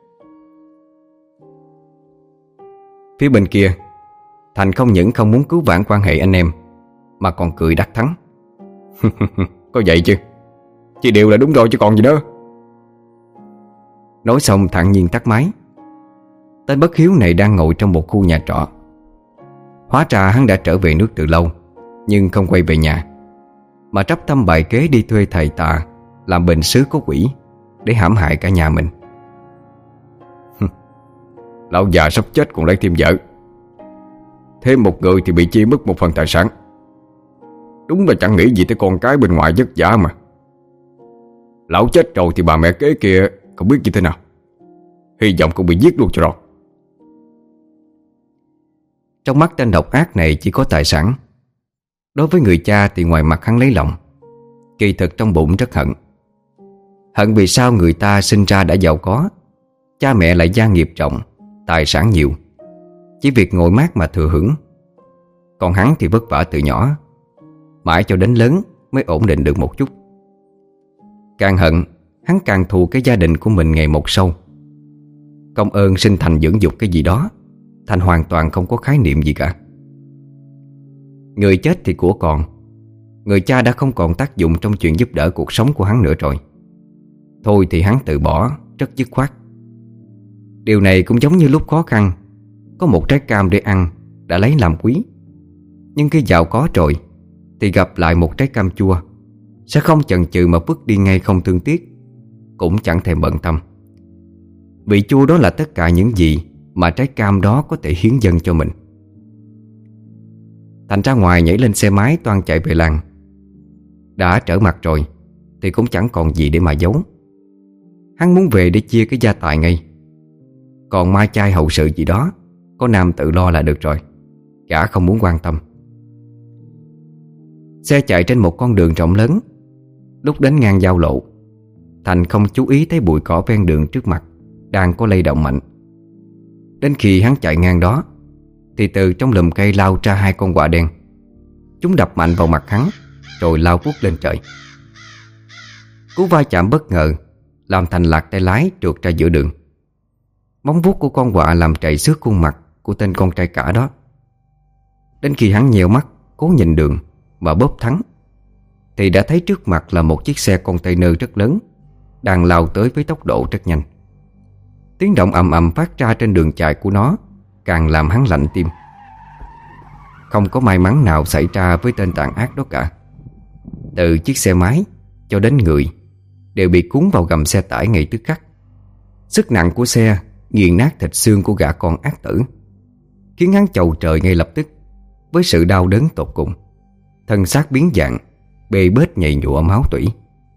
[SPEAKER 1] Phía bên kia, Thành không những không muốn cứu vãn quan hệ anh em, mà còn cười đắc thắng.
[SPEAKER 3] Có vậy chứ. Chia đều là đúng rồi chứ còn gì nữa.
[SPEAKER 1] Nói xong thản nhiên tắt máy. Tên bất hiếu này đang ngồi trong một khu nhà trọ. Hóa ra hắn đã trở về nước từ lâu, nhưng không quay về nhà, mà trắp tâm bài kế đi thuê thầy tà làm bệnh sứ có quỷ để hãm hại cả nhà mình.
[SPEAKER 3] Lão già sắp chết còn lấy thêm vợ. Thêm một người thì bị chia mất một phần tài sản. Đúng là chẳng nghĩ gì tới con cái bên ngoài vất vả mà. Lão chết rồi thì bà mẹ kế kia không biết như thế nào. Hy vọng cũng bị giết luôn cho rồi.
[SPEAKER 1] Trong mắt tên độc ác này chỉ có tài sản. Đối với người cha thì ngoài mặt hắn lấy lòng, kỳ thực trong bụng rất hận. Hận vì sao người ta sinh ra đã giàu có, cha mẹ lại gia nghiệp rộng, tài sản nhiều, chỉ việc ngồi mát mà thừa hưởng. Còn hắn thì vất vả từ nhỏ, mãi cho đến lớn mới ổn định được một chút. Càng hận, hắn càng thù cái gia đình của mình ngày một sâu. Công ơn sinh thành dưỡng dục cái gì đó, Thành hoàn toàn không có khái niệm gì cả. Người chết thì của còn. Người cha đã không còn tác dụng trong chuyện giúp đỡ cuộc sống của hắn nữa rồi. Thôi thì hắn từ bỏ rất dứt khoát. Điều này cũng giống như lúc khó khăn, có một trái cam để ăn đã lấy làm quý. Nhưng khi giàu có rồi thì gặp lại một trái cam chua, sẽ không chần chừ mà vứt đi ngay không thương tiếc, cũng chẳng thèm bận tâm. Vị chua đó là tất cả những gì mà trái cam đó có thể hiến dâng cho mình. Thành ra ngoài nhảy lên xe máy toan chạy về làng. Đã trở mặt rồi thì cũng chẳng còn gì để mà giấu. Hắn muốn về để chia cái gia tài ngay. Còn mai chay hậu sự gì đó có Nam tự lo là được rồi, gã không muốn quan tâm. Xe chạy trên một con đường rộng lớn. Lúc đến ngang giao lộ, Thành không chú ý thấy bụi cỏ ven đường trước mặt đang có lay động mạnh. Đến khi hắn chạy ngang đó thì từ trong lùm cây lao ra hai con quạ đen. Chúng đập mạnh vào mặt hắn rồi lao vút lên trời. Cú va chạm bất ngờ làm Thành lạc tay lái trượt ra giữa đường. Móng vuốt của con quạ làm trầy xước khuôn mặt của tên con trai cả đó. Đến khi hắn nheo mắt cố nhìn đường và bóp thắng thì đã thấy trước mặt là một chiếc xe container rất lớn đang lao tới với tốc độ rất nhanh. Tiếng động ầm ầm phát ra trên đường chạy của nó càng làm hắn lạnh tim. Không có may mắn nào xảy ra với tên tàn ác đó cả. Từ chiếc xe máy cho đến người đều bị cuốn vào gầm xe tải ngay tức khắc. Sức nặng của xe nghiền nát thịt xương của gã con ác tử, khiến hắn chầu trời ngay lập tức với sự đau đớn tột cùng. Thân xác biến dạng, bê bết nhầy nhụa máu tủy.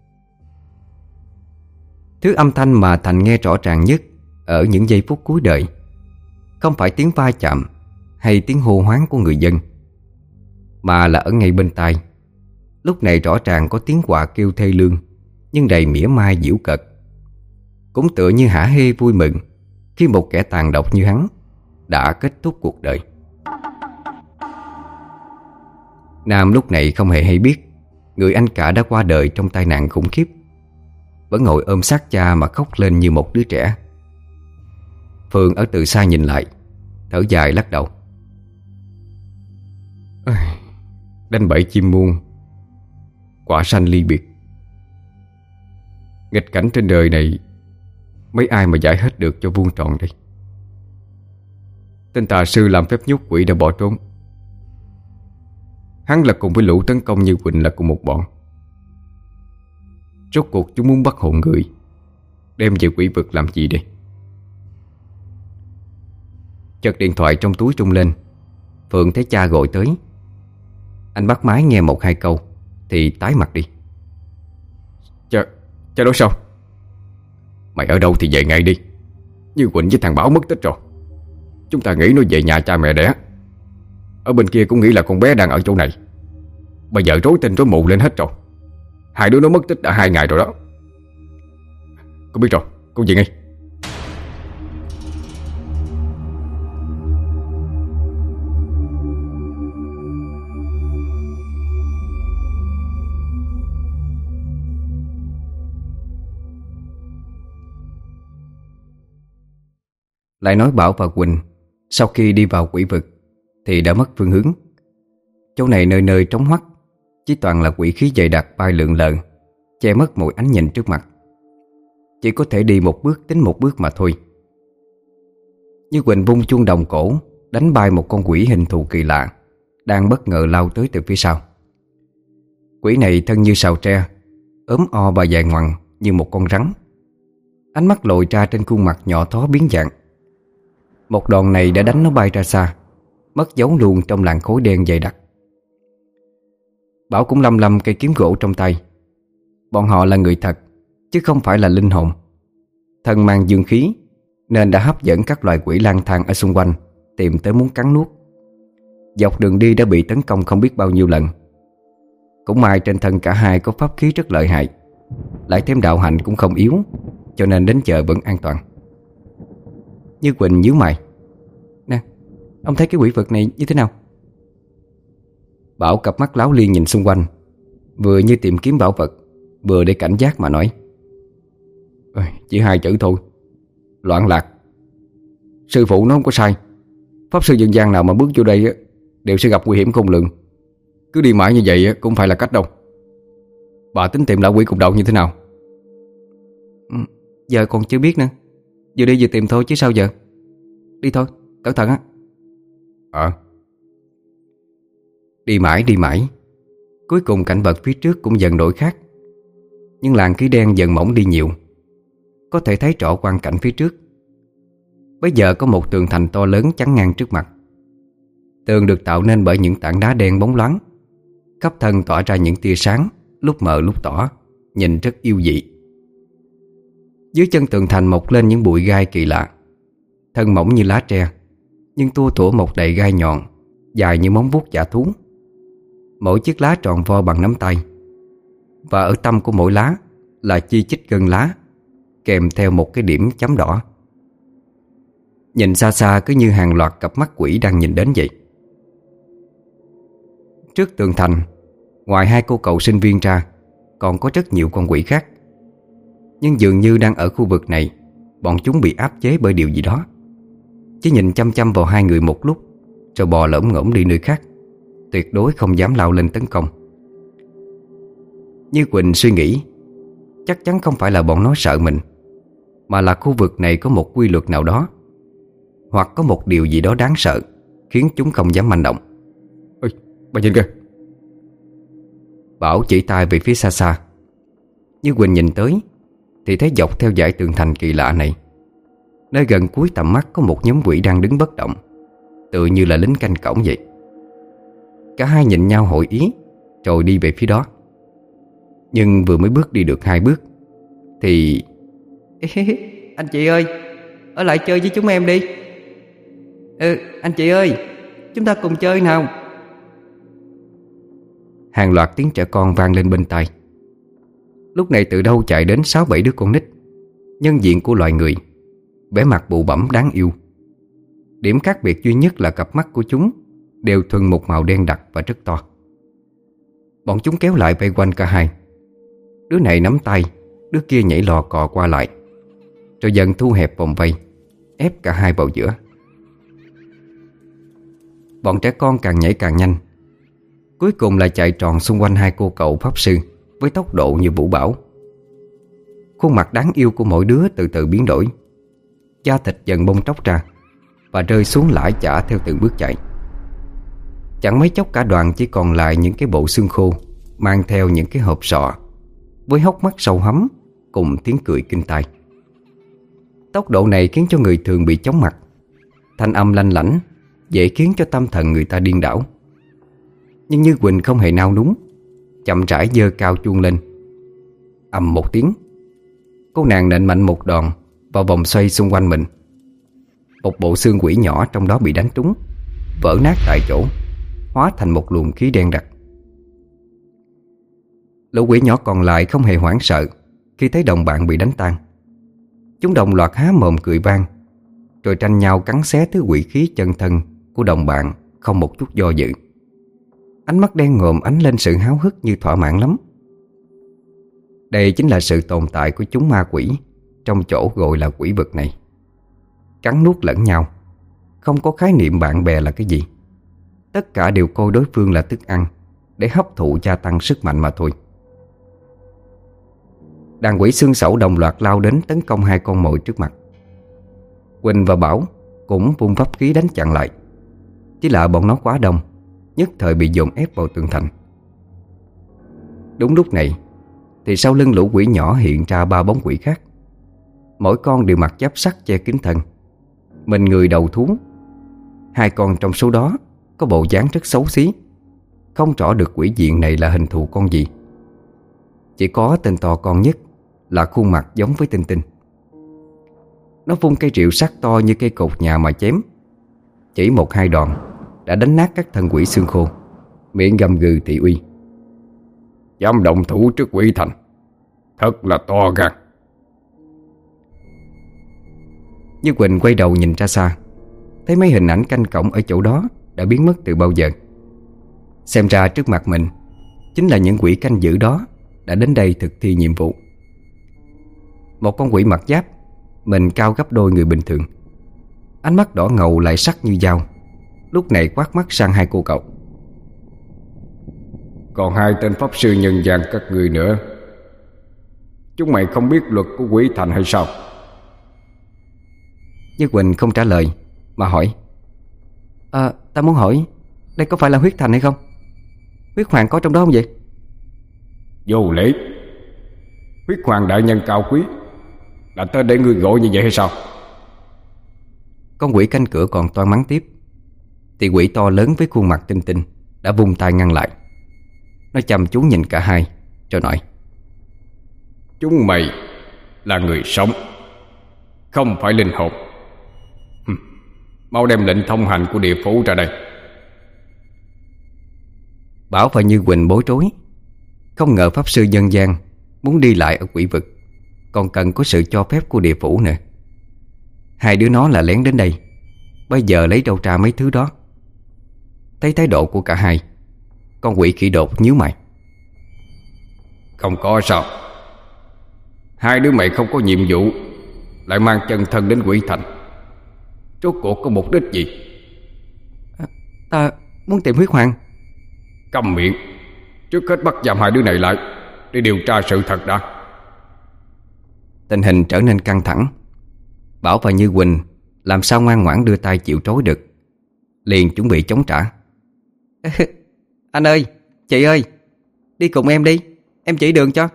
[SPEAKER 1] Thứ âm thanh mà Thành nghe rõ ràng nhất ở những giây phút cuối đời không phải tiếng va chạm hay tiếng hô hoán của người dân, mà là ở ngay bên tai. Lúc này rõ ràng có tiếng quạ kêu thê lương nhưng đầy mỉa mai giễu cợt, cũng tựa như hả hê vui mừng khi một kẻ tàn độc như hắn đã kết thúc cuộc đời. Nam lúc này không hề hay biết người anh cả đã qua đời trong tai nạn khủng khiếp, vẫn ngồi ôm sát cha mà khóc lên như một đứa trẻ. Phương ở từ xa nhìn lại, thở dài lắc đầu. Đánh bẫy chim muông, quả sanh ly biệt. Nghịch cảnh trên đời này mấy ai mà giải hết được cho vuông tròn đây. Tên tà sư làm phép nhốt quỷ đã bỏ trốn. Hắn là cùng với lũ tấn công Như Quỳnh là cùng một bọn. Rốt cuộc chúng muốn bắt hồn người đem về quỷ vực làm gì đây? Chợt điện thoại trong túi rung lên. Phượng thấy cha gọi tới. Anh bắt máy nghe một hai câu thì tái mặt đi. Cha nói sao? Mày ở đâu thì về ngay đi. Như Quỳnh với thằng Bảo mất tích rồi. Chúng ta nghĩ nó về nhà cha mẹ đẻ. Ở bên kia cũng nghĩ là con bé đang ở chỗ này. Bây giờ rối tinh rối mù lên hết rồi. Hai đứa nó mất tích đã 2 ngày rồi đó. Con biết rồi, con về ngay. Lại nói Bảo và Quỳnh sau khi đi vào quỷ vực thì đã mất phương hướng. Chỗ này nơi nơi trống hoắt, chỉ toàn là quỷ khí dày đặc bay lượn lờ, che mất mọi ánh nhìn trước mặt. Chỉ có thể đi một bước tính một bước mà thôi. Như Quỳnh vung chuông đồng cổ đánh bay một con quỷ hình thù kỳ lạ đang bất ngờ lao tới từ phía sau. Quỷ này thân như sào tre, ốm o và dài ngoằng như một con rắn. Ánh mắt lồi ra trên khuôn mặt nhỏ thó biến dạng. Một đòn này đã đánh nó bay ra xa, mất dấu luôn trong làn khói đen dày đặc. Bảo cũng lăm lăm cây kiếm gỗ trong tay. Bọn họ là người thật, chứ không phải là linh hồn. Thân mang dương khí nên đã hấp dẫn các loài quỷ lang thang ở xung quanh tìm tới muốn cắn nuốt. Dọc đường đi đã bị tấn công không biết bao nhiêu lần. Cũng may trên thân cả hai có pháp khí rất lợi hại, lại thêm đạo hạnh cũng không yếu, cho nên đến chợ vẫn an toàn. Như Quỳnh nhíu mày. Nè, ông thấy cái quỷ vực này như thế nào? Bảo cặp mắt láo liên nhìn xung quanh, vừa như tìm kiếm bảo vật, vừa để cảnh giác mà nói. Chỉ 2 chữ thôi: loạn lạc. Sư phụ nó không có sai. Pháp sư dân gian nào mà bước vô đây đều sẽ gặp nguy hiểm khôn lường. Cứ đi mãi như vậy cũng phải là cách đâu. Bà tính tìm lão quỷ cùng đầu như thế nào? Giờ còn chưa biết nữa. Vừa đi vừa tìm thôi chứ sao giờ. Đi thôi, cẩn thận á. Đi mãi cuối cùng cảnh vật phía trước cũng dần đổi khác. Nhưng làn khí đen dần mỏng đi nhiều, có thể thấy rõ quang cảnh phía trước. Bây giờ có một tường thành to lớn chắn ngang trước mặt. Tường được tạo nên bởi những tảng đá đen bóng loáng, khắp thân tỏa ra những tia sáng, lúc mờ lúc tỏ, nhìn rất yêu dị. Dưới chân tường thành mọc lên những bụi gai kỳ lạ, thân mỏng như lá tre, nhưng tua tủa một đầy gai nhọn, dài như móng vuốt dã thú. Mỗi chiếc lá tròn vo bằng nắm tay, và ở tâm của mỗi lá là chi chít gân lá, kèm theo một cái điểm chấm đỏ. Nhìn xa xa cứ như hàng loạt cặp mắt quỷ đang nhìn đến vậy. Trước tường thành, ngoài hai cô cậu sinh viên ra, còn có rất nhiều con quỷ khác. Nhưng dường như đang ở khu vực này, bọn chúng bị áp chế bởi điều gì đó. Chỉ nhìn chăm chăm vào hai người một lúc, rồi bò lổm ngổm đi nơi khác, tuyệt đối không dám lao lên tấn công. Như Quỳnh suy nghĩ, chắc chắn không phải là bọn nó sợ mình, mà là khu vực này có một quy luật nào đó, hoặc có một điều gì đó đáng sợ khiến chúng không dám manh động.
[SPEAKER 2] Ôi, bà nhìn kìa.
[SPEAKER 1] Bảo chỉ tay về phía xa xa. Như Quỳnh nhìn tới thì thấy dọc theo dải tường thành kỳ lạ này, nơi gần cuối tầm mắt có một nhóm quỷ đang đứng bất động, tựa như là lính canh cổng vậy. Cả hai nhìn nhau hội ý, rồi đi về phía đó. Nhưng vừa mới bước đi được 2 bước thì anh chị ơi, ở lại chơi với chúng em đi. Anh chị ơi, chúng ta cùng chơi nào. Hàng loạt tiếng trẻ con vang lên bên tai. Lúc này từ đâu chạy đến 6-7 đứa con nít, nhân diện của loài người, vẻ mặt bụ bẫm đáng yêu. Điểm khác biệt duy nhất là cặp mắt của chúng đều thuần một màu đen đặc và rất to. Bọn chúng kéo lại vây quanh cả hai. Đứa này nắm tay, đứa kia nhảy lò cò qua lại, rồi dần thu hẹp vòng vây, ép cả hai vào giữa. Bọn trẻ con càng nhảy càng nhanh, cuối cùng là chạy tròn xung quanh hai cô cậu pháp sư với tốc độ như vũ bão. Khuôn mặt đáng yêu của mỗi đứa từ từ biến đổi, da thịt dần bong tróc ra và rơi xuống lả chả theo từng bước chạy. Chẳng mấy chốc cả đoàn chỉ còn lại những cái bộ xương khô mang theo những cái hộp sọ, với hốc mắt sâu hắm cùng tiếng cười kinh tai. Tốc độ này khiến cho người thường bị chóng mặt, thanh âm lanh lảnh dễ khiến cho tâm thần người ta điên đảo. Nhưng Như Quỳnh không hề nao núng, chậm rãi giơ cao chuông lên. Ầm một tiếng, cô nàng nện mạnh một đòn vào vòng xoay xung quanh mình. Một bộ xương quỷ nhỏ trong đó bị đánh trúng, vỡ nát tại chỗ, hóa thành một luồng khí đen đặc. Lũ quỷ nhỏ còn lại không hề hoảng sợ khi thấy đồng bạn bị đánh tan. Chúng đồng loạt há mồm cười vang, rồi tranh nhau cắn xé thứ quỷ khí chân thân của đồng bạn không một chút do dự. Ánh mắt đen ngòm ánh lên sự háo hức như thỏa mãn lắm. Đây chính là sự tồn tại của chúng ma quỷ trong chỗ gọi là quỷ vực này. Cắn nuốt lẫn nhau, không có khái niệm bạn bè là cái gì. Tất cả đều coi đối phương là thức ăn để hấp thụ gia tăng sức mạnh mà thôi. Đàn quỷ xương sẩu đồng loạt lao đến tấn công hai con mồi trước mặt. Quỳnh và Bảo cũng vung pháp khí đánh chặn lại. Chỉ là bọn nó quá đông, nhất thời bị dồn ép vào tường thành. Đúng lúc này thì sau lưng lũ quỷ nhỏ hiện ra 3 bóng quỷ khác. Mỗi con đều mặc giáp sắt che kín thân, mình người đầu thú. 2 con trong số đó có bộ dáng rất xấu xí, không rõ được quỷ diện này là hình thù con gì. Chỉ có tên to con nhất là khuôn mặt giống với Tinh Tinh. Nó vung cây rìu sắt to như cây cột nhà mà chém. Chỉ 1-2 đòn đã đánh nát các thân quỷ xương khô, miệng gầm gừ thị uy.
[SPEAKER 3] Dám động thủ trước quỷ thành, thật là to gan.
[SPEAKER 1] Như Quỳnh quay đầu nhìn ra xa, thấy mấy hình ảnh canh cổng ở chỗ đó đã biến mất từ bao giờ. Xem ra trước mặt mình chính là những quỷ canh giữ đó đã đến đây thực thi nhiệm vụ. Một con quỷ mặc giáp, mình cao gấp đôi người bình thường, ánh mắt đỏ ngầu lại sắc như dao, lúc này quát mắt sang hai cô cậu.
[SPEAKER 3] Còn 2 tên pháp sư nhân gian các người nữa, chúng mày không biết luật của quỷ thành hay sao?
[SPEAKER 1] Như Quỳnh không trả lời mà hỏi: Ta muốn hỏi, đây có phải là huyết thành hay không? Huyết hoàng có trong đó không vậy?
[SPEAKER 3] Vô lễ. Huyết hoàng đại nhân cao quý là tên để ngươi gọi như vậy hay sao?
[SPEAKER 1] Con quỷ canh cửa còn toan mắng tiếp thì quỷ to lớn với khuôn mặt Tinh Tinh đã vung tay ngăn lại. Nó chăm chú nhìn cả hai rồi nói:
[SPEAKER 3] Chúng mày là người sống, không phải linh hồn. Mau đem lệnh thông hành của địa phủ ra đây.
[SPEAKER 1] Bảo và Như Quỳnh bối rối. Không ngờ pháp sư nhân gian muốn đi lại ở quỷ vực còn cần có sự cho phép của địa phủ nữa. Hai đứa nó là lén đến đây, bây giờ lấy đâu ra mấy thứ đó. Thấy thái độ của cả hai, con quỷ khỉ đột nhíu mày.
[SPEAKER 3] Không có sao? Hai đứa mày không có nhiệm vụ, lại mang chân thân đến quỷ thành, rốt cuộc có mục đích gì?
[SPEAKER 1] Ta muốn tìm huyết hoàng.
[SPEAKER 3] Câm miệng. Trước hết bắt giam hai đứa này lại để điều tra sự thật đã.
[SPEAKER 1] Tình hình trở nên căng thẳng. Bảo và Như Quỳnh làm sao ngoan ngoãn đưa tay chịu trói được, liền chuẩn bị chống trả. Anh ơi, chị ơi, đi cùng em đi, em chỉ đường cho.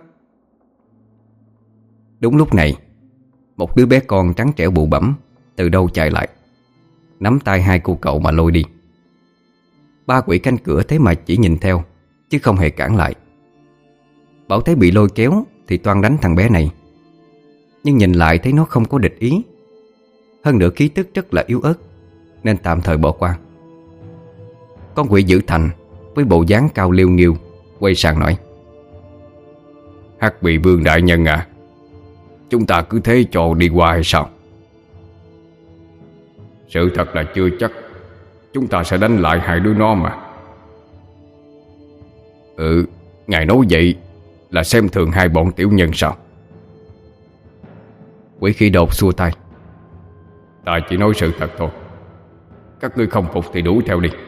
[SPEAKER 1] Đúng lúc này, một đứa bé con trắng trẻo bụ bẫm từ đâu chạy lại, nắm tay hai cô cậu mà lôi đi. Ba quỷ canh cửa thế mà chỉ nhìn theo, chứ không hề cản lại. Bảo thấy bị lôi kéo thì toan đánh thằng bé này, nhưng nhìn lại thấy nó không có địch ý. Hơn nữa khí tức rất là yếu ớt, nên tạm thời bỏ qua. Con quỷ giữ thành với bộ dáng cao liêu nghiêu quay sang nói:
[SPEAKER 3] Hắc Bị Vương đại nhân à, chúng ta cứ thế cho đi qua hay sao? Sự thật là chưa chắc chúng ta sẽ đánh lại hai đứa nó mà. Ngài nói vậy là xem thường hai bọn tiểu nhân sao?
[SPEAKER 1] Quỷ khỉ đột xua tay:
[SPEAKER 3] Ta chỉ nói sự thật thôi. Các ngươi không phục thì đuổi theo đi.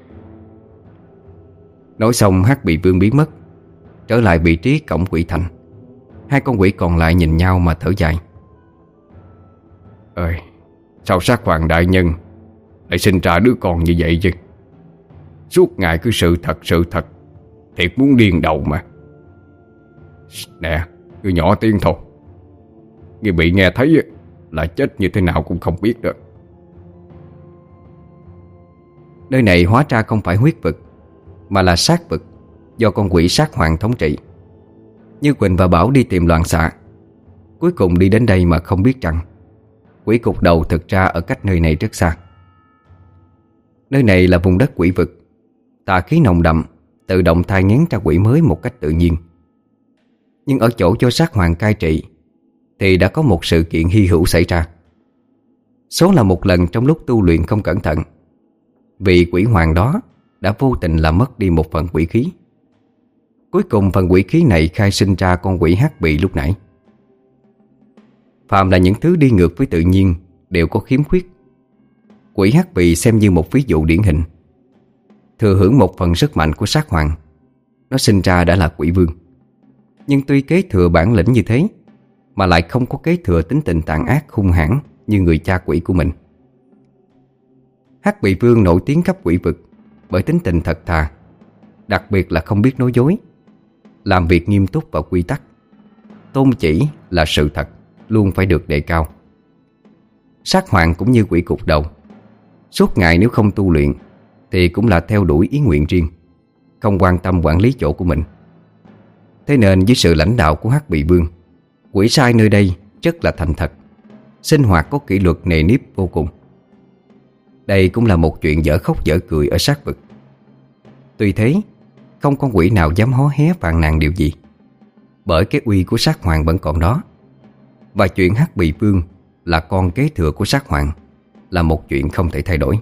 [SPEAKER 1] Nói xong Hắc Bị Vương biến mất, trở lại vị trí cổng quỷ thành. Hai con quỷ còn lại nhìn nhau mà thở dài.
[SPEAKER 3] Ơi, sao Sát Hoàng đại nhân lại sinh ra đứa con như vậy chứ? Suốt ngày cứ sự thật, thiệt muốn điên đầu mà. Nè, ngươi nhỏ tiếng thôi. Ngươi bị nghe thấy là chết như thế nào cũng không biết được.
[SPEAKER 1] Nơi này hóa ra không phải huyết vực, mà là sát vực, do con quỷ Sát Hoàng thống trị. Như Quỳnh và Bảo đi tìm loạn xạ, cuối cùng đi đến đây mà không biết rằng quỷ cục đầu thực ra ở cách nơi này rất xa. Nơi này là vùng đất quỷ vực, tà khí nồng đậm, tự động thai nghén ra quỷ mới một cách tự nhiên. Nhưng ở chỗ cho Sát Hoàng cai trị thì đã có một sự kiện hy hữu xảy ra. Số là một lần trong lúc tu luyện không cẩn thận, vị quỷ hoàng đó đã vô tình làm mất đi một phần quỷ khí. Cuối cùng phần quỷ khí này khai sinh ra con quỷ Hắc Bị lúc nãy. Phàm là những thứ đi ngược với tự nhiên đều có khiếm khuyết. Quỷ Hắc Bị xem như một ví dụ điển hình. Thừa hưởng một phần sức mạnh của Sát Hoàng, nó sinh ra đã là quỷ vương. Nhưng tuy kế thừa bản lĩnh như thế, mà lại không có kế thừa tính tình tàn ác hung hãn như người cha quỷ của mình. Hắc Bị Vương nổi tiếng khắp quỷ vực bởi tính tình thật thà, đặc biệt là không biết nói dối, làm việc nghiêm túc và quy tắc, tôn chỉ là sự thật luôn phải được đề cao. Sát Hoàng cũng như quỷ cục đầu, suốt ngày nếu không tu luyện thì cũng là theo đuổi ý nguyện riêng, không quan tâm quản lý chỗ của mình. Thế nên dưới sự lãnh đạo của Hắc Bị Vương, quỷ sai nơi đây rất là thành thật, sinh hoạt có kỷ luật nề nếp vô cùng. Đây cũng là một chuyện dở khóc dở cười ở sát vực. Tuy thế, không con quỷ nào dám hó hé phàn nàn điều gì, bởi cái uy của Sát Hoàng vẫn còn đó. Và chuyện Hắc Bị Vương là con kế thừa của Sát Hoàng là một chuyện không thể thay đổi.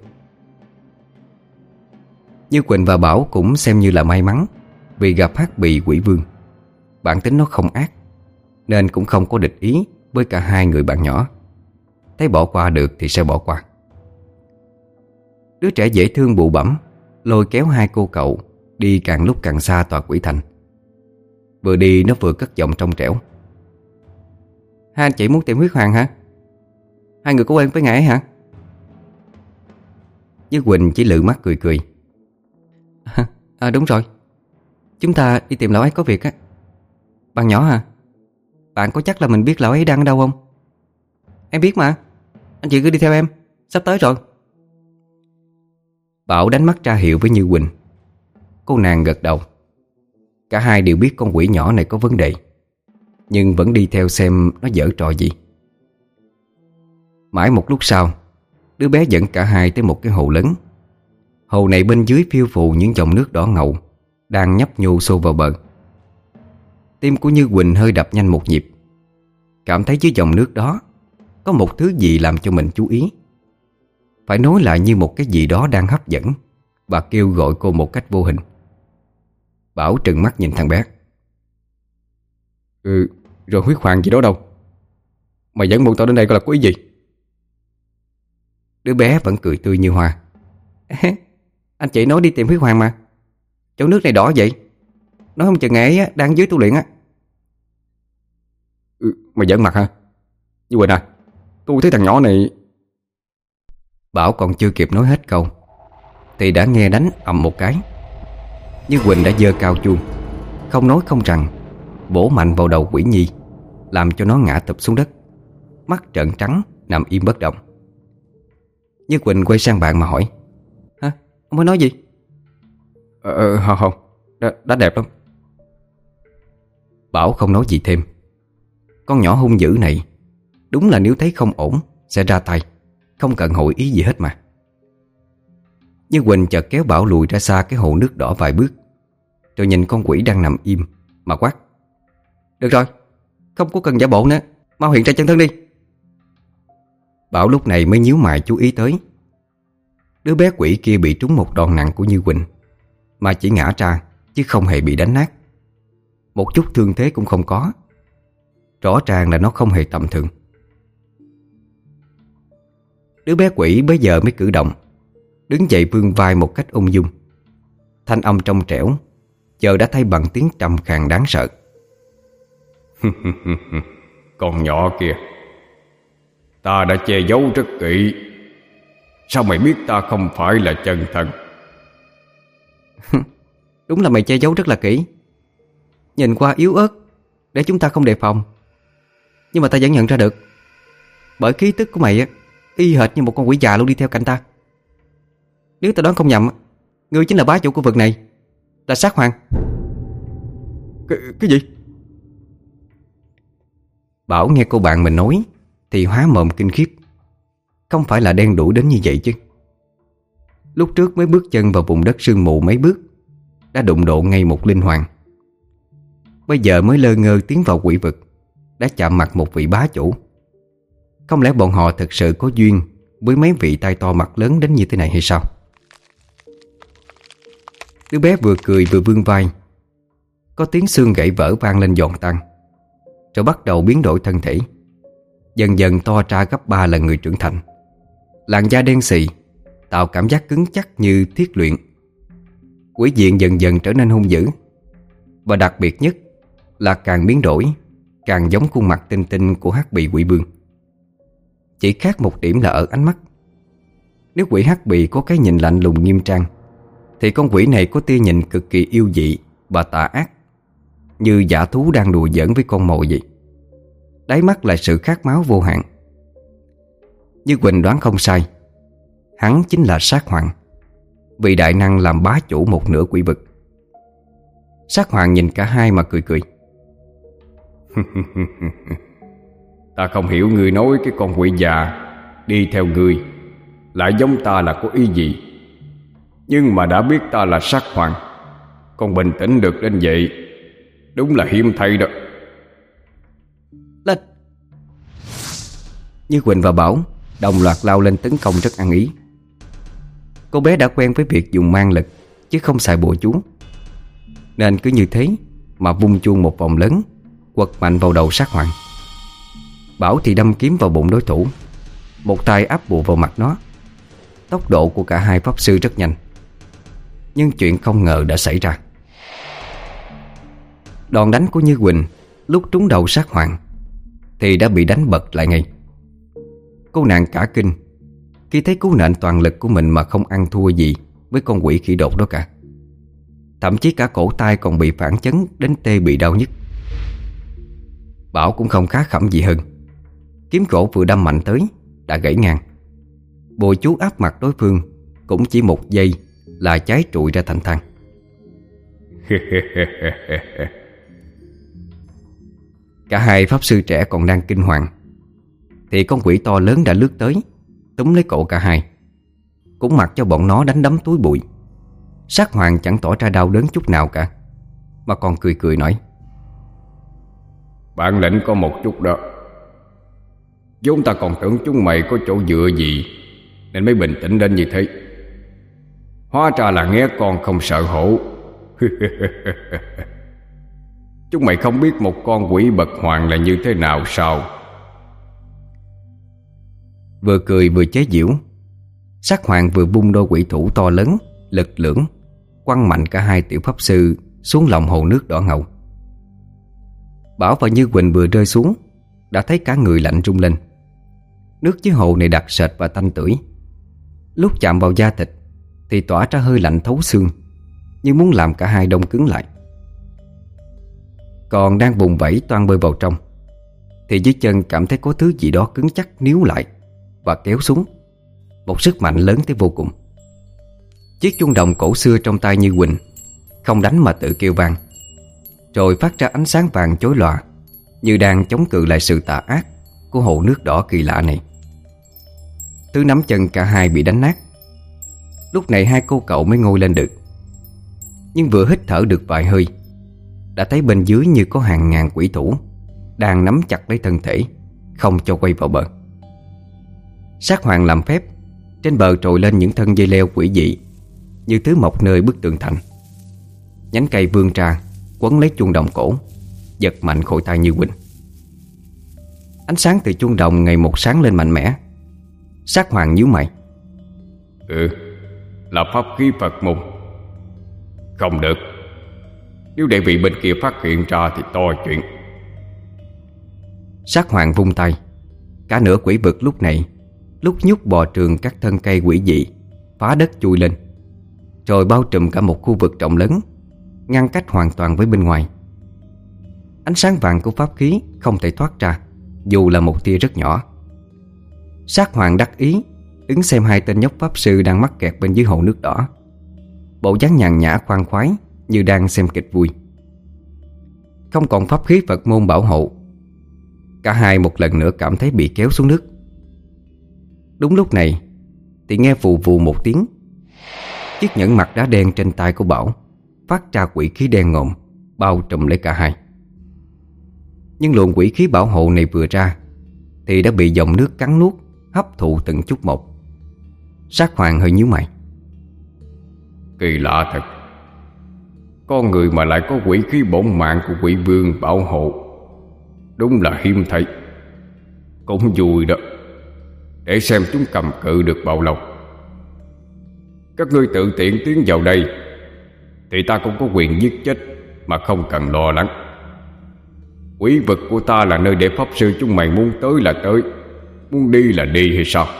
[SPEAKER 1] Như Quỳnh và Bảo cũng xem như là may mắn vì gặp Hắc Bị Quỷ Vương. Bản tính nó không ác, nên cũng không có địch ý với cả hai người bạn nhỏ. Thấy bỏ qua được thì sẽ bỏ qua. Đứa trẻ dễ thương bụ bẫm lôi kéo hai cô cậu đi càng lúc càng xa tòa quỷ thành. Vừa đi nó vừa cất giọng trong trẻo: Hai anh chị muốn tìm huyết hoàng hả? Hai người có quen với ngài hả? Như Quỳnh chỉ lự mắt cười cười: Đúng rồi, chúng ta đi tìm lão ấy có việc á. Bạn nhỏ hả? Bạn có chắc là mình biết lão ấy đang ở đâu không? Em biết mà, anh chị cứ đi theo em, sắp tới rồi. Bảo đánh mắt ra hiệu với Như Quỳnh. Cô nàng gật đầu. Cả hai đều biết con quỷ nhỏ này có vấn đề, nhưng vẫn đi theo xem nó giở trò gì. Mãi một lúc sau, đứa bé dẫn cả hai tới một cái hồ lớn. Hồ này bên dưới phiêu phù những dòng nước đỏ ngầu đang nhấp nhô xô vào bờ. Tim của Như Quỳnh hơi đập nhanh một nhịp, cảm thấy dưới dòng nước đó có một thứ gì làm cho mình chú ý. Phải nói là như một cái gì đó đang hấp dẫn và kêu gọi cô một cách vô hình. Bảo trừng mắt nhìn thằng bé.
[SPEAKER 3] Rồi huyết hoàng gì đó đâu? Mày dẫn bọn tao đến đây có là có ý gì?
[SPEAKER 1] Đứa bé vẫn cười tươi như hoa. Anh chị nói đi tìm huyết hoàng mà. Chỗ nước này đỏ vậy. Nói không chừng ngày ấy đang dưới tu luyện á.
[SPEAKER 3] Mày giỡn mặt hả? Như Quỳnh à, tôi thấy thằng nhỏ này...
[SPEAKER 1] Bảo còn chưa kịp nói hết câu thì đã nghe đánh ầm một cái. Như Quỳnh đã giơ cao chuông, không nói không rằng, bổ mạnh vào đầu Quỷ Nhi, làm cho nó ngã thụp xuống đất, mắt trợn trắng nằm im bất động. Như Quỳnh quay sang bạn mà hỏi: Hả? Ông mới nói gì?
[SPEAKER 3] Không, đã đẹp lắm.
[SPEAKER 1] Bảo không nói gì thêm. Con nhỏ hung dữ này đúng là nếu thấy không ổn sẽ ra tay, không cần hội ý gì hết mà. Nhưng Quỳnh chợt kéo Bảo lùi ra xa cái hồ nước đỏ vài bước, rồi nhìn con quỷ đang nằm im mà quát: Được rồi, không có cần giả bộ nữa, mau hiện ra chân thân đi. Bảo lúc này mới nhíu mày chú ý tới đứa bé quỷ kia bị trúng một đòn nặng của Như Quỳnh, mà chỉ ngã ra chứ không hề bị đánh nát. Một chút thương thế cũng không có. Rõ ràng là nó không hề tầm thường. Đứa bé quỷ bấy giờ mới cử động, đứng dậy vươn vai một cách ung dung. Thanh âm trong trẻo giờ đã thay bằng tiếng trầm khàn đáng sợ.
[SPEAKER 3] Con nhỏ kia, ta đã che giấu rất kỹ. Sao mày biết ta không phải là chân thân?
[SPEAKER 1] Đúng là mày che giấu rất là kỹ. Nhìn qua yếu ớt để chúng ta không đề phòng, nhưng mà ta vẫn nhận ra được. Bởi khí tức của mày á, y hệt như một con quỷ già luôn đi theo cạnh ta. Nếu ta đoán không nhầm, ngươi chính là bá chủ của vực này, là Sát Hoàng.
[SPEAKER 3] Cái gì?
[SPEAKER 1] Bảo nghe cô bạn mình nói thì há mồm kinh khiếp. Không phải là đen đủi đến như vậy chứ. Lúc trước mới bước chân vào vùng đất sương mù mấy bước đã đụng độ ngay một linh hoàng. Bây giờ mới lơ ngơ tiến vào quỷ vực, đã chạm mặt một vị bá chủ. Không lẽ bọn họ thực sự có duyên với mấy vị tay to mặt lớn đến như thế này hay sao? Đứa bé vừa cười vừa vươn vai. Có tiếng xương gãy vỡ vang lên giòn tan, rồi bắt đầu biến đổi thân thể, dần dần to ra gấp 3 lần người trưởng thành. Làn da đen xì tạo cảm giác cứng chắc như thiết luyện. Quỷ diện dần dần trở nên hung dữ, và đặc biệt nhất là càng biến đổi càng giống khuôn mặt tinh tinh của Hắc Bì Quỷ Vương. Chỉ khác một điểm là ở ánh mắt. Nếu quỷ Hắc Bì có cái nhìn lạnh lùng nghiêm trang, thì con quỷ này có tia nhìn cực kỳ yêu dị và tà ác, như dã thú đang đùa giỡn với con mồi vậy. Đáy mắt là sự khát máu vô hạn. Như Quỳnh đoán không sai, hắn chính là Sát Hoàng, vị đại năng làm bá chủ một nửa quỷ vực. Sát Hoàng nhìn cả hai mà cười cười.
[SPEAKER 3] Ta không hiểu ngươi nói cái con quỷ già đi theo ngươi lại giống ta là có ý gì. Nhưng mà đã biết ta là Sát Hoàng, con bình tĩnh được đến vậy đúng là hiếm thấy đó.
[SPEAKER 1] Lên! Như Quỳnh và Bảo đồng loạt lao lên tấn công rất ăn ý. Cô bé đã quen với việc dùng mang lực chứ không xài bùa chú, nên cứ như thế mà vung chuông một vòng lớn, quật mạnh vào đầu Sát Hoàng. Bảo thì đâm kiếm vào bụng đối thủ, một tay áp bùa vào mặt nó. Tốc độ của cả hai pháp sư rất nhanh, nhưng chuyện không ngờ đã xảy ra. Đòn đánh của Như Quỳnh lúc trúng đầu Sát Hoàng thì đã bị đánh bật lại ngay. Cô nàng cả kinh khi thấy cú nện toàn lực của mình mà không ăn thua gì với con quỷ khỉ đột đó cả. Thậm chí cả cổ tay còn bị phản chấn đến tê bị đau nhức. Bảo cũng không khá khẩm gì hơn. Kiếm gỗ vừa đâm mạnh tới đã gãy ngang. Bùa chú áp mặt đối phương cũng chỉ một giây là cháy trụi ra thành than. Cả hai pháp sư trẻ còn đang kinh hoàng thì con quỷ to lớn đã lướt tới, túm lấy cổ cả hai, cũng mặc cho bọn nó đánh đấm túi bụi. Sát Hoàng chẳng tỏ ra đau đớn chút nào cả, mà còn cười cười nói:
[SPEAKER 3] Bản lĩnh có một chút đó, vốn ta còn tưởng chúng mày có chỗ dựa gì nên mới bình tĩnh đến như thế. Hóa ra là nghe con không sợ hổ. Chúng mày không biết một con quỷ bậc hoàng là như thế nào sao?
[SPEAKER 1] Vừa cười vừa chế giễu, Sắc Hoàng vừa vung đôi quỷ thủ to lớn, lực lưỡng, quăng mạnh cả hai tiểu pháp sư xuống lòng hồ nước đỏ ngầu. Bảo và Như Quỳnh vừa rơi xuống đã thấy cả người lạnh rung lên. Nước dưới hồ này đặc sệt và tanh tưởi, lúc chạm vào da thịt thì tỏa ra hơi lạnh thấu xương, như muốn làm cả hai đông cứng lại. Còn đang vùng vẫy toan bơi vào trong thì dưới chân cảm thấy có thứ gì đó cứng chắc níu lại và kéo xuống, một sức mạnh lớn tới vô cùng. Chiếc chuông đồng cổ xưa trong tay Như Quỳnh không đánh mà tự kêu vang, rồi phát ra ánh sáng vàng chói lòa, như đang chống cự lại sự tà ác của hồ nước đỏ kỳ lạ này. Thứ nắm chân cả hai bị đánh nát. Lúc này hai cô cậu mới ngồi lên được, nhưng vừa hít thở được vài hơi đã thấy bên dưới như có hàng ngàn quỷ thủ đang nắm chặt lấy thân thể, không cho quay vào bờ. Sát Hoàng làm phép, trên bờ trồi lên những thân dây leo quỷ dị như thứ mọc nơi bức tường thành. Nhánh cây vươn ra quấn lấy chuông đồng cổ, giật mạnh khỏi tay Như Quỳnh. Ánh sáng từ chuông đồng ngày một sáng lên mạnh mẽ. Sát Hoàng nhíu mày.
[SPEAKER 3] Là pháp khí Phật môn. Không được, nếu để vị bên kia phát hiện ra thì to chuyện.
[SPEAKER 1] Sát Hoàng vung tay, cả nửa quỷ vực lúc này lúc nhúc bò trường các thân cây quỷ dị, phá đất chui lên, rồi bao trùm cả một khu vực rộng lớn, ngăn cách hoàn toàn với bên ngoài. Ánh sáng vàng của pháp khí không thể thoát ra, dù là một tia rất nhỏ. Sát Hoàng đắc ý đứng xem hai tên nhóc pháp sư đang mắc kẹt bên dưới hồ nước đỏ, bộ dáng nhàn nhã khoan khoái như đang xem kịch vui. Không còn pháp khí Phật môn bảo hộ, cả hai một lần nữa cảm thấy bị kéo xuống nước. Đúng lúc này thì nghe vù vù một tiếng, chiếc nhẫn mặt đá đen trên tay của Bảo phát ra quỷ khí đen ngòm, bao trùm lấy cả hai. Nhưng luồng quỷ khí bảo hộ này vừa ra thì đã bị dòng nước cắn nuốt, hấp thụ từng chút một. Sát Hoàng hơi nhíu mày.
[SPEAKER 3] Kỳ lạ thật, con người mà lại có quỷ khí bổn mạng của quỷ vương bảo hộ, đúng là hiếm thấy. Cũng vui đó, để xem chúng cầm cự được bao lâu. Các ngươi tự tiện tiến vào đây thì ta cũng có quyền giết chết mà không cần lo lắng. Quỷ vực của ta là nơi để pháp sư chúng mày muốn tới là tới, muốn đi là đi hay sao?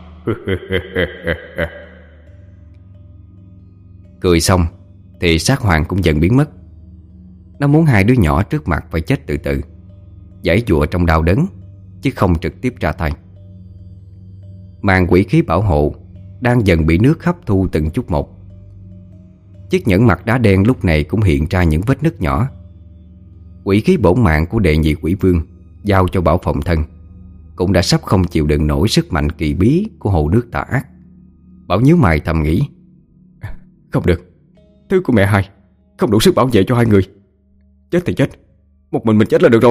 [SPEAKER 1] Cười xong thì Sát Hoàng cũng dần biến mất. Nó muốn hai đứa nhỏ trước mặt phải chết từ từ, giãy giụa trong đau đớn, chứ không trực tiếp ra tay. Màn quỷ khí bảo hộ đang dần bị nước hấp thu từng chút một. Chiếc nhẫn mặt đá đen lúc này cũng hiện ra những vết nứt nhỏ. Quỷ khí bổn mạng của đệ nhị quỷ vương giao cho Bảo phòng thân cũng đã sắp không chịu đựng nổi sức mạnh kỳ bí của hồ nước tà ác. Bảo nhíu mày thầm nghĩ,
[SPEAKER 2] không được, thứ của mẹ hai không đủ sức bảo vệ cho hai người. Chết thì chết, một mình chết là được rồi.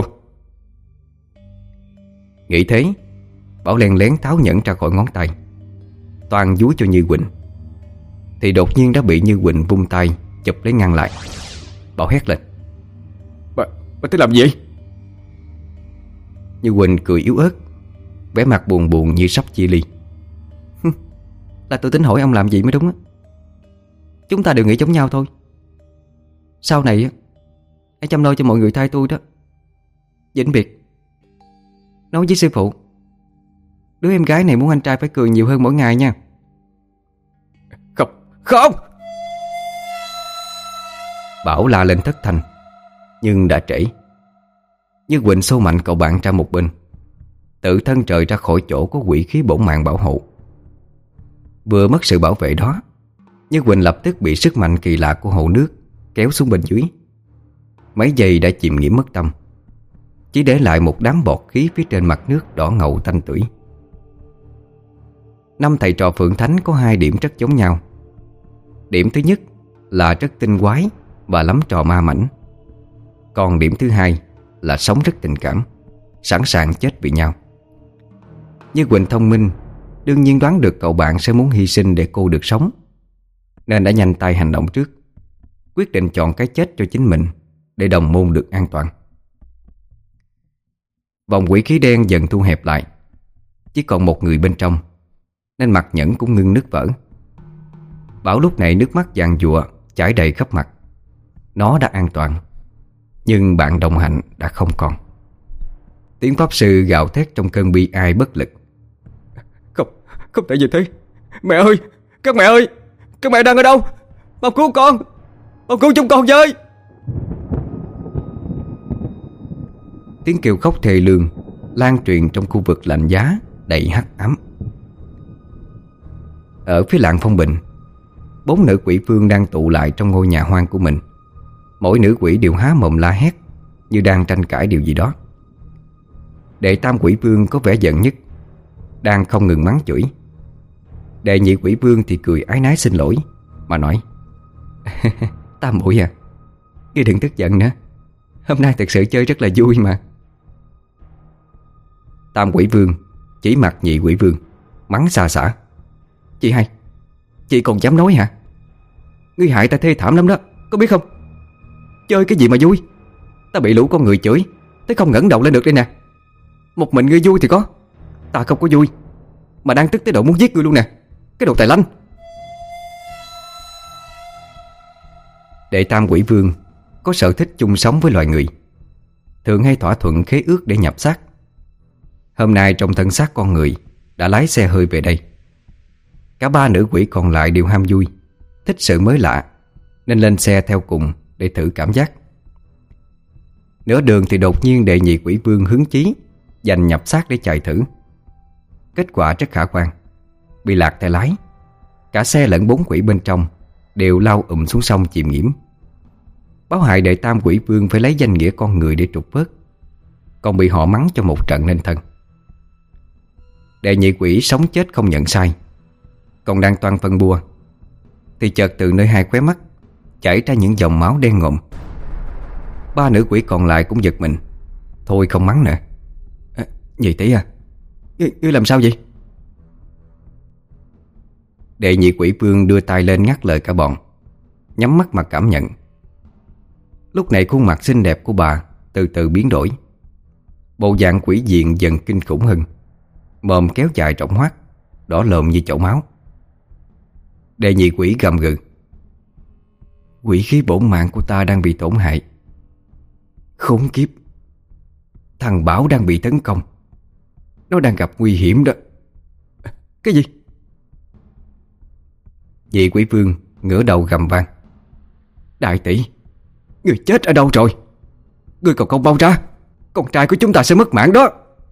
[SPEAKER 1] Nghĩ thế, Bảo len lén tháo nhẫn ra khỏi ngón tay, toàn dúi cho Như Quỳnh, thì đột nhiên đã bị Như Quỳnh vung tay chụp lấy ngăn lại. Bảo hét lên,
[SPEAKER 2] Bà tính làm gì vậy?
[SPEAKER 1] Như Quỳnh cười yếu ớt, vẻ mặt buồn buồn như sắp chia ly. Là tôi tính hỏi ông làm gì mới đúng á. Chúng ta đều nghĩ giống nhau thôi. Sau này á, hãy chăm lo cho mọi người thay tôi đó. Vĩnh biệt. Nói với sư phụ, đứa em gái này muốn anh trai phải cười nhiều hơn mỗi ngày nha.
[SPEAKER 2] Không.
[SPEAKER 1] Bảo la lên thất thanh, nhưng đã trễ. Như Quỳnh xô mạnh cậu bạn ra một bên, tự thân trời ra khỏi chỗ có quỷ khí bổn mạng bảo hộ. Vừa mất sự bảo vệ đó, Như Quỳnh lập tức bị sức mạnh kỳ lạ của hồ nước kéo xuống bên dưới. Mấy giây đã chìm nghiễm mất tâm, chỉ để lại một đám bọt khí phía trên mặt nước đỏ ngầu tanh tưởi. Năm thầy trò Phượng Thánh có hai điểm rất giống nhau. Điểm thứ nhất là rất tinh quái và lắm trò ma mảnh. Còn điểm thứ hai là sống rất tình cảm, sẵn sàng chết vì nhau. Nhưng Quỳnh thông minh, đương nhiên đoán được cậu bạn sẽ muốn hy sinh để cô được sống, nên đã nhanh tay hành động trước, quyết định chọn cái chết cho chính mình để đồng môn được an toàn. Vòng quỷ khí đen dần thu hẹp lại, chỉ còn một người bên trong, nên mặt Nhẫn cũng ngưng nứt vỡ. Bảo lúc này nước mắt giàn giụa chảy đầy khắp mặt. Nó đã an toàn, nhưng bạn đồng hành đã không còn. Tiếng pháp sư gào thét trong cơn bi ai bất lực.
[SPEAKER 3] Không thể như thế. Mẹ ơi, các mẹ ơi, các mẹ đang ở đâu? Mau cứu con, mau cứu chúng con với.
[SPEAKER 1] Tiếng kêu khóc thê lương lan truyền trong khu vực lạnh giá đầy hắc ám. Ở phía làng Phong Bình, 4 nữ quỷ vương đang tụ lại trong ngôi nhà hoang của mình. Mỗi nữ quỷ đều há mồm la hét, như đang tranh cãi điều gì đó. Đệ tam quỷ vương có vẻ giận nhất, đang không ngừng mắng chửi. Đệ nhị quỷ vương thì cười ái nái xin lỗi mà nói: Tam muội à, ngươi đừng tức giận nữa, hôm nay thật sự chơi rất là vui mà. Tam quỷ vương chỉ mặt nhị quỷ vương, mắng xa xả: Chị hai, chị còn dám nói hả? Ngươi hại ta thê thảm lắm đó, có biết không? Chơi cái gì mà vui? Ta bị lũ con người chửi tới không ngẩng đầu lên được đây nè. Một mình ngươi vui thì có, ta không có vui, mà đang tức tới độ muốn giết ngươi luôn nè, cái đồ tài lanh. Đệ tam quỷ vương có sở thích chung sống với loài người, thường hay thỏa thuận khế ước để nhập xác. Hôm nay trong thân xác con người đã lái xe hơi về đây. Cả 3 nữ quỷ còn lại đều ham vui, thích sự mới lạ, nên lên xe theo cùng để thử cảm giác. Nửa đường thì đột nhiên đệ nhị quỷ vương hứng chí giành nhập xác để chạy thử. Kết quả rất khả quan, bị lạc tay lái. Cả xe lẫn 4 quỷ bên trong đều lao xuống sông chìm nghiễm. Báo hại đệ tam quỷ vương phải lấy danh nghĩa con người để trục vớt, còn bị họ mắng cho một trận nên thân. Đệ nhị quỷ sống chết không nhận sai, còn đang toan phân bua thì chợt từ nơi hai khóe mắt chảy ra những dòng máu đen ngòm. 3 nữ quỷ còn lại cũng giật mình, thôi không mắng nữa. Nhị tỷ à, ngươi làm sao vậy? Đệ nhị quỷ vương đưa tay lên ngắt lời cả bọn, nhắm mắt mà cảm nhận. Lúc này khuôn mặt xinh đẹp của bà từ từ biến đổi. Bộ dạng quỷ diện dần kinh khủng hơn, mồm kéo dài rộng hoắt, đỏ lồm như chậu máu. Đệ nhị quỷ gầm gừ: Quỷ khí bổn mạng của ta đang bị tổn hại. Khốn kiếp, thằng Bảo đang bị tấn công, nó đang gặp nguy hiểm đó. Cái gì? Nhị quỷ vương ngửa đầu gầm vang: Đại tỷ, người chết ở đâu rồi? Người còn không bao ra, con trai của chúng ta sẽ mất mạng đó.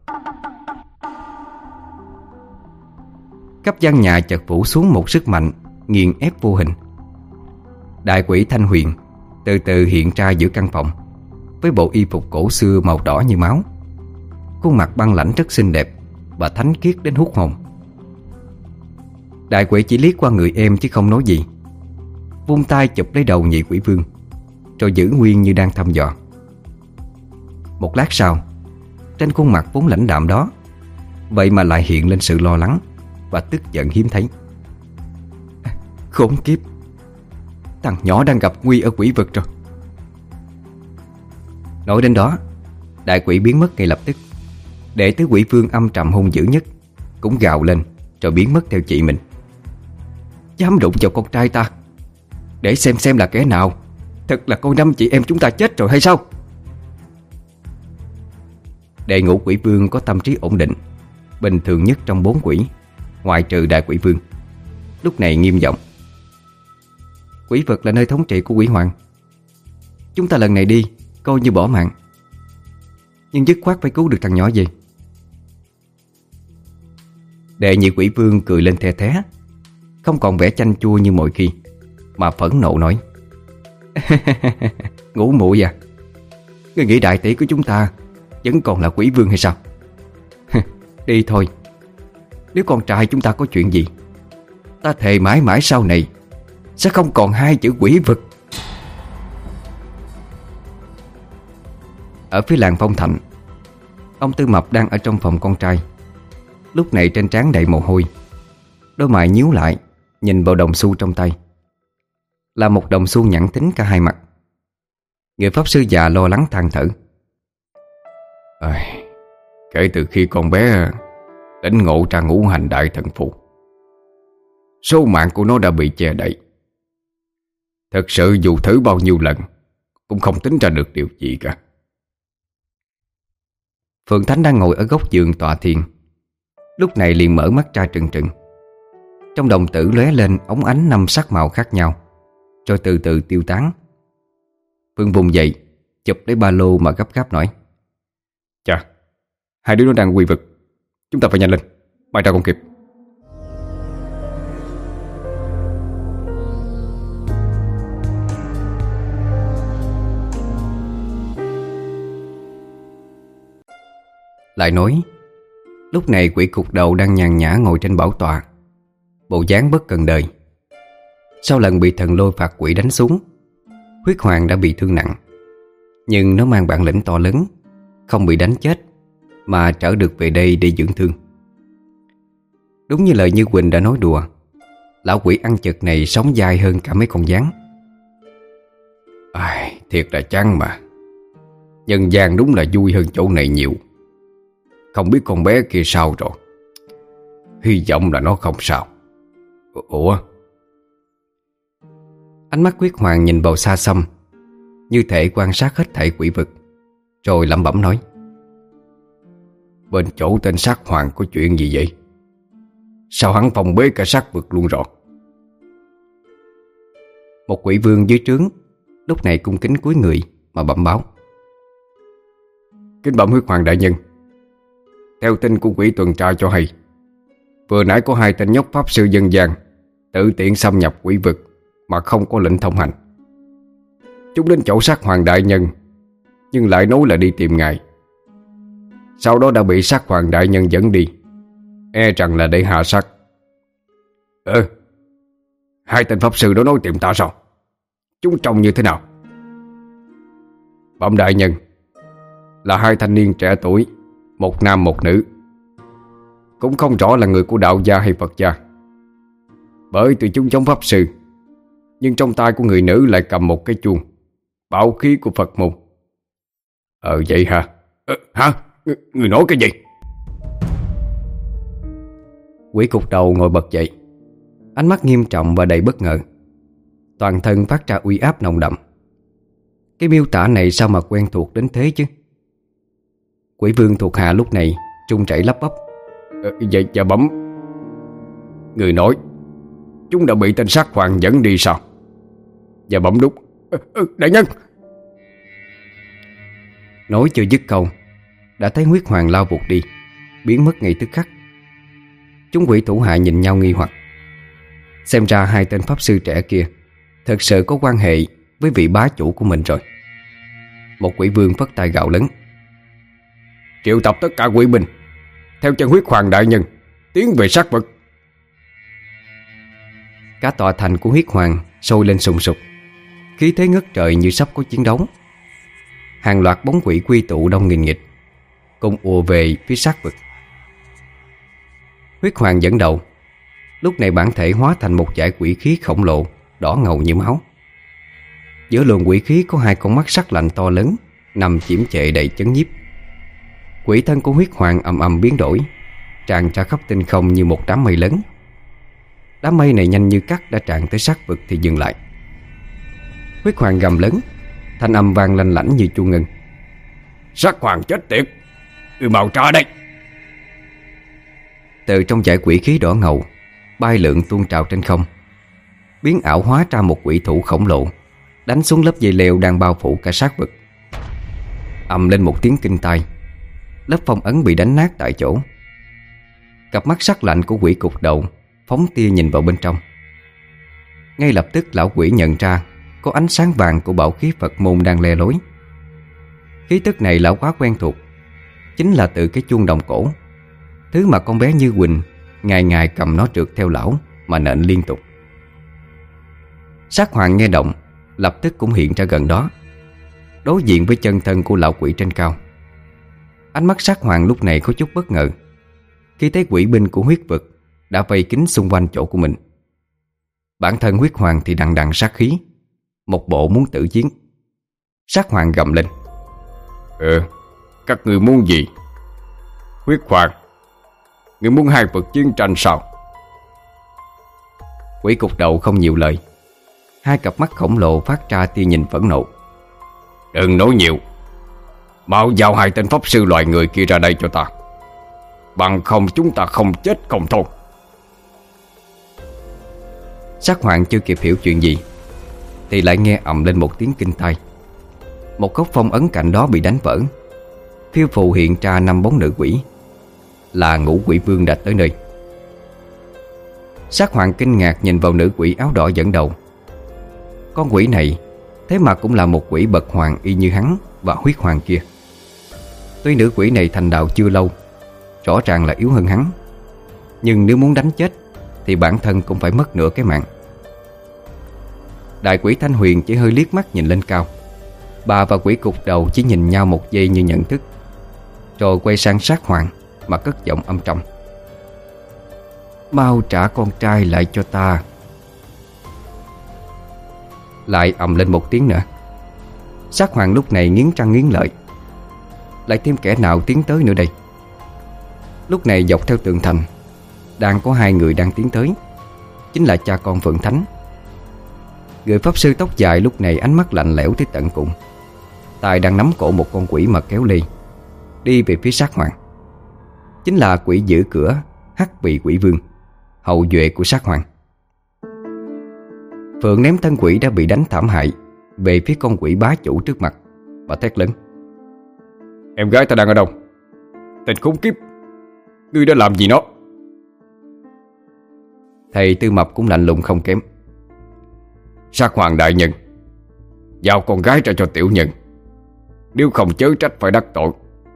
[SPEAKER 1] Khắp gian nhà chợt phủ xuống một sức mạnh nghiền ép vô hình. Đại quỷ Thanh Huyền từ từ hiện ra giữa căn phòng, với bộ y phục cổ xưa màu đỏ như máu, khuôn mặt băng lãnh rất xinh đẹp và thánh khiết đến hút hồn. Đại quỷ chỉ liếc qua người em chứ không nói gì, vung tay chụp lấy đầu nhị quỷ vương, rồi giữ nguyên như đang thăm dò. Một lát sau, trên khuôn mặt vốn lãnh đạm đó vậy mà lại hiện lên sự lo lắng và tức giận hiếm thấy. Khốn kiếp, thằng nhỏ đang gặp nguy ở quỷ vực rồi. Nói đến đó, đại quỷ biến mất ngay lập tức. Đệ tứ quỷ vương âm trầm hung dữ nhất cũng gào lên rồi biến mất theo chị mình. Dám đụng vào con trai ta, để xem là kẻ nào. Thật là cô năm chị em chúng ta chết rồi hay sao? Đệ ngũ quỷ vương có tâm trí ổn định, bình thường nhất trong 4 quỷ, ngoại trừ đại quỷ vương. Lúc này nghiêm giọng: Quỷ vực là nơi thống trị của quỷ hoàng. Chúng ta lần này đi coi như bỏ mạng, nhưng dứt khoát phải cứu được thằng nhỏ gì. Đệ nhị quỷ vương cười lên the thé, không còn vẻ chanh chua như mọi khi, mà phẫn nộ nói: Ngủ muội à, ngươi nghĩ đại tỷ của chúng ta vẫn còn là quỷ vương hay sao? Đi thôi. Nếu con trai chúng ta có chuyện gì, ta thề mãi mãi sau này sẽ không còn 2 chữ quỷ vực. Ở phía làng Phong Thạnh, ông Tư Mập đang ở trong phòng con trai. lúc này trên trán đầy mồ hôi, đôi mày nhíu lại nhìn vào đồng xu trong tay. Là một đồng xu nhẵn tính cả hai mặt. Người pháp sư già lo lắng than thở.
[SPEAKER 3] Kể từ khi con bé lĩnh ngộ ra ngũ hành đại thần phù, số mạng của nó đã bị che đậy. Thật sự dù thử bao nhiêu lần cũng không tính ra được điều gì cả.
[SPEAKER 1] Phượng Thánh đang ngồi ở góc giường tọa thiền, lúc này liền mở mắt ra trừng trừng. Trong đồng tử lóe lên óng ánh 5 sắc màu khác nhau, rồi từ từ tiêu tán. Phương vùng dậy, chụp lấy ba lô mà gấp gáp nói:
[SPEAKER 3] Chà, hai đứa nó đang quy vực, chúng ta phải nhanh lên, mai ra còn kịp.
[SPEAKER 1] Lại nói, lúc này quỷ cục đầu đang nhàn nhã ngồi trên bảo tọa, bộ dáng bất cần đời. Sau lần bị thần lôi phạt quỷ đánh xuống, huyết hoàng đã bị thương nặng, nhưng nó mang bản lĩnh to lớn, không bị đánh chết mà trở được về đây để dưỡng thương. Đúng như lời Như Quỳnh đã nói đùa, lão quỷ ăn chực này sống dai hơn cả mấy con gián.
[SPEAKER 3] Thiệt là chán mà. Nhân gian đúng là vui hơn chỗ này nhiều. Không biết con bé kia sao rồi. Hy vọng là nó không sao. Ủa?
[SPEAKER 1] Ánh mắt huyết hoàng nhìn vào xa xăm, như thể quan sát hết thảy quỷ vực, rồi lẩm bẩm nói:
[SPEAKER 3] Bên chỗ tên sát hoàng có chuyện gì vậy? Sao hắn phong bế cả sát vực luôn rồi?
[SPEAKER 1] Một quỷ vương dưới trướng lúc này cung kính cúi người mà bẩm báo:
[SPEAKER 3] Kính bẩm huyết hoàng đại nhân, theo tin của quỷ tuần tra cho hay, vừa nãy có 2 tên nhóc pháp sư dân gian tự tiện xâm nhập quỷ vực mà không có lệnh thông hành. Chúng đến chỗ sát hoàng đại nhân, nhưng lại nói là đi tìm ngài. Sau đó đã bị sát hoàng đại nhân dẫn đi, e rằng là để hạ sát. 2 tên pháp sư đó nói tìm ta sao? Chúng trông như thế nào? Bẩm đại nhân, là 2 thanh niên trẻ tuổi, một nam một nữ. Cũng không rõ là người của đạo gia hay Phật gia, bởi tụi chúng giống pháp sư, nhưng trong tay của người nữ lại cầm một cái chuông, bảo khí của Phật môn. Vậy hả? Hả? Người nói cái gì?
[SPEAKER 1] Quỷ cục đầu ngồi bật dậy, ánh mắt nghiêm trọng và đầy bất ngờ, toàn thân phát ra uy áp nồng đậm. Cái miêu tả này sao mà quen thuộc đến thế chứ? Quỷ vương thuộc hạ lúc này trung chảy lắp bắp:
[SPEAKER 3] Vậy dạ bẩm. Người nói chúng đã bị tên sát hoàng dẫn đi sao? Dạ bẩm đúng. Đại nhân.
[SPEAKER 1] Nói chưa dứt câu, đã thấy huyết hoàng lao vụt đi, biến mất ngay tức khắc. Chúng quỷ thủ hạ nhìn nhau nghi hoặc. Xem ra 2 tên pháp sư trẻ kia thật sự có quan hệ với vị bá chủ của mình rồi. Một quỷ vương phất tay gào lớn:
[SPEAKER 3] Triệu tập tất cả quỷ binh, theo chân huyết hoàng đại nhân tiến về sát vực.
[SPEAKER 1] Cả tòa thành của huyết hoàng sôi lên sùng sục, khí thế ngất trời như sắp có chiến đấu. Hàng loạt bóng quỷ quy tụ đông nghìn nghịch, cùng ùa về phía sát vực. Huyết hoàng dẫn đầu, lúc này bản thể hóa thành một dải quỷ khí khổng lồ, đỏ ngầu như máu. Giữa luồng quỷ khí có 2 con mắt sắc lạnh to lớn nằm chiếm trệ đầy chấn nhiếp. Quỷ thân của huyết hoàng ầm ầm biến đổi, tràn ra khắp tinh không như một đám mây lớn. Đám mây này nhanh như cắt đã tràn tới sát vực thì dừng lại. Huyết hoàng gầm lớn, thanh âm vang lanh lảnh như chuông ngân:
[SPEAKER 3] Sát hoàng chết tiệt, người mau ra đây!
[SPEAKER 1] Từ trong dải quỷ khí đỏ ngầu bay lượn tuôn trào trên không, biến ảo hóa ra một quỷ thủ khổng lồ, đánh xuống lớp dây leo đang bao phủ cả sát vực. Ầm lên một tiếng kinh tai, lớp phong ấn bị đánh nát tại chỗ. Cặp mắt sắc lạnh của quỷ cục đầu phóng tia nhìn vào bên trong. Ngay lập tức lão quỷ nhận ra có ánh sáng vàng của bảo khí Phật môn đang le lối. Khí tức này lão quá quen thuộc, chính là từ cái chuông đồng cổ, thứ mà con bé Như Quỳnh ngày ngày cầm nó trượt theo lão mà nện liên tục. Sát hoàng nghe động, lập tức cũng hiện ra gần đó, đối diện với chân thân của lão quỷ trên cao. Ánh mắt sát hoàng lúc này có chút bất ngờ. khi thấy quỷ binh của huyết vực đã vây kín xung quanh chỗ của mình. Bản thân huyết hoàng thì đằng đằng sát khí, một bộ muốn tử chiến. Sát hoàng gầm lên:
[SPEAKER 3] Các người muốn gì? Huyết hoàng, người muốn hai vực chiến tranh sao?
[SPEAKER 1] Quỷ cục đầu không nhiều lời, hai cặp mắt khổng lồ phát ra tia nhìn phẫn nộ.
[SPEAKER 3] Đừng nói nhiều, mau giao hai tên pháp sư loài người kia ra đây cho ta, bằng không chúng ta không chết không thôi.
[SPEAKER 1] Sát hoàng chưa kịp hiểu chuyện gì thì lại nghe ầm lên một tiếng kinh tai. Một góc phong ấn cạnh đó bị đánh vỡ, phiêu phù hiện ra 5 bóng nữ quỷ, là Ngũ Quỷ Vương đã tới nơi. Sát hoàng kinh ngạc nhìn vào nữ quỷ áo đỏ dẫn đầu. Con quỷ này thế mà cũng là một quỷ bậc hoàng y như hắn và huyết hoàng kia. Tuy nữ quỷ này thành đạo chưa lâu, rõ ràng là yếu hơn hắn, nhưng nếu muốn đánh chết thì bản thân cũng phải mất nửa cái mạng. Đại quỷ Thanh Huyền chỉ hơi liếc mắt nhìn lên cao. Bà và quỷ cục đầu chỉ nhìn nhau một giây như nhận thức, rồi quay sang sát hoàng mà cất giọng âm trầm: "Mau trả con trai lại cho ta." Lại ầm lên một tiếng nữa. Sát hoàng lúc này nghiến răng nghiến lợi. Lại thêm kẻ nào tiến tới nữa đây? Lúc này dọc theo tường thành đang có hai người đang tiến tới, chính là cha con Phượng Thánh. Người pháp sư tóc dài lúc này ánh mắt lạnh lẽo tới tận cùng, tay đang nắm cổ một con quỷ mà kéo lê, đi về phía sát hoàng. Chính là quỷ giữ cửa Hắc Bị Quỷ Vương, hậu duệ của sát hoàng. Phượng ném thân quỷ đã bị đánh thảm hại về phía con quỷ bá chủ trước mặt và thét lớn:
[SPEAKER 3] "Em gái ta đang ở đâu? Tên khốn kiếp, ngươi đã làm gì nó?"
[SPEAKER 1] Thầy Tư Mập cũng lạnh lùng không kém:
[SPEAKER 3] "Sát hoàng đại nhân, giao con gái ra cho tiểu nhân, nếu không chớ trách phải đắc tội."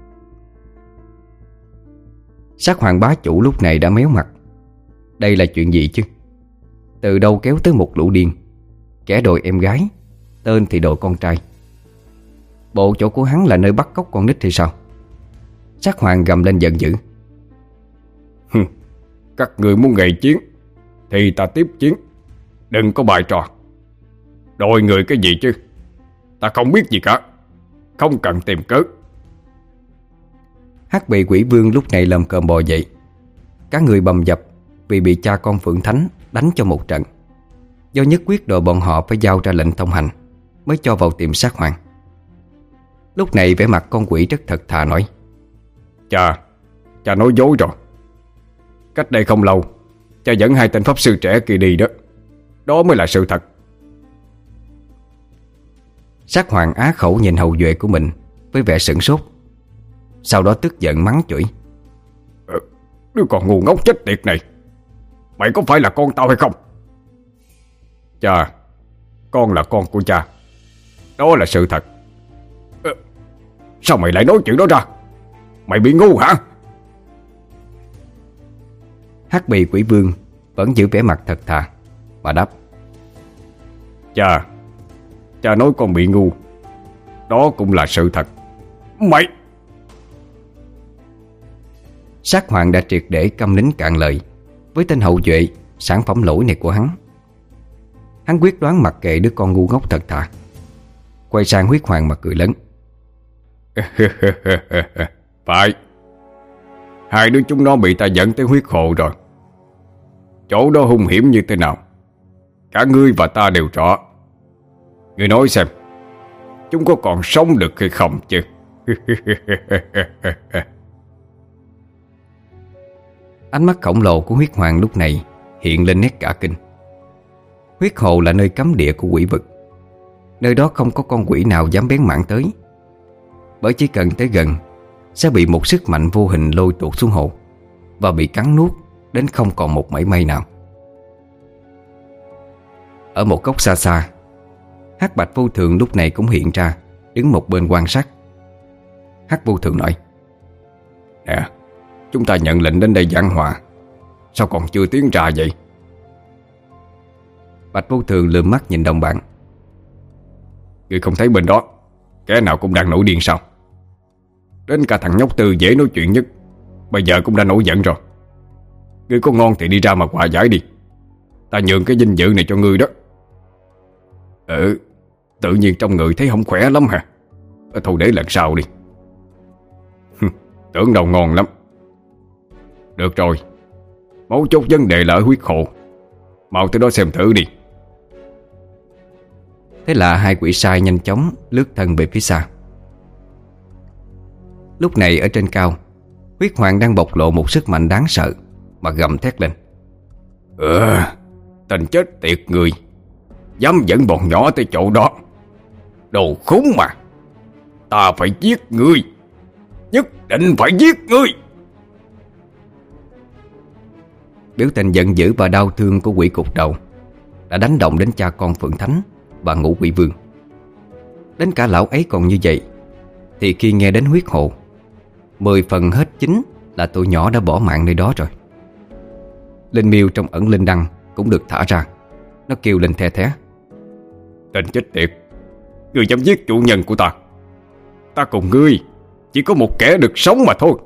[SPEAKER 1] Sát hoàng bá chủ lúc này đã méo mặt. Đây là chuyện gì chứ? Từ đâu kéo tới một lũ điên, kẻ đòi em gái, tên thì đòi con trai. Bộ chỗ của hắn là nơi bắt cóc con nít hay sao? Sát hoàng gầm lên giận dữ:
[SPEAKER 3] "Các người muốn gây chiến thì ta tiếp chiến, đừng có bài trò. Đòi người cái gì chứ? Ta không biết gì cả, không cần tìm cớ."
[SPEAKER 1] Hắc Bị Quỷ Vương lúc này lầm cơm bò dậy. Các người bầm dập vì bị cha con Phượng Thánh đánh cho một trận. Do nhất quyết đội bọn họ phải giao ra lệnh thông hành mới cho vào tìm sát hoàng. Lúc này vẻ mặt con quỷ rất thật thà nói:
[SPEAKER 3] Cha nói dối rồi. Cách đây không lâu, cha dẫn hai tên pháp sư trẻ kia đi đó. Đó mới là sự thật."
[SPEAKER 1] Sát hoàng á khẩu nhìn hậu duệ của mình với vẻ sửng sốt, sau đó tức giận mắng chửi:
[SPEAKER 3] "Đứa con ngu ngốc chết tiệt này, mày có phải là con tao hay không?" "Cha, con là con của cha, đó là sự thật." Sao mày lại nói chuyện đó ra? Mày bị ngu hả?"
[SPEAKER 1] Hắc Bị Quỷ Vương vẫn giữ vẻ mặt thật thà mà đáp:
[SPEAKER 3] Cha nói con bị ngu, đó cũng là sự thật." "Mày..."
[SPEAKER 1] Sát hoàng đã triệt để câm nín cạn lời với tên hậu duệ sản phẩm lỗi này của hắn. Hắn quyết đoán mặc kệ đứa con ngu ngốc thật thà, quay sang huyết hoàng mà cười lớn:
[SPEAKER 3] "Phải, hai đứa chúng nó bị ta dẫn tới huyết hồ rồi. Chỗ đó hung hiểm như thế nào, cả ngươi và ta đều rõ. Ngươi nói xem, chúng có còn sống được hay không chứ?"
[SPEAKER 1] Ánh mắt khổng lồ của huyết hoàng lúc này hiện lên nét cả kinh. Huyết hồ là nơi cấm địa của quỷ vực. Nơi đó không có con quỷ nào dám bén mảng tới, bởi chỉ cần tới gần sẽ bị một sức mạnh vô hình lôi tuột xuống hồ và bị cắn nuốt đến không còn một mảy may nào. Ở một góc xa xa, Hắc Bạch Vô Thường lúc này cũng hiện ra, đứng một bên quan sát. Hắc Vô Thường nói:
[SPEAKER 3] "Nè, chúng ta nhận lệnh đến đây giảng hòa, sao còn chưa tiến ra vậy?"
[SPEAKER 1] Bạch Vô Thường lườm mắt nhìn đồng bạn:
[SPEAKER 3] "Ngươi không thấy bên đó kẻ nào cũng đang nổi điên sao? Đến cả thằng nhóc Tư dễ nói chuyện nhất bây giờ cũng đã nổi giận rồi." Ngươi có ngon thì đi ra mà hòa giải đi. Ta nhường cái vinh dự này cho ngươi đó. Tự nhiên trong người thấy không khỏe lắm hả? Thôi để lần sau đi. Tưởng đâu ngon lắm. Được rồi, mấu chốt vấn đề là ở huyết hồ. Mau tới đó xem thử đi.
[SPEAKER 1] Thế là hai quỷ sai nhanh chóng lướt thân về phía xa. Lúc này ở trên cao, huyết hoàng đang bộc lộ một sức mạnh đáng sợ mà gầm thét lên.
[SPEAKER 3] Tên chết tiệt người, dám dẫn bọn nhỏ tới chỗ đó. Đồ khốn mà. Ta phải giết ngươi. Nhất định phải giết ngươi.
[SPEAKER 1] Biểu tình giận dữ và đau thương của quỷ cục đầu đã đánh động đến cha con Phượng Thánh và Ngũ Quỷ Vương. Đến cả lão ấy còn như vậy, thì khi nghe đến huyết hồ, 10 phần hết 9 là tụi nhỏ đã bỏ mạng nơi đó rồi. Linh miêu trong ẩn linh đăng cũng được thả ra. Nó kêu lên the thé.
[SPEAKER 3] Tên chết tiệt, ngươi dám giết chủ nhân của ta. Ta cùng ngươi chỉ có một kẻ được sống mà thôi.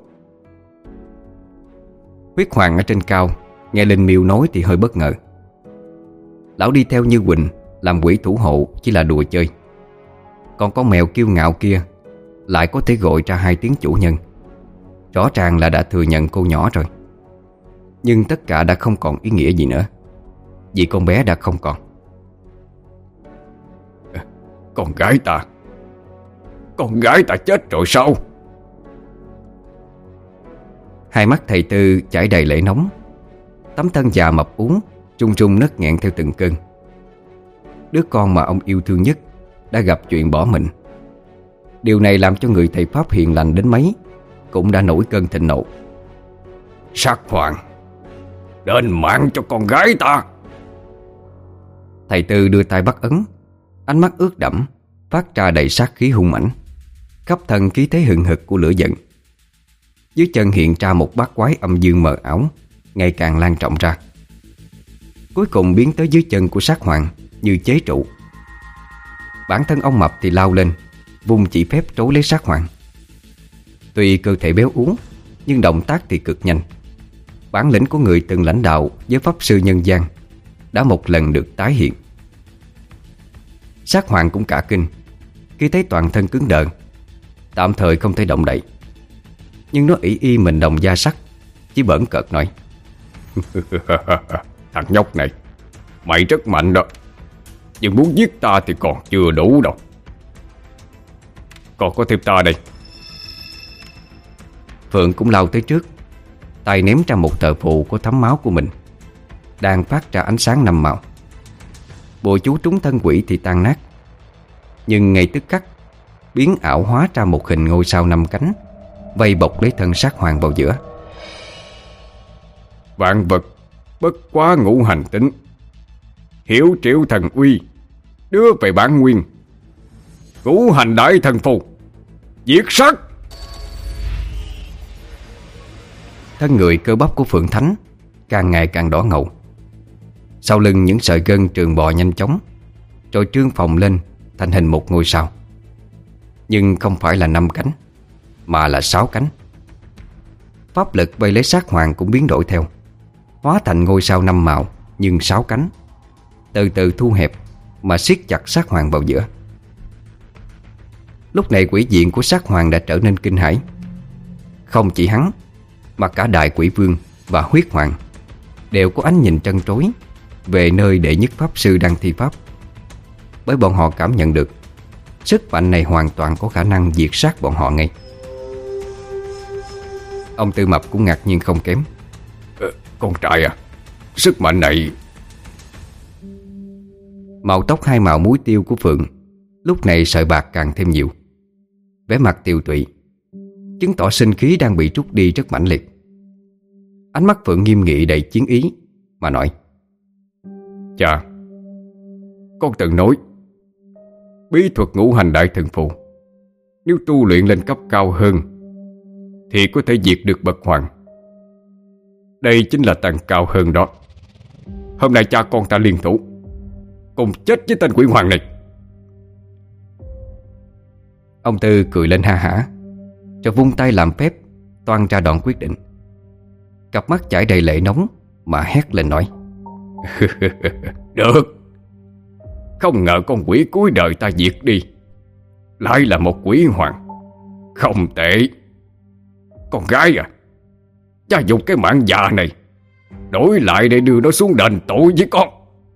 [SPEAKER 1] Huyết hoàng ở trên cao nghe Linh miêu nói thì hơi bất ngờ. Lão đi theo Như Quỳnh làm quỷ thủ hộ chỉ là đùa chơi. Còn con mèo kiêu ngạo kia lại có thể gọi ra 2 tiếng chủ nhân. Rõ ràng là đã thừa nhận cô nhỏ rồi. Nhưng tất cả đã không còn ý nghĩa gì nữa, vì con bé đã không còn.
[SPEAKER 3] Con gái ta chết rồi sao?
[SPEAKER 1] Hai mắt thầy Tư chảy đầy lệ nóng. Tấm thân già mập úng trung trung nấc nghẹn theo từng cơn. Đứa con mà ông yêu thương nhất đã gặp chuyện bỏ mình. Điều này làm cho người thầy pháp hiền lành đến mấy cũng đã nổi cơn thịnh nộ.
[SPEAKER 3] Sát hoàng, đền mạng cho con gái ta.
[SPEAKER 1] Thầy Tư đưa tay bắt ấn. Ánh mắt ướt đẫm phát ra đầy sát khí hung mãnh, khắp thân khí thế hừng hực của lửa giận. Dưới chân hiện ra một bát quái âm dương mờ ảo, ngày càng lan rộng ra, cuối cùng biến tới dưới chân của sát hoàng như chế trụ. Bản thân ông mập thì lao lên, vung chỉ phép trối lấy sát hoàng. Tuy cơ thể béo uống, nhưng động tác thì cực nhanh. Bản lĩnh của người từng lãnh đạo với pháp sư nhân gian đã một lần được tái hiện. Sát hoàng cũng cả kinh khi thấy toàn thân cứng đờ, tạm thời không thể động đậy. Nhưng nó ỷ y mình đồng da sắt, chỉ bỡn cợt nói.
[SPEAKER 3] Thằng nhóc này, mày rất mạnh đó, nhưng muốn giết ta thì còn chưa đủ đâu. Còn có thêm ta đây.
[SPEAKER 1] Phượng cũng lao tới trước, tay ném ra một tờ phù có thấm máu của mình, đang phát ra ánh sáng 5 màu. Bùa chú trúng thân quỷ thì tan nát, nhưng ngay tức khắc biến ảo hóa ra một hình ngôi sao 5 cánh, vây bọc lấy thân sát hoàng vào giữa.
[SPEAKER 3] Vạn vật bất quá ngũ hành tính, hiểu triệu thần uy, đưa về bản nguyên. Ngũ hành đại thần phù, diệt sát.
[SPEAKER 1] Thân người cơ bắp của Phượng Thánh càng ngày càng đỏ ngầu. Sau lưng những sợi gân trường bò nhanh chóng, rồi trương phồng lên thành hình một ngôi sao. Nhưng không phải là 5 cánh, mà là 6 cánh. Pháp lực vây lấy sát hoàng cũng biến đổi theo, hóa thành ngôi sao 5 màu nhưng 6 cánh, từ từ thu hẹp mà siết chặt sát hoàng vào giữa. Lúc này quỷ diện của sát hoàng đã trở nên kinh hãi. Không chỉ hắn, mà cả đại quỷ vương và huyết hoàng đều có ánh nhìn trân trối về nơi đệ nhất pháp sư đang thi pháp. Bởi bọn họ cảm nhận được sức mạnh này hoàn toàn có khả năng diệt sát bọn họ ngay. Ông Tư Mập cũng ngạc nhiên không kém.
[SPEAKER 3] Con trai à, sức mạnh này...
[SPEAKER 1] Màu tóc 2 màu muối tiêu của Phượng lúc này sợi bạc càng thêm nhiều, vẻ mặt tiều tụy, chứng tỏ sinh khí đang bị trút đi rất mãnh liệt. Ánh mắt Phượng nghiêm nghị đầy chiến ý mà nói.
[SPEAKER 3] Chà, con từng nói bí thuật ngũ hành đại thần phù nếu tu luyện lên cấp cao hơn thì có thể diệt được bậc hoàng. Đây chính là tầng cao hơn đó. Hôm nay cha con ta liên thủ cùng chết với tên quỷ hoàng này.
[SPEAKER 1] Ông Tư cười lên ha hả, rồi vung tay làm phép toan ra đoạn quyết định. cặp mắt chảy đầy lệ nóng mà hét lên nói:
[SPEAKER 3] Được. Không ngờ con quỷ cuối đời ta diệt đi lại là một quỷ hoàng. Không tệ. Con gái à, cha dùng cái mạng già này đổi lại để đưa nó xuống đền tội với con.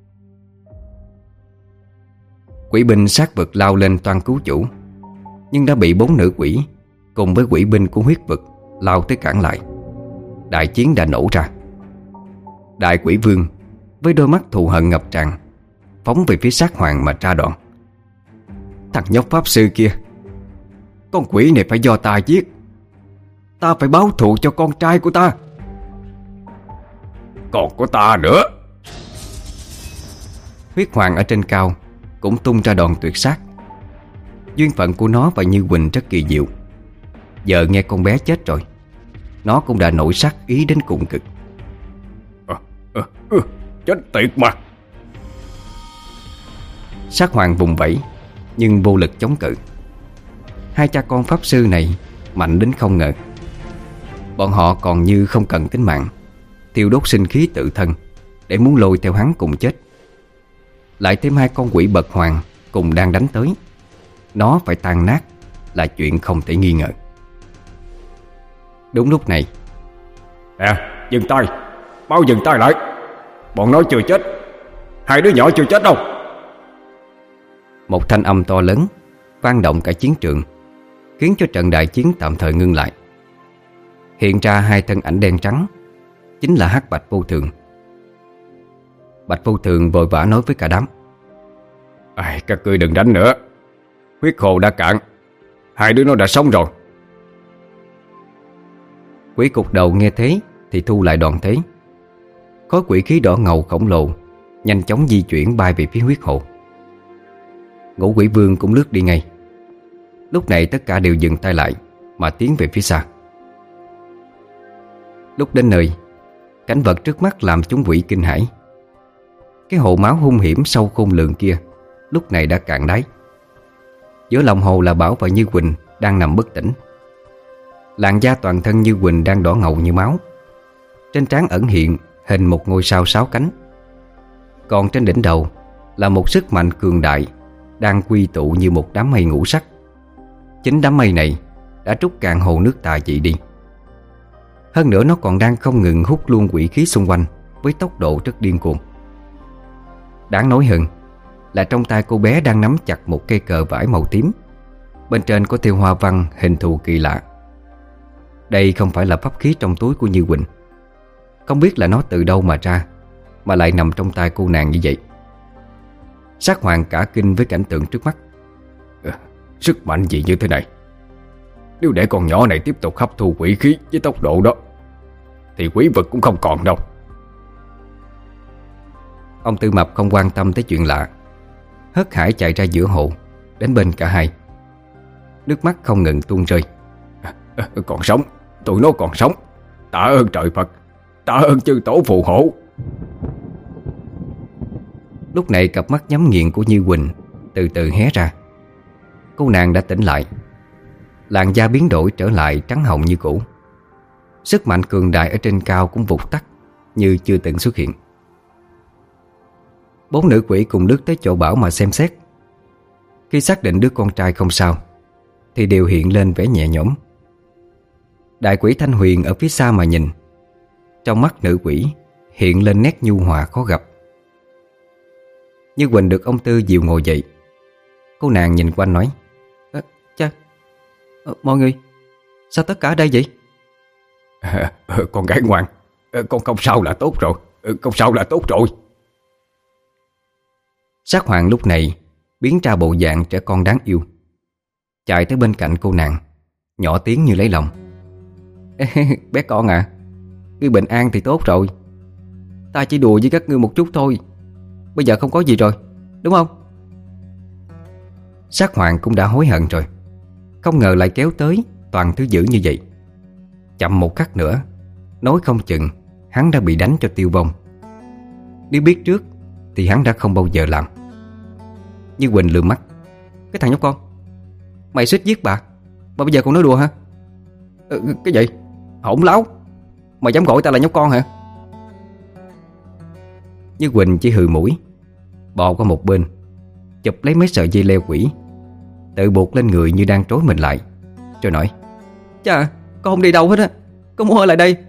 [SPEAKER 1] Quỷ binh sát vực lao lên toan cứu chủ, nhưng đã bị 4 nữ quỷ cùng với quỷ binh của huyết vực lao tới cản lại. Đại chiến đã nổ ra. Đại quỷ vương với đôi mắt thù hận ngập tràn phóng về phía sát hoàng mà tra đòn. Thằng nhóc pháp sư kia, con quỷ này phải do ta giết. Ta phải báo thù cho con trai của ta.
[SPEAKER 3] Còn có ta nữa.
[SPEAKER 1] Huyết hoàng ở trên cao cũng tung ra đòn tuyệt sát. Duyên phận của nó và Như Quỳnh rất kỳ diệu. Giờ nghe con bé chết rồi, nó cũng đã nổi sát ý đến cùng cực.
[SPEAKER 3] Chết tiệt mà.
[SPEAKER 1] Sát hoàng vùng vẫy nhưng vô lực chống cự. Hai cha con pháp sư này mạnh đến không ngờ. Bọn họ còn như không cần tính mạng, tiêu đốt sinh khí tự thân để muốn lôi theo hắn cùng chết. Lại thêm 2 con quỷ bậc hoàng cùng đang đánh tới, nó phải tan nát là chuyện không thể nghi ngờ. Đúng lúc này:
[SPEAKER 3] Dừng tay. Mau dừng tay lại. Bọn nó chưa chết. 2 đứa nhỏ chưa chết đâu.
[SPEAKER 1] Một thanh âm to lớn vang động cả chiến trường, khiến cho trận đại chiến tạm thời ngưng lại. Hiện ra 2 thân ảnh đen trắng, chính là Hắc Bạch Vô Thường. Bạch Vô Thường vội vã nói với cả đám:
[SPEAKER 3] Các ngươi đừng đánh nữa. Huyết hồ đã cạn. 2 đứa nó đã sống rồi.
[SPEAKER 1] Quỷ cục đầu nghe thế thì thu lại đòn thế. Khối quỷ khí đỏ ngầu khổng lồ nhanh chóng di chuyển bay về phía huyết hồ. Ngũ quỷ vương cũng lướt đi ngay. Lúc này tất cả đều dừng tay lại mà tiến về phía xa. Lúc đến nơi, cảnh vật trước mắt làm chúng quỷ kinh hãi. Cái hồ máu hung hiểm sâu khôn lường kia lúc này đã cạn đáy. Giữa lòng hồ là Bảo và Như Quỳnh đang nằm bất tỉnh. Làn da toàn thân Như Quỳnh đang đỏ ngầu như máu. Trên trán ẩn hiện hình một ngôi sao 6 cánh. Còn trên đỉnh đầu là một sức mạnh cường đại đang quy tụ như một đám mây ngũ sắc. Chính đám mây này đã trút cạn hồ nước tà dị đi. Hơn nữa nó còn đang không ngừng hút luôn quỷ khí xung quanh với tốc độ rất điên cuồng. Đáng nói hơn là trong tay cô bé đang nắm chặt một cây cờ vải màu tím. Bên trên có thêu hoa văn hình thù kỳ lạ. Đây không phải là pháp khí trong túi của Như Quỳnh. Không biết là nó từ đâu mà ra, mà lại nằm trong tay cô nàng như vậy. Sát hoàng cả kinh với cảnh tượng trước mắt.
[SPEAKER 3] Sức mạnh gì như thế này? Nếu để con nhỏ này tiếp tục hấp thu quỷ khí với tốc độ đó thì quỷ vực cũng không còn đâu.
[SPEAKER 1] Ông Tư Mập không quan tâm tới chuyện lạ, hớt hải chạy ra giữa hồ đến bên cả hai. Nước mắt không ngừng tuôn rơi.
[SPEAKER 3] Còn sống. Tụi nó còn sống. Tạ ơn trời Phật. Tạ ơn chư tổ phù hộ.
[SPEAKER 1] Lúc này cặp mắt nhắm nghiền của Như Quỳnh từ từ hé ra. Cô nàng đã tỉnh lại. Làn da biến đổi trở lại trắng hồng như cũ. Sức mạnh cường đại ở trên cao cũng vụt tắt như chưa từng xuất hiện. 4 nữ quỷ cùng lướt tới chỗ Bảo mà xem xét. Khi xác định đứa con trai không sao thì đều hiện lên vẻ nhẹ nhõm. Đại quỷ Thanh Huyền ở phía xa mà nhìn, trong mắt nữ quỷ hiện lên nét nhu hòa khó gặp. Như Quỳnh được ông Tư dìu ngồi dậy. Cô nàng nhìn quanh nói: Cha, mọi người, sao tất cả ở đây vậy?
[SPEAKER 3] Con gái ngoan, con không sao là tốt rồi. Không sao là tốt rồi.
[SPEAKER 1] Sát hoàng lúc này biến ra bộ dạng trẻ con đáng yêu, chạy tới bên cạnh cô nàng, nhỏ tiếng như lấy lòng: Bé con à, ngươi bình an thì tốt rồi. Ta chỉ đùa với các ngươi một chút thôi. Bây giờ không có gì rồi, đúng không? Sát hoàng cũng đã hối hận rồi. Không ngờ lại kéo tới toàn thứ dữ như vậy. Chậm một khắc nữa, nói không chừng hắn đã bị đánh cho tiêu vong. Nếu biết trước thì hắn đã không bao giờ làm. Như Quỳnh lườm mắt: Cái thằng nhóc con, mày suýt giết bà mà bây giờ còn nói đùa hả?
[SPEAKER 3] Cái gì? Hỗn láo. Mày dám gọi ta là nhóc con hả?
[SPEAKER 1] Như Quỳnh chỉ hừ mũi, bò qua một bên, chụp lấy mấy sợi dây leo quỷ, tự buộc lên người như đang trối mình lại, rồi nói:
[SPEAKER 3] Chà, con không đi đâu hết á, con muốn ở lại đây.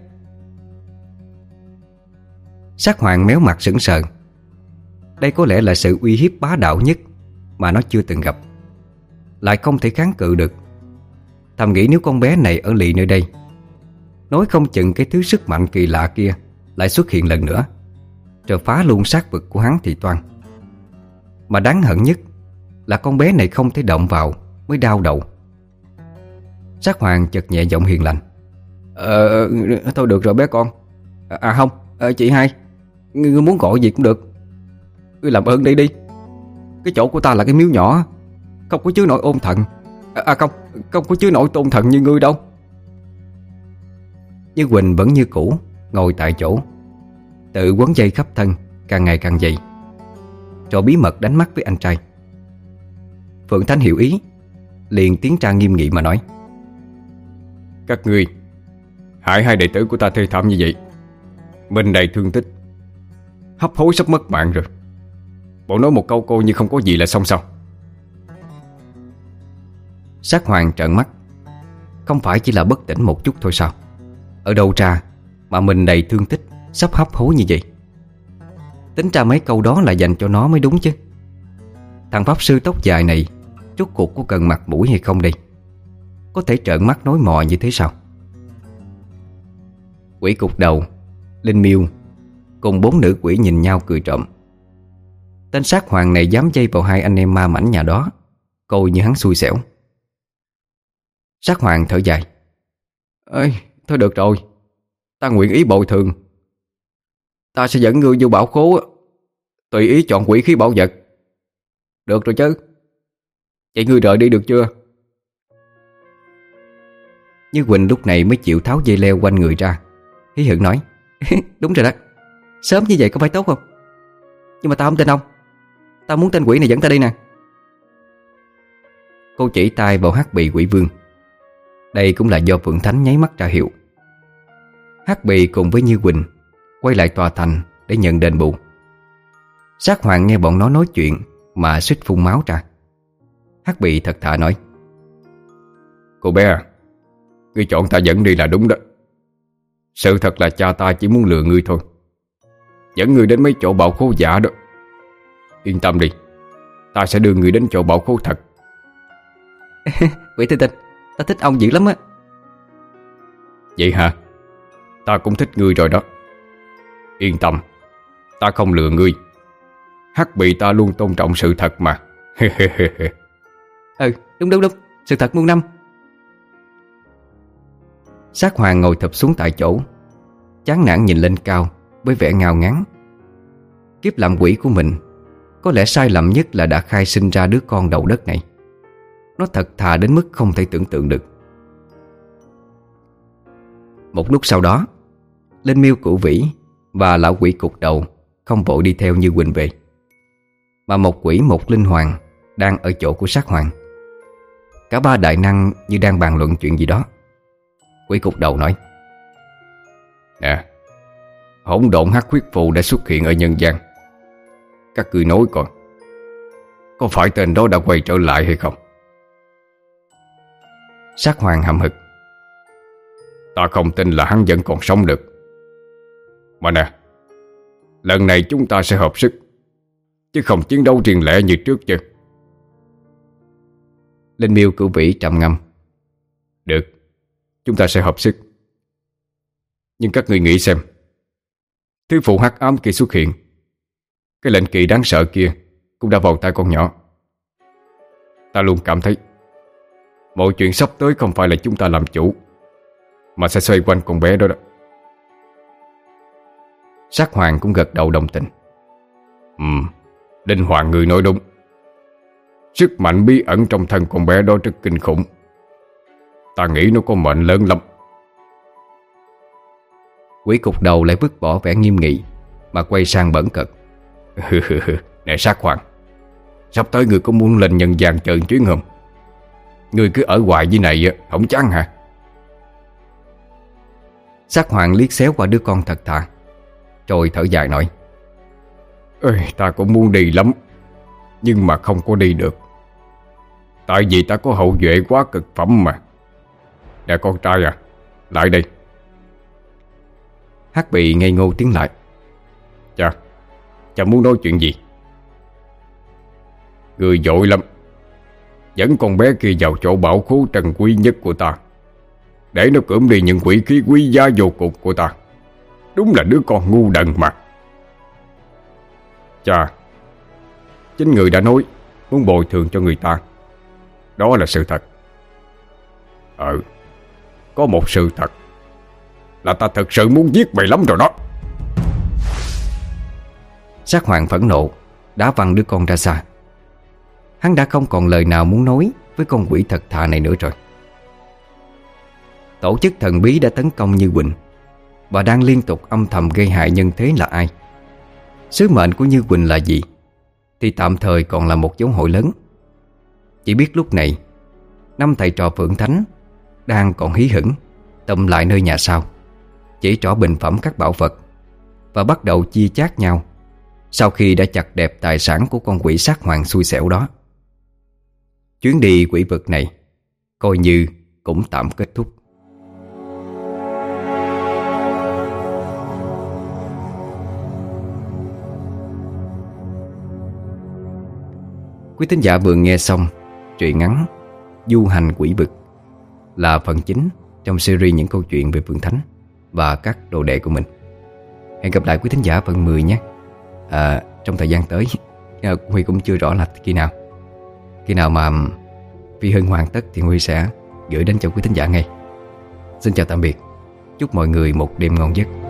[SPEAKER 1] Sát Hoàng méo mặt sững sờ. Đây có lẽ là sự uy hiếp bá đạo nhất mà nó chưa từng gặp, lại không thể kháng cự được. Thầm nghĩ nếu con bé này ở lì nơi đây, nói không chừng cái thứ sức mạnh kỳ lạ kia lại xuất hiện lần nữa, rồi phá luôn xác vực của hắn thì toan. Mà đáng hận nhất là con bé này không thể động vào mới đau đầu. Sát Hoàng chợt nhẹ giọng hiền lành:
[SPEAKER 3] Thôi được rồi bé con. Không, chị hai, ngươi muốn gọi gì cũng được. Ngươi làm ơn đi đi. Cái chỗ của ta là cái miếu nhỏ, không có chứa nổi ôn thần. Không có chứa nổi tôn thần như ngươi đâu.
[SPEAKER 1] Như Quỳnh vẫn như cũ, ngồi tại chỗ, tự quấn dây khắp thân, càng ngày càng dày, rồi bí mật đánh mắt với anh trai. Phượng Thanh hiểu ý, liền tiến ra nghiêm nghị mà nói:
[SPEAKER 2] Các ngươi hại hai đệ tử của ta thê thảm như vậy, mình đầy thương tích, hấp hối sắp mất mạng rồi. Bộ nói một câu cô như không có gì là xong sao?
[SPEAKER 1] Sát Hoàng trợn mắt. Không phải chỉ là bất tỉnh một chút thôi sao? Ở đâu ra mà mình đầy thương tích, sắp hấp hối như vậy? Tính ra mấy câu đó là dành cho nó mới đúng chứ. Thằng pháp sư tóc dài này rốt cuộc có cần mặt mũi hay không đây? Có thể trợn mắt nói mò như thế sao? Quỷ cục đầu, Linh Miêu cùng 4 nữ quỷ nhìn nhau cười trộm. Tên Sát Hoàng này dám dây vào hai anh em ma mảnh nhà đó, coi như hắn xui xẻo. Sát Hoàng thở dài:
[SPEAKER 3] Thôi được rồi, ta nguyện ý bồi thường. Ta sẽ dẫn ngươi vô bảo khố, tùy ý chọn quỷ khí bảo vật. Được rồi chứ. Vậy ngươi rời đi được chưa?
[SPEAKER 1] Như Quỳnh lúc này mới chịu tháo dây leo quanh người ra, hí hửng nói:
[SPEAKER 3] Đúng rồi đó, sớm như vậy có phải tốt không? Nhưng mà ta không tin ông. Ta muốn tên quỷ này dẫn ta đi nè.
[SPEAKER 1] Cô chỉ tay vào Hắc Bì Quỷ Vương. Đây cũng là do Phượng Thánh nháy mắt ra hiệu. Hắc Bì cùng với Như Quỳnh quay lại tòa thành để nhận đền bù. Sát Hoàng nghe bọn nó nói chuyện mà suýt phun máu ra. Hắc Bì thật thà nói:
[SPEAKER 2] Cô bé à, ngươi chọn ta dẫn đi là đúng đó. Sự thật là cha ta chỉ muốn lừa ngươi thôi, dẫn ngươi đến mấy chỗ bảo khố giả đó. Yên tâm đi, ta sẽ đưa ngươi đến chỗ bảo khố thật.
[SPEAKER 3] Quỷ Tinh Tinh, ta thích ông dữ lắm á.
[SPEAKER 2] Vậy hả? Ta cũng thích ngươi rồi đó. Yên tâm, ta không lừa ngươi. Hắc Bì ta luôn tôn trọng sự thật mà.
[SPEAKER 3] Đúng, sự thật muôn năm.
[SPEAKER 1] Sát Hoàng ngồi thụp xuống tại chỗ, chán nản nhìn lên cao với vẻ ngao ngán. Kiếp làm quỷ của mình có lẽ sai lầm nhất là đã khai sinh ra đứa con đầu đất này. Nó thật thà đến mức không thể tưởng tượng được. Một lúc sau đó, Linh Miêu Cửu Vĩ và lão quỷ cục đầu không vội đi theo Như Quỳnh về, mà một quỷ một linh hoàng đang ở chỗ của Sát Hoàng. Cả ba đại năng như đang bàn luận chuyện gì đó. Quỷ cục đầu nói:
[SPEAKER 2] Nè, hỗn độn hắc huyết phù đã xuất hiện ở nhân gian. Các ngươi nói coi, có phải tên đó đã quay trở lại hay không?
[SPEAKER 1] Sát Hoàng hậm hực:
[SPEAKER 2] Ta không tin là hắn vẫn còn sống được. Mà nè, lần này chúng ta sẽ hợp sức, chứ không chiến đấu riêng lẻ như trước chứ.
[SPEAKER 1] Linh Miêu Cửu Vĩ trầm ngâm:
[SPEAKER 2] Được, chúng ta sẽ hợp sức. Nhưng các ngươi nghĩ xem, thứ phụ hắc ám kia xuất hiện, cái lệnh kỳ đáng sợ kia cũng đã vào tay con nhỏ. Ta luôn cảm thấy mọi chuyện sắp tới không phải là chúng ta làm chủ, mà sẽ xoay quanh con bé đó đó.
[SPEAKER 1] Sát Hoàng cũng gật đầu đồng tình:
[SPEAKER 2] Đinh Hoàng người nói đúng. Sức mạnh bí ẩn trong thân con bé đó rất kinh khủng. Ta nghĩ nó có mệnh lớn lắm.
[SPEAKER 1] Quỷ cục đầu lại vứt bỏ vẻ nghiêm nghị mà quay sang bẩn cợt:
[SPEAKER 2] Nè Sát Hoàng, sắp tới người có muốn lên nhân gian chơi chuyến không? Người cứ ở hoài dưới này không chán hả?
[SPEAKER 1] Sát Hoàng liếc xéo qua đứa con thật thà, rồi thở dài nói:
[SPEAKER 3] Ơi, ta cũng muốn đi lắm, nhưng mà không có đi được. Tại vì ta có hậu duệ quá cực phẩm mà. Nè con trai à, lại đây.
[SPEAKER 1] Hắc Bị ngây ngô tiến lại:
[SPEAKER 3] Cha muốn nói chuyện gì? Người vội lắm, dẫn con bé kia vào chỗ bảo khố trân quý nhất của ta, để nó cưỡng đi những quỷ khí quý giá vô cùng của ta. Đúng là đứa con ngu đần mà. Cha, chính người đã nói muốn bồi thường cho người ta. Đó là sự thật. Có một sự thật là ta thật sự muốn giết mày lắm rồi đó.
[SPEAKER 1] Sát Hoàng phẫn nộ đá văng đứa con ra xa. Hắn đã không còn lời nào muốn nói với con quỷ thật thà này nữa rồi. Tổ chức thần bí đã tấn công Như Quỳnh và đang liên tục âm thầm gây hại nhân thế là ai, sứ mệnh của Như Quỳnh là gì, thì tạm thời còn là một dấu hỏi lớn. Chỉ biết lúc này 5 thầy trò Phượng Thánh đang còn hí hửng tụm lại nơi nhà sau, chỉ trỏ bình phẩm các bảo vật và bắt đầu chia chác nhau sau khi đã chặt đẹp tài sản của con quỷ Sát Hoàng xui xẻo đó. Chuyến đi quỷ vực này coi như cũng tạm kết thúc. Quý thính giả vừa nghe xong truyện ngắn Du Hành Quỷ Vực, là phần chính trong series những câu chuyện về Phượng Thánh và các đồ đệ của mình. Hẹn gặp lại quý thính giả phần 10 nhé. Trong thời gian tới, Huy cũng chưa rõ là khi nào mà Phi Hưng hoàn tất thì Huy sẽ gửi đến cho quý thính giả ngay. Xin chào tạm biệt, chúc mọi người một đêm ngon giấc.